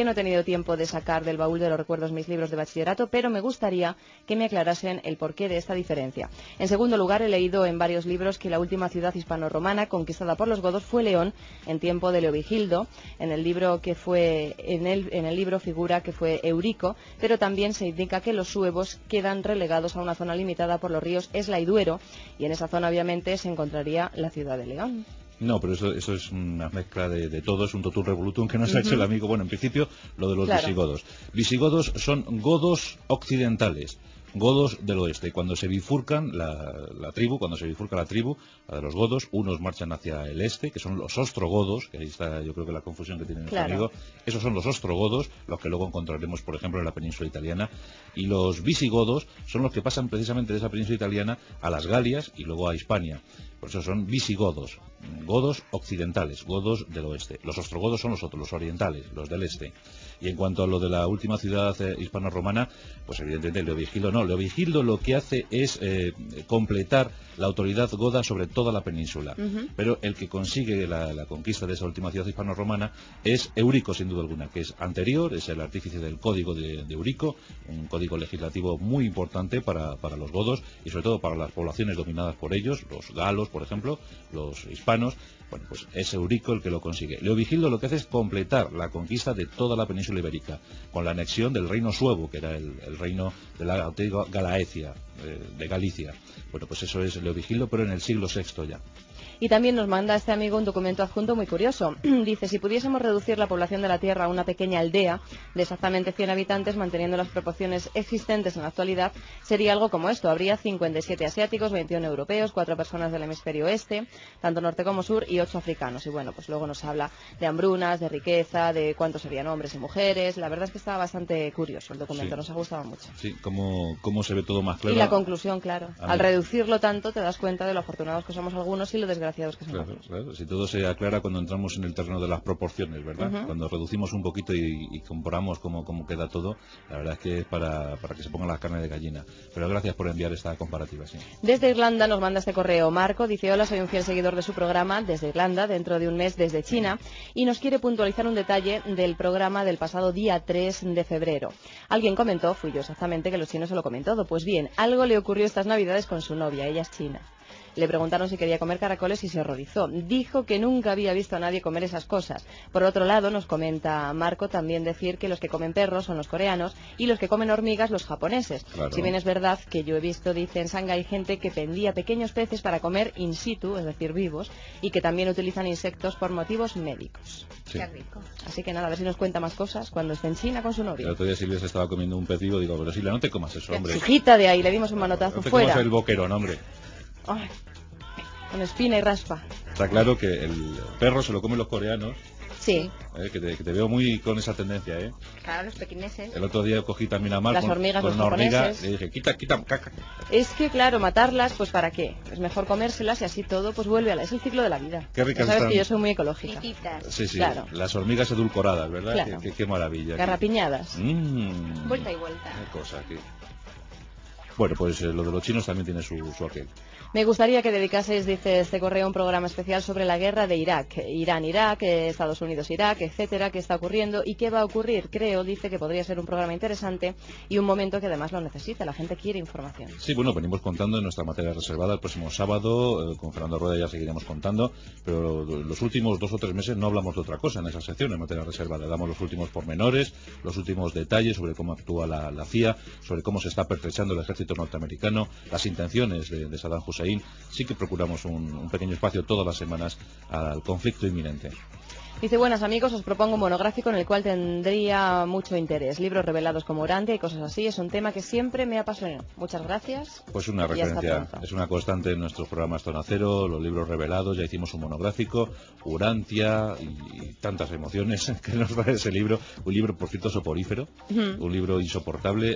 tiempo de sacar del baúl de los recuerdos mis libros de bachillerato, pero me gustaría que me aclarasen el porqué de esta diferencia. En segundo lugar, he leído en varios libros que la última ciudad hispano-romana conquistada por los godos fue León en tiempo de Leovigildo. En el libro figura que fue Eurico, pero también se indica que los suevos quedan relegados a una zona limitada por los ríos Esla y Duero, y en esa zona obviamente se encontraría la ciudad de León. No, pero eso es una mezcla de todo, es un totum revolutum que nos ha hecho el amigo. Bueno, en principio, lo de los visigodos. Visigodos son godos occidentales, godos del oeste. Cuando se bifurcan la tribu, la de los godos, unos marchan hacia el este, que son los ostrogodos, que ahí está yo creo que la confusión que tiene nuestro amigo. Esos son los ostrogodos, los que luego encontraremos, por ejemplo, en la península italiana. Y los visigodos son los que pasan precisamente de esa península italiana a las Galias y luego a Hispania. Por eso son visigodos, godos occidentales, godos del oeste. Los ostrogodos son los otros, los orientales, los del este. Y en cuanto a lo de la última ciudad hispano-romana, pues evidentemente Leovigildo no. Leovigildo lo que hace es completar la autoridad goda sobre toda la península. Pero el que consigue la conquista de esa última ciudad hispano-romana es Eurico, sin duda alguna, que es anterior, es el artífice del código de Eurico, un código legislativo muy importante para los godos y sobre todo para las poblaciones dominadas por ellos, los galos, por ejemplo, los hispanos. Bueno, pues es Eurico el que lo consigue. Leovigildo lo que hace es completar la conquista de toda la península ibérica, con la anexión del reino suevo, que era el reino de la antigua Galaecia, de Galicia. Bueno, pues eso es Leovigildo, pero en el siglo VI ya. Y también nos manda este amigo un documento adjunto muy curioso. Dice, si pudiésemos reducir la población de la Tierra a una pequeña aldea de exactamente 100 habitantes, manteniendo las proporciones existentes en la actualidad, sería algo como esto. Habría 57 asiáticos, 21 europeos, 4 personas del hemisferio oeste, tanto norte como sur, y 8 africanos. Y bueno, pues luego nos habla de hambrunas, de riqueza, de cuántos serían hombres y mujeres. La verdad es que estaba bastante curioso el documento, nos ha gustado mucho. Sí, cómo se ve todo más claro. Y la conclusión, claro. Al reducirlo tanto, te das cuenta de lo afortunados que somos algunos y lo desgraciados que somos otros. Claro, si todo se aclara cuando entramos en el terreno de las proporciones, ¿verdad? Cuando reducimos un poquito y comparamos cómo queda todo, la verdad es que es para que se pongan las carnes de gallina. Pero gracias por enviar esta comparativa. Sí. Desde Irlanda nos manda este correo Marco, dice, hola, soy un fiel seguidor de su programa desde Irlanda, dentro de un mes desde China, y nos quiere puntualizar un detalle del programa del pasado día 3 de febrero. Alguien comentó, fui yo exactamente, que los chinos se lo comen todo. Pues bien, algo le ocurrió estas navidades con su novia, ella es china. Le preguntaron si quería comer caracoles y se horrorizó. Dijo que nunca había visto a nadie comer esas cosas. Por otro lado, nos comenta Marco también decir que los que comen perros son los coreanos y los que comen hormigas los japoneses. Claro. Si bien es verdad que yo he visto, dice, en Shanghái gente que pendía pequeños peces para comer in situ, es decir, vivos, y que también utilizan insectos por motivos médicos. Sí. Qué rico. Así que nada, a ver si nos cuenta más cosas cuando esté en China con su novia. El otro día Silvia se estaba comiendo un pez vivo, digo, pero Silvia, no te comas eso, hombre. Hijita de ahí, le dimos un manotazo no te fuera. Comas el boquerón, hombre. Ay, con espina y raspa. Está claro que el perro se lo comen los coreanos. Sí. Que te veo muy con esa tendencia, ¿eh? Claro, los pequineses. El otro día cogí también a Mar las hormigas, con los una hormiga japoneses. y le dije, quita, caca. Es que, claro, matarlas, pues ¿para qué? Es mejor comérselas y así todo, pues vuelve a la... Es el ciclo de la vida. Qué ricas ya sabes están. Que yo soy muy ecológica. Sí, claro. Las hormigas edulcoradas, ¿verdad? Claro. Qué maravilla. Garrapiñadas. Vuelta y vuelta. Qué cosa aquí. Bueno, pues lo de los chinos también tiene su aquel. Me gustaría que dedicaseis, dice este correo, un programa especial sobre la guerra de Irak. Irán-Irak, Estados Unidos-Irak, etcétera, qué está ocurriendo y qué va a ocurrir. Creo, dice, que podría ser un programa interesante y un momento que además lo necesita. La gente quiere información. Sí, bueno, venimos contando en nuestra materia reservada el próximo sábado. Con Fernando Rueda ya seguiremos contando, pero los últimos 2 o 3 meses no hablamos de otra cosa en esa sección, en materia reservada. Damos los últimos pormenores, los últimos detalles sobre cómo actúa la CIA, sobre cómo se está pertrechando el ejército norteamericano, las intenciones de Saddam Hussein. Sí que procuramos un pequeño espacio todas las semanas al conflicto inminente. Dice, buenas amigos, os propongo un monográfico en el cual tendría mucho interés. Libros revelados como Urantia y cosas así. Es un tema que siempre me apasionó. Muchas gracias. Pues una referencia, es una constante en nuestros programas Zona Cero, los libros revelados. Ya hicimos un monográfico, Urantia y tantas emociones que nos da ese libro. Un libro, por cierto, soporífero, un libro insoportable,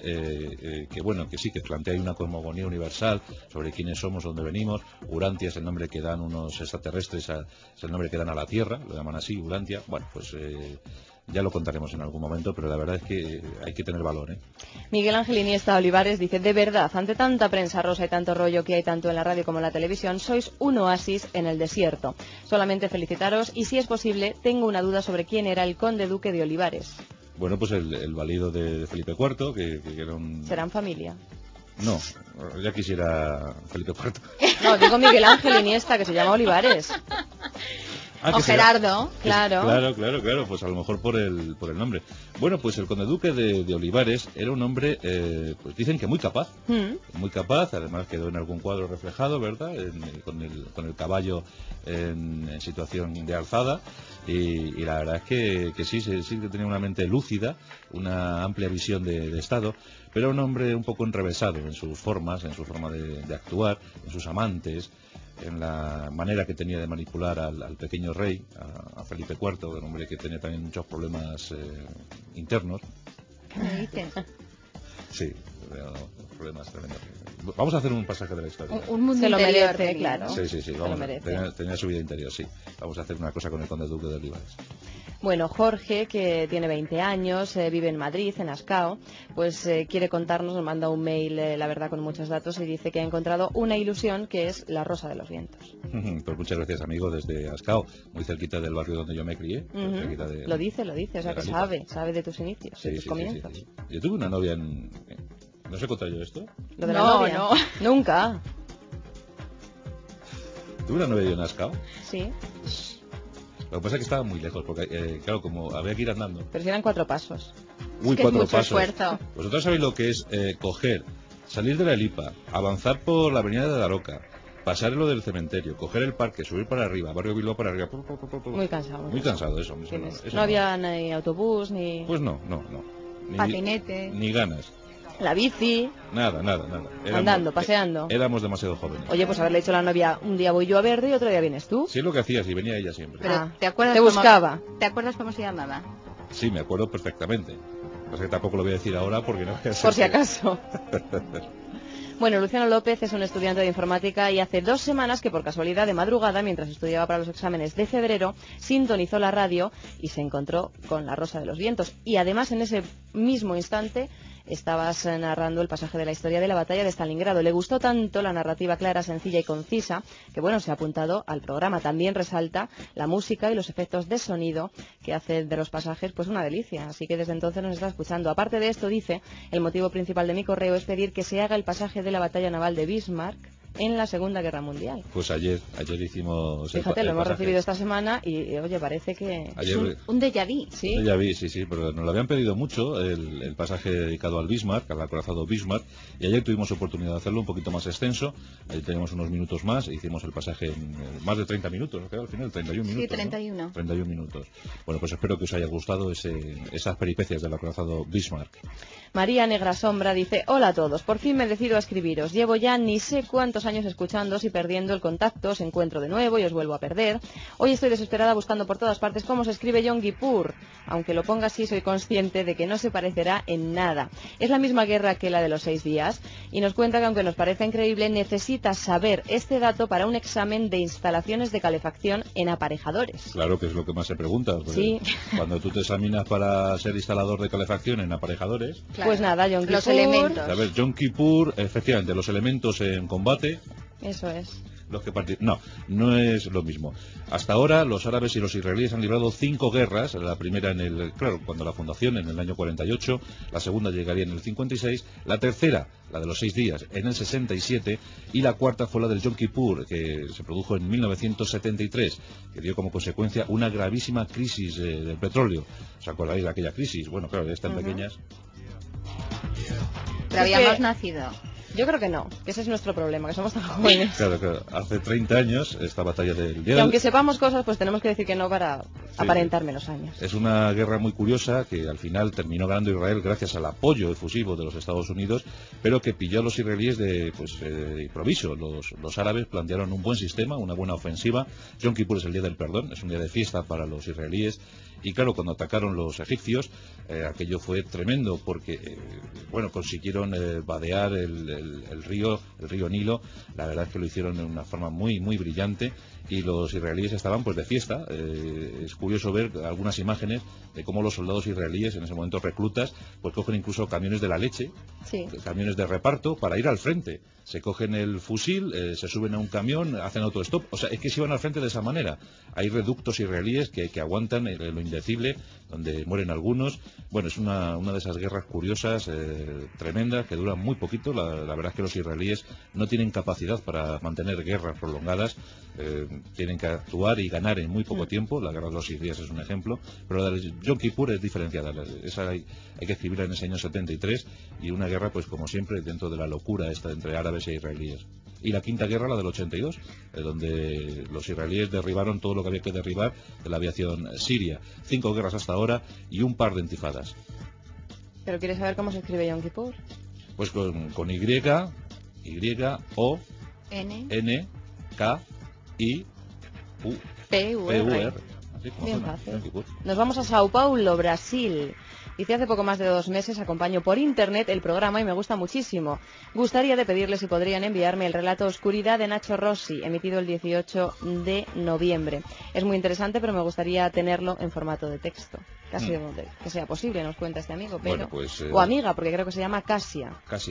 que sí, que plantea una cosmogonía universal sobre quiénes somos, dónde venimos. Urantia es el nombre que dan unos extraterrestres, es el nombre que dan a la Tierra, lo llaman así, Urantia. Bueno, pues ya lo contaremos en algún momento, pero la verdad es que hay que tener valor, ¿eh? Miguel Ángel Iniesta Olivares dice, de verdad, ante tanta prensa rosa y tanto rollo que hay tanto en la radio como en la televisión, sois un oasis en el desierto. Solamente felicitaros y, si es posible, tengo una duda sobre quién era el conde duque de Olivares. Bueno, pues el valido de Felipe IV, que era un... ¿Serán familia? No, ya quisiera Felipe IV. No, digo Miguel Ángel Iniesta, que se llama Olivares. O Gerardo, claro. Claro, pues a lo mejor por el nombre. Bueno, pues el conde duque de Olivares era un hombre, pues dicen que muy capaz. Muy capaz, además quedó en algún cuadro reflejado, ¿verdad? Con el caballo en situación de alzada. Y la verdad es que sí que tenía una mente lúcida, una amplia visión de Estado, pero un hombre un poco enrevesado en sus formas, en su forma de actuar, en sus amantes, en la manera que tenía de manipular al pequeño rey, a Felipe IV, un hombre que tenía también muchos problemas internos. ¿Qué me dices? Sí, problemas tremendos. Vamos a hacer un pasaje de la historia. Un mundo se lo interior, merece, claro. Sí, vamos, tenía su vida interior, sí. Vamos a hacer una cosa con el conde duque de Olivares. Bueno, Jorge, que tiene 20 años, vive en Madrid, en Ascao, pues quiere contarnos, nos manda un mail, la verdad, con muchos datos, y dice que ha encontrado una ilusión que es la Rosa de los Vientos. Pues muchas gracias, amigo, desde Ascao, muy cerquita del barrio donde yo me crié. Lo dice, o sea que sabe de tus inicios, de tus comienzos. Sí. Yo tuve una novia ¿No sé contar yo esto? ¿Lo de la novia? No. Nunca. ¿Tuve una novia yo en Ascao? Sí. Lo que pasa es que estaba muy lejos, porque, claro, como había que ir andando. Pero si eran 4 pasos. Uy, es que 4 es mucho pasos. esfuerzo. Vosotros sabéis lo que es coger, salir de la Elipa, avanzar por la avenida de Daroca, pasar lo del cementerio, coger el parque, subir para arriba, barrio Bilbao para arriba. Muy cansado. Muy cansado eso. No había ni autobús, ni... Pues no. Patinete. Ni ganas. La bici. Nada. Andando, paseando. Éramos demasiado jóvenes. Oye, pues haberle dicho a la novia, un día voy yo a verte y otro día vienes tú. Sí, es lo que hacías y venía ella siempre. Pero ¿te acuerdas te buscaba. ¿Te acuerdas cómo se llamaba? Sí, me acuerdo perfectamente. O sea que tampoco lo voy a decir ahora porque no. Por si acaso. Bueno, Luciano López es un estudiante de informática y hace 2 semanas que por casualidad de madrugada, mientras estudiaba para los exámenes de febrero, sintonizó la radio y se encontró con La Rosa de los Vientos. Y además en ese mismo instante estabas narrando el pasaje de la historia de la batalla de Stalingrado. Le gustó tanto la narrativa clara, sencilla y concisa que, bueno, se ha apuntado al programa. También resalta la música y los efectos de sonido que hace de los pasajes pues una delicia. Así que desde entonces nos está escuchando. Aparte de esto, dice, el motivo principal de mi correo es pedir que se haga el pasaje de la batalla naval de Bismarck en la Segunda Guerra Mundial. Pues ayer hicimos Fíjate, lo hemos recibido esta semana y oye, parece que ayer, es un déjà vu. ¿Sí? Déjà vu, sí, pero nos lo habían pedido mucho el pasaje dedicado al Bismarck, al acorazado Bismarck, y ayer tuvimos oportunidad de hacerlo un poquito más extenso. Ahí tenemos unos minutos más, hicimos el pasaje en más de 30 minutos, ¿no? Al final 31 minutos. Sí, 31. ¿no? 31 minutos. Bueno, pues espero que os haya gustado esas peripecias del acorazado Bismarck. María Negra Sombra dice, hola a todos, por fin me decido a escribiros. Llevo ya ni sé cuántos años escuchándoos y perdiendo el contacto, os encuentro de nuevo y os vuelvo a perder. Hoy estoy desesperada buscando por todas partes cómo se escribe Yom Kippur. Aunque lo ponga así, soy consciente de que no se parecerá en nada. Es la misma guerra que la de los 6 días y nos cuenta que aunque nos parezca increíble, necesitas saber este dato para un examen de instalaciones de calefacción en aparejadores. Claro que es lo que más se pregunta. Sí. Cuando tú te examinas para ser instalador de calefacción en aparejadores... Claro. Pues nada, Yom Kippur... Los elementos. A ver, Yom Kippur, efectivamente, los elementos en combate... Eso es. No es lo mismo. Hasta ahora los árabes y los israelíes han librado 5 guerras, la primera cuando la fundación en el año 48, la segunda llegaría en el 56, la tercera, la de los 6 días, en el 67 y la cuarta fue la del Yom Kippur, que se produjo en 1973, que dio como consecuencia una gravísima crisis del petróleo. ¿Os acordáis de aquella crisis? Bueno, claro, ya están pequeñas. Pero habíamos nacido. Yo creo que no, que ese es nuestro problema, que somos tan jóvenes. Claro, hace 30 años esta batalla del día. Y aunque sepamos cosas, pues tenemos que decir que no para aparentar menos años. Es una guerra muy curiosa que al final terminó ganando Israel gracias al apoyo efusivo de los Estados Unidos, pero que pilló a los israelíes de improviso. Los árabes plantearon un buen sistema, una buena ofensiva. Yom Kippur es el día del perdón, es un día de fiesta para los israelíes. Y claro, cuando atacaron los egipcios, aquello fue tremendo porque, consiguieron vadear el río Nilo. La verdad es que lo hicieron de una forma muy, muy brillante y los israelíes estaban pues de fiesta, curioso ver algunas imágenes de cómo los soldados israelíes, en ese momento reclutas, pues cogen incluso camiones de la leche, camiones de reparto, para ir al frente. Se cogen el fusil, se suben a un camión, hacen autostop. O sea, es que se iban al frente de esa manera. Hay reductos israelíes que aguantan lo indecible, donde mueren algunos. Bueno, es una de esas guerras curiosas, tremendas, que duran muy poquito. La verdad es que los israelíes no tienen capacidad para mantener guerras prolongadas. Tienen que actuar y ganar en muy poco tiempo. La guerra de los 6 días es un ejemplo, pero la de Yom Kippur es diferenciada. Esa hay que escribirla en ese año 73, y una guerra, pues como siempre, dentro de la locura esta entre árabes e israelíes. Y la quinta guerra, la del 82, donde los israelíes derribaron todo lo que había que derribar de la aviación siria. 5 guerras hasta ahora y un par de intifadas. ¿Pero quieres saber cómo se escribe Yom Kippur? Pues con Y, O, N, K, I, U, P-U-R. Bien fácil. Nos vamos a Sao Paulo, Brasil. Dice: hace poco más de 2 meses acompaño por internet el programa y me gusta muchísimo. Gustaría de pedirles si podrían enviarme el relato Oscuridad de Nacho Rossi, emitido el 18 de noviembre. Es muy interesante, pero me gustaría tenerlo en formato de texto. Casi que sea posible, nos cuenta este amigo, pero... Bueno, pues, o amiga, porque creo que se llama Casia.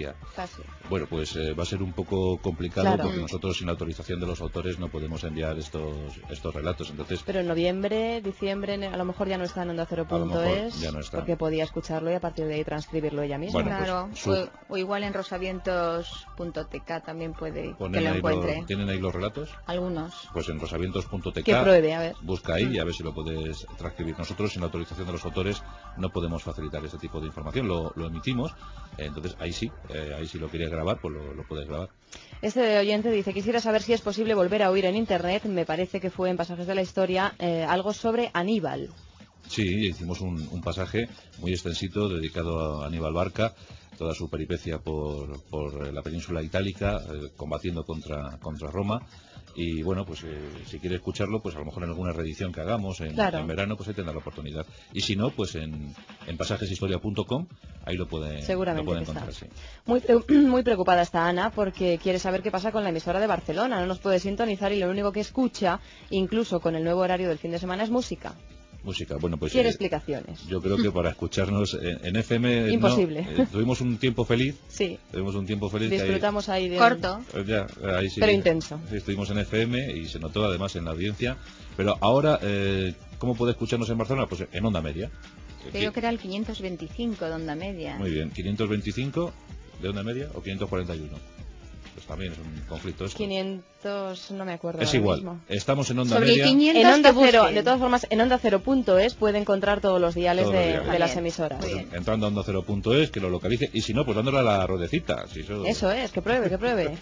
Bueno, pues va a ser un poco complicado, porque nosotros, sin la autorización de los autores, no podemos enviar estos relatos. Entonces, pero en noviembre, diciembre, a lo mejor ya no está en OndaCero.es, ya no está, porque podía escucharlo y a partir de ahí transcribirlo ella misma. Bueno, claro, pues, o igual en rosavientos.tk también puede que lo encuentre. ¿Tienen ahí los relatos? Algunos. Pues en rosavientos.tk, que pruebe, a ver. Busca ahí y a ver si lo puedes transcribir. Nosotros, sin la autorización de los autores, no podemos facilitar este tipo de información. Lo emitimos, entonces ahí sí lo querías grabar, pues lo puedes grabar. Este oyente dice: quisiera saber si es posible volver a oír en internet, me parece que fue en Pasajes de la Historia, algo sobre Aníbal. Sí, hicimos un pasaje muy extensito dedicado a Aníbal Barca, toda su peripecia por la península itálica, combatiendo contra Roma. Y bueno, pues si quiere escucharlo, pues a lo mejor en alguna reedición que hagamos en verano, pues ahí tendrá la oportunidad. Y si no, pues en pasajeshistoria.com, ahí lo puede encontrar. Sí. Muy preocupada está Ana, porque quiere saber qué pasa con la emisora de Barcelona. No nos puede sintonizar y lo único que escucha, incluso con el nuevo horario del fin de semana, es música. Bueno, pues quiere explicaciones. Yo creo que para escucharnos en FM imposible. Tuvimos un tiempo feliz. Sí. Tuvimos un tiempo feliz. Disfrutamos ahí de corto. Ahí sí, pero intenso. Sí, estuvimos en FM y se notó además en la audiencia. Pero ahora, ¿cómo puede escucharnos en Barcelona? Pues en Onda Media. Creo que era el 525 de Onda Media. Muy bien, 525 de Onda Media o 541. Pues también es un conflicto esto. 500, no me acuerdo. Es igual. Mismo. Estamos en Onda Sobre Media. 500 en Onda Cero, de todas formas, en OndaCero.es puede encontrar todos los diales de las emisoras. Pues entrando a OndaCero.es, que lo localice, y si no, pues dándole a la ruedecita. Si eso es, que pruebe.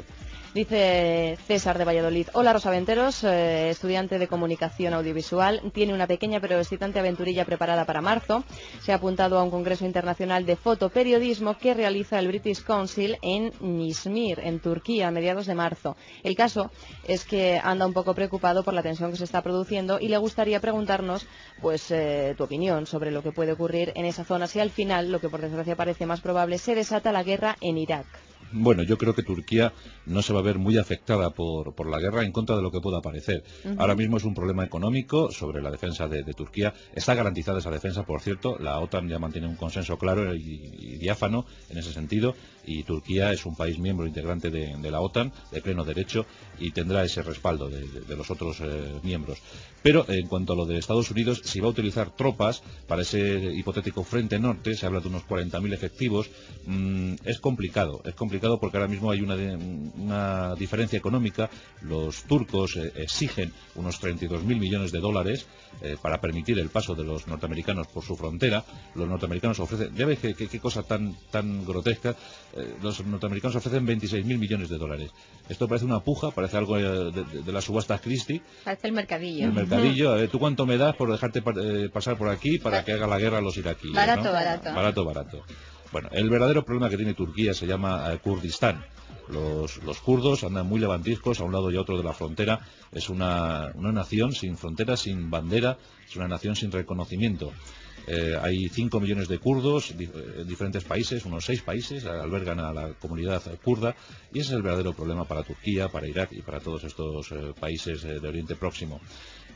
Dice César de Valladolid: hola Rosaventeros, estudiante de comunicación audiovisual, tiene una pequeña pero excitante aventurilla preparada para marzo. Se ha apuntado a un congreso internacional de fotoperiodismo que realiza el British Council en Izmir, en Turquía, a mediados de marzo. El caso es que anda un poco preocupado por la tensión que se está produciendo y le gustaría preguntarnos pues tu opinión sobre lo que puede ocurrir en esa zona si al final, lo que por desgracia parece más probable, se desata la guerra en Irak. Bueno, yo creo que Turquía no se va a ver muy afectada por la guerra en contra de lo que pueda parecer. Ahora mismo es un problema económico sobre la defensa de Turquía. Está garantizada esa defensa, por cierto. La OTAN ya mantiene un consenso claro y diáfano en ese sentido. Y Turquía es un país miembro integrante de la OTAN, de pleno derecho, y tendrá ese respaldo de los otros miembros. Pero en cuanto a lo de Estados Unidos, si va a utilizar tropas para ese hipotético frente norte, se habla de unos 40.000 efectivos, es complicado porque ahora mismo hay una diferencia económica. Los turcos exigen unos 32.000 millones de dólares para permitir el paso de los norteamericanos por su frontera. Los norteamericanos ofrecen, ya ves qué cosa tan grotesca, los norteamericanos ofrecen 26.000 millones de dólares. Esto parece una puja, parece algo de las subastas Christie. Parece el mercadillo. ¿Tú cuánto me das por dejarte pasar por aquí para que haga la guerra a los iraquíes? Barato. Bueno, el verdadero problema que tiene Turquía se llama Kurdistán. Los kurdos andan muy levantiscos a un lado y a otro de la frontera. Es una nación sin fronteras, sin bandera, es una nación sin reconocimiento. Hay 5 millones de kurdos en diferentes países, unos 6 países albergan a la comunidad kurda, y ese es el verdadero problema para Turquía, para Irak y para todos estos países de Oriente Próximo.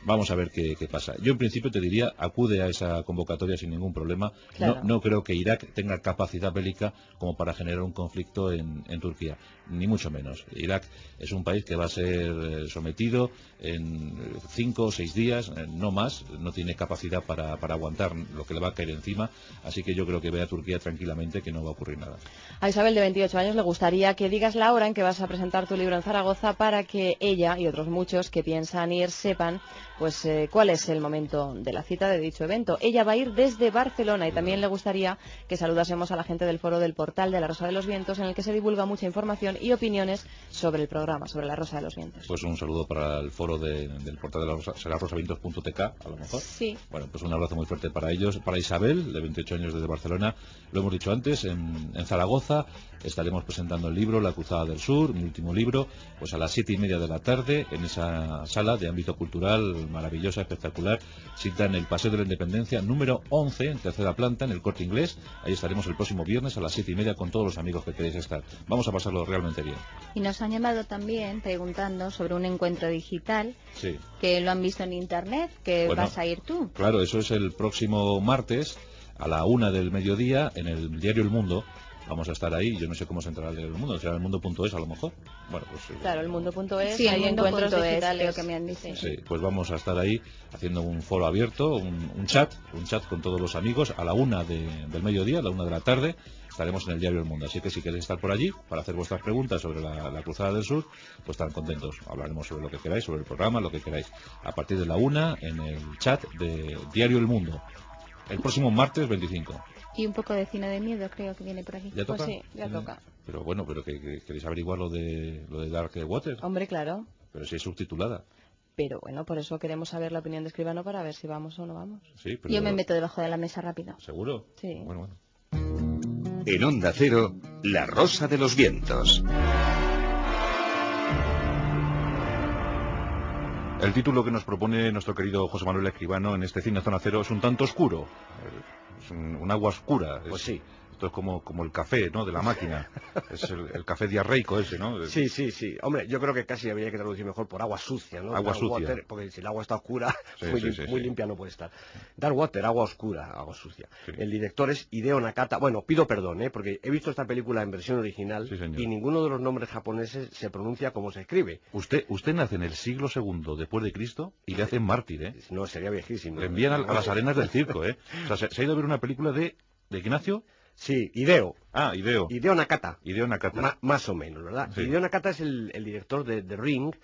Vamos a ver qué pasa. Yo en principio te diría, acude a esa convocatoria sin ningún problema. Claro. No creo que Irak tenga capacidad bélica como para generar un conflicto en Turquía, ni mucho menos. Irak es un país que va a ser sometido en 5 o 6 días, no más, no tiene capacidad para aguantar lo que le va a caer encima, así que yo creo que ve a Turquía tranquilamente, que no va a ocurrir nada. A Isabel, de 28 años, le gustaría que digas la hora en que vas a presentar tu libro en Zaragoza para que ella y otros muchos que piensan ir sepan pues cuál es el momento de la cita de dicho evento. Ella va a ir desde Barcelona y también le gustaría que saludásemos a la gente del foro del portal de La Rosa de los Vientos, en el que se divulga mucha información y opiniones sobre el programa, sobre La Rosa de los Vientos. Pues un saludo para el foro del portal de La Rosa, será rosavientos.tk, a lo mejor. Sí. Bueno, pues un abrazo muy fuerte para ellos. Para Isabel, de 28 años, desde Barcelona, lo hemos dicho antes, en Zaragoza estaremos presentando el libro La Cruzada del Sur, mi último libro, pues a las 7:30 de la tarde, en esa sala de ámbito cultural maravillosa, espectacular, cita en el Paseo de la Independencia, número 11, en tercera planta, en el Corte Inglés. Ahí estaremos el próximo viernes a las 7:30 con todos los amigos que queréis estar. Vamos a pasarlo realmente bien. Y nos han llamado también preguntando sobre un encuentro digital, sí, que lo han visto en internet, que bueno, vas a ir tú. Claro, eso es el próximo martes a la 1 del mediodía en el diario El Mundo. Vamos a estar ahí, yo no sé cómo se entrará el mundo, será el mundo.es a lo mejor. Bueno, pues claro, el mundo.es, sí, hay encuentros digitales, creo que me han dicho. Sí, pues vamos a estar ahí haciendo un foro abierto, un chat con todos los amigos a la 1 del mediodía, a la 1 de la tarde. Estaremos en el diario El Mundo, así que si queréis estar por allí para hacer vuestras preguntas sobre la Cruzada del Sur, pues estarán contentos. Hablaremos sobre lo que queráis, sobre el programa, lo que queráis. A partir de la 1 en el chat de Diario El Mundo, el próximo martes 25. Y un poco de cine de miedo creo que viene por aquí. ¿Ya toca? Pues sí, ya toca. Pero bueno, que queréis averiguar lo de Dark Water. Hombre, claro. Pero si es subtitulada. Pero bueno, por eso queremos saber la opinión de Escribano para ver si vamos o no vamos. Sí, pero... Yo me meto debajo de la mesa rápido. ¿Seguro? Sí. Bueno. En Onda Cero, La Rosa de los Vientos. El título que nos propone nuestro querido José Manuel Escribano en este Cine Zona Cero es un tanto oscuro. Es un agua oscura. Pues sí. Esto es como el café, ¿no?, de la máquina. Es el café diarreico ese, ¿no? Sí. Hombre, yo creo que casi habría que traducir mejor por agua sucia, ¿no? Agua sucia. Water, porque si el agua está oscura, Sí, muy limpia no puede estar. Dark Water, agua oscura, agua sucia. Sí. El director es Hideo Nakata. Bueno, pido perdón, porque he visto esta película en versión original y ninguno de los nombres japoneses se pronuncia como se escribe. Usted nace en el siglo II después de Cristo y le hacen mártir, ¿eh? No, sería viejísimo. Le envían a las arenas del circo, ¿eh? O sea, se ha ido a ver una película de Ignacio. Sí, Hideo. Ah, Hideo. Hideo Nakata. Hideo Nakata. Más o menos, ¿verdad? Sí. Hideo Nakata es el director de The Ring,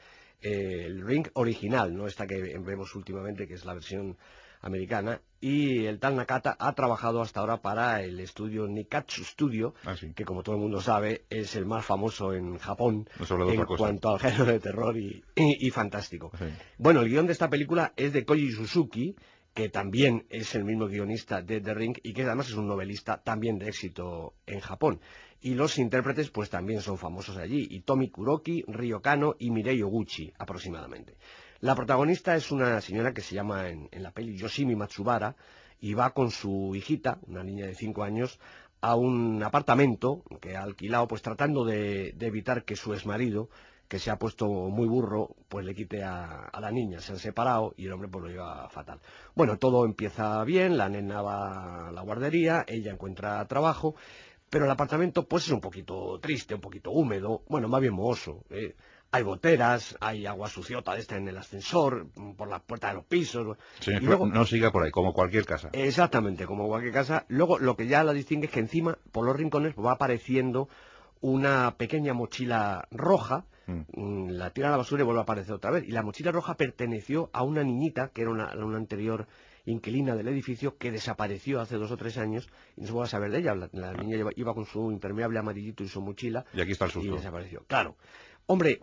el Ring original, no esta que vemos últimamente, que es la versión americana. Y el tal Nakata ha trabajado hasta ahora para el estudio Nikatsu Studio, que como todo el mundo sabe es el más famoso en Japón en cuanto al género de terror y fantástico. Sí. Bueno, el guión de esta película es de Koji Suzuki, que también es el mismo guionista de The Ring y que además es un novelista también de éxito en Japón. Y los intérpretes pues también son famosos allí, Hitomi Kuroki, Ryo Kano y Mirei Oguchi aproximadamente. La protagonista es una señora que se llama en la peli Yoshimi Matsubara y va con su hijita, una niña de 5 años, a un apartamento que ha alquilado pues tratando de evitar que su exmarido, que se ha puesto muy burro, pues le quite a la niña. Se han separado y el hombre pues lo lleva fatal. Bueno, todo empieza bien, la nena va a la guardería, ella encuentra trabajo, pero el apartamento pues es un poquito triste, un poquito húmedo, bueno, más bien mohoso. Hay goteras, hay agua suciota de esta en el ascensor, por las puertas de los pisos. Sí, y luego, no siga por ahí, como cualquier casa. Exactamente, como cualquier casa. Luego lo que ya la distingue es que encima, por los rincones, va apareciendo una pequeña mochila roja. La tira a la basura y vuelve a aparecer otra vez. Y la mochila roja perteneció a una niñita, que era una anterior inquilina del edificio, que desapareció hace 2 o 3 años y no se vuelve a saber de ella. La niña iba con su impermeable amarillito y su mochila. Y aquí está el susto. Y desapareció. Claro. Hombre,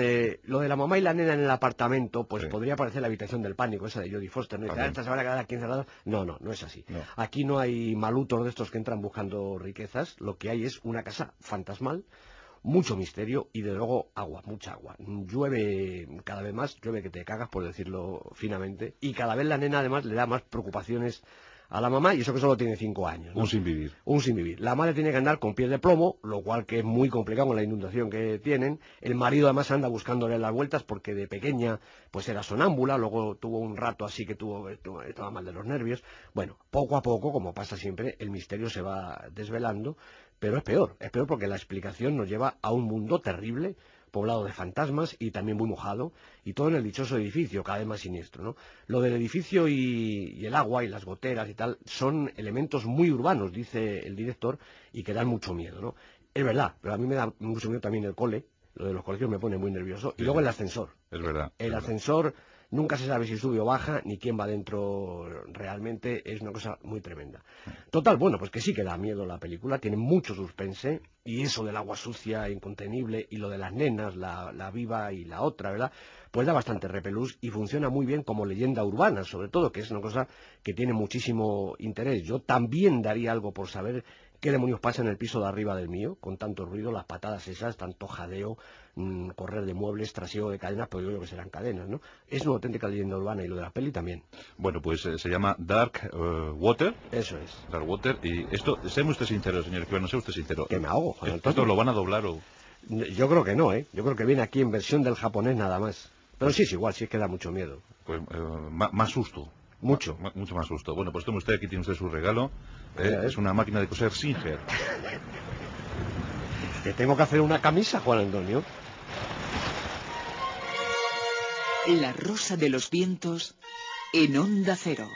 lo de la mamá y la nena en el apartamento, pues podría parecer la habitación del pánico, esa de Jodie Foster, ¿no? Esta se van a quedar aquí encerrados. No es así. No. Aquí no hay malutos de estos que entran buscando riquezas. Lo que hay es una casa fantasmal, mucho misterio y, de luego, agua, mucha agua. Llueve cada vez más, llueve que te cagas, por decirlo finamente, y cada vez la nena, además, le da más preocupaciones a la mamá, y eso que solo tiene 5 años, ¿no? Un sin vivir. Un sin vivir. La madre tiene que andar con pies de plomo, lo cual que es muy complicado con la inundación que tienen. El marido además anda buscándole las vueltas porque de pequeña pues era sonámbula, luego tuvo un rato así que estaba mal de los nervios. Bueno, poco a poco, como pasa siempre, el misterio se va desvelando, pero es peor porque la explicación nos lleva a un mundo terrible, poblado de fantasmas y también muy mojado, y todo en el dichoso edificio, cada vez más siniestro, ¿no? Lo del edificio y el agua y las goteras y tal son elementos muy urbanos, dice el director, y que dan mucho miedo, ¿no? Es verdad, pero a mí me da mucho miedo también el cole, lo de los colegios me pone muy nervioso, y luego el ascensor. Es verdad. El ascensor nunca se sabe si sube o baja, ni quién va dentro realmente, es una cosa muy tremenda. Total, bueno, pues que sí que da miedo la película, tiene mucho suspense, y eso del agua sucia, incontenible, y lo de las nenas, la viva y la otra, ¿verdad? Pues da bastante repelús y funciona muy bien como leyenda urbana, sobre todo, que es una cosa que tiene muchísimo interés. Yo también daría algo por saber qué demonios pasa en el piso de arriba del mío, con tanto ruido, las patadas esas, tanto jadeo, correr de muebles, trasiego de cadenas, pero yo creo que serán cadenas, ¿no? Es una auténtica leyenda urbana, y lo de la peli también. Bueno, pues se llama Dark Water. Eso es. Dark Water, y esto, séme usted sincero, señor Escribano, sé usted sincero. Que me ahogo, Juan Antonio. ¿Esto lo van a doblar o...? Yo creo que no, ¿eh? Yo creo que viene aquí en versión del japonés nada más. Pero sí es igual, sí es que da mucho miedo. Pues más susto. Mucho. Mucho más susto. Bueno, pues tome usted, aquí tiene usted su regalo. Es una máquina de coser Singer. ¿Que tengo que hacer una camisa, Juan Antonio? La Rosa de los Vientos en Onda Cero.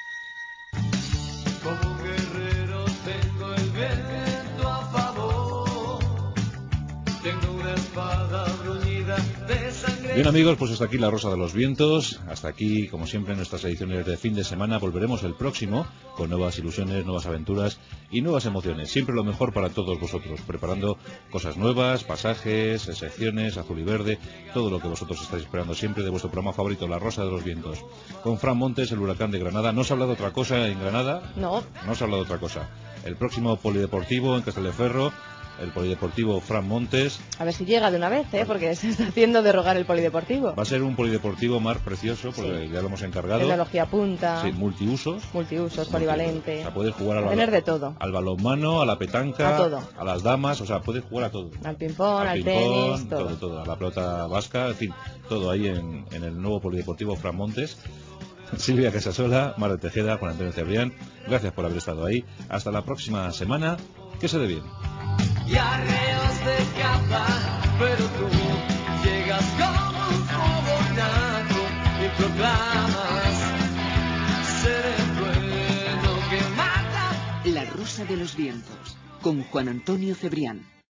Como guerrero tengo el viento a favor. Tengo una espada bruñida de sangre. Bien, amigos, pues hasta aquí La Rosa de los Vientos. Hasta aquí, como siempre, nuestras ediciones de fin de semana. Volveremos el próximo con nuevas ilusiones, nuevas aventuras y nuevas emociones. Siempre lo mejor para todos vosotros, preparando cosas nuevas, pasajes, secciones, azul y verde, todo lo que vosotros estáis esperando siempre de vuestro programa favorito, La Rosa de los Vientos. Con Fran Montes, el huracán de Granada. ¿No se ha hablado otra cosa en Granada? No. No se ha hablado otra cosa. El próximo polideportivo en Castelldefels, el polideportivo Fran Montes. A ver si llega de una vez, porque se está haciendo derrogar el polideportivo. Va a ser un polideportivo más precioso, porque ya lo hemos encargado. Tecnología punta. Sí, multiusos, polivalente. O sea, puedes jugar tener de todo. Al balonmano, a la petanca, a todo. A las damas, o sea, puedes jugar a todo. Al ping-pong, al tenis, todo. A la pelota vasca, en fin, todo ahí en el nuevo polideportivo Fran Montes. Silvia Casasola, Mar de Tejeda, Juan Antonio Cebrián, gracias por haber estado ahí. Hasta la próxima semana, que se dé bien. Y arreos de capa, pero tú llegas como un fogonazo y proclamas ser el bueno que mata. La Rosa de los Vientos, con Juan Antonio Cebrián.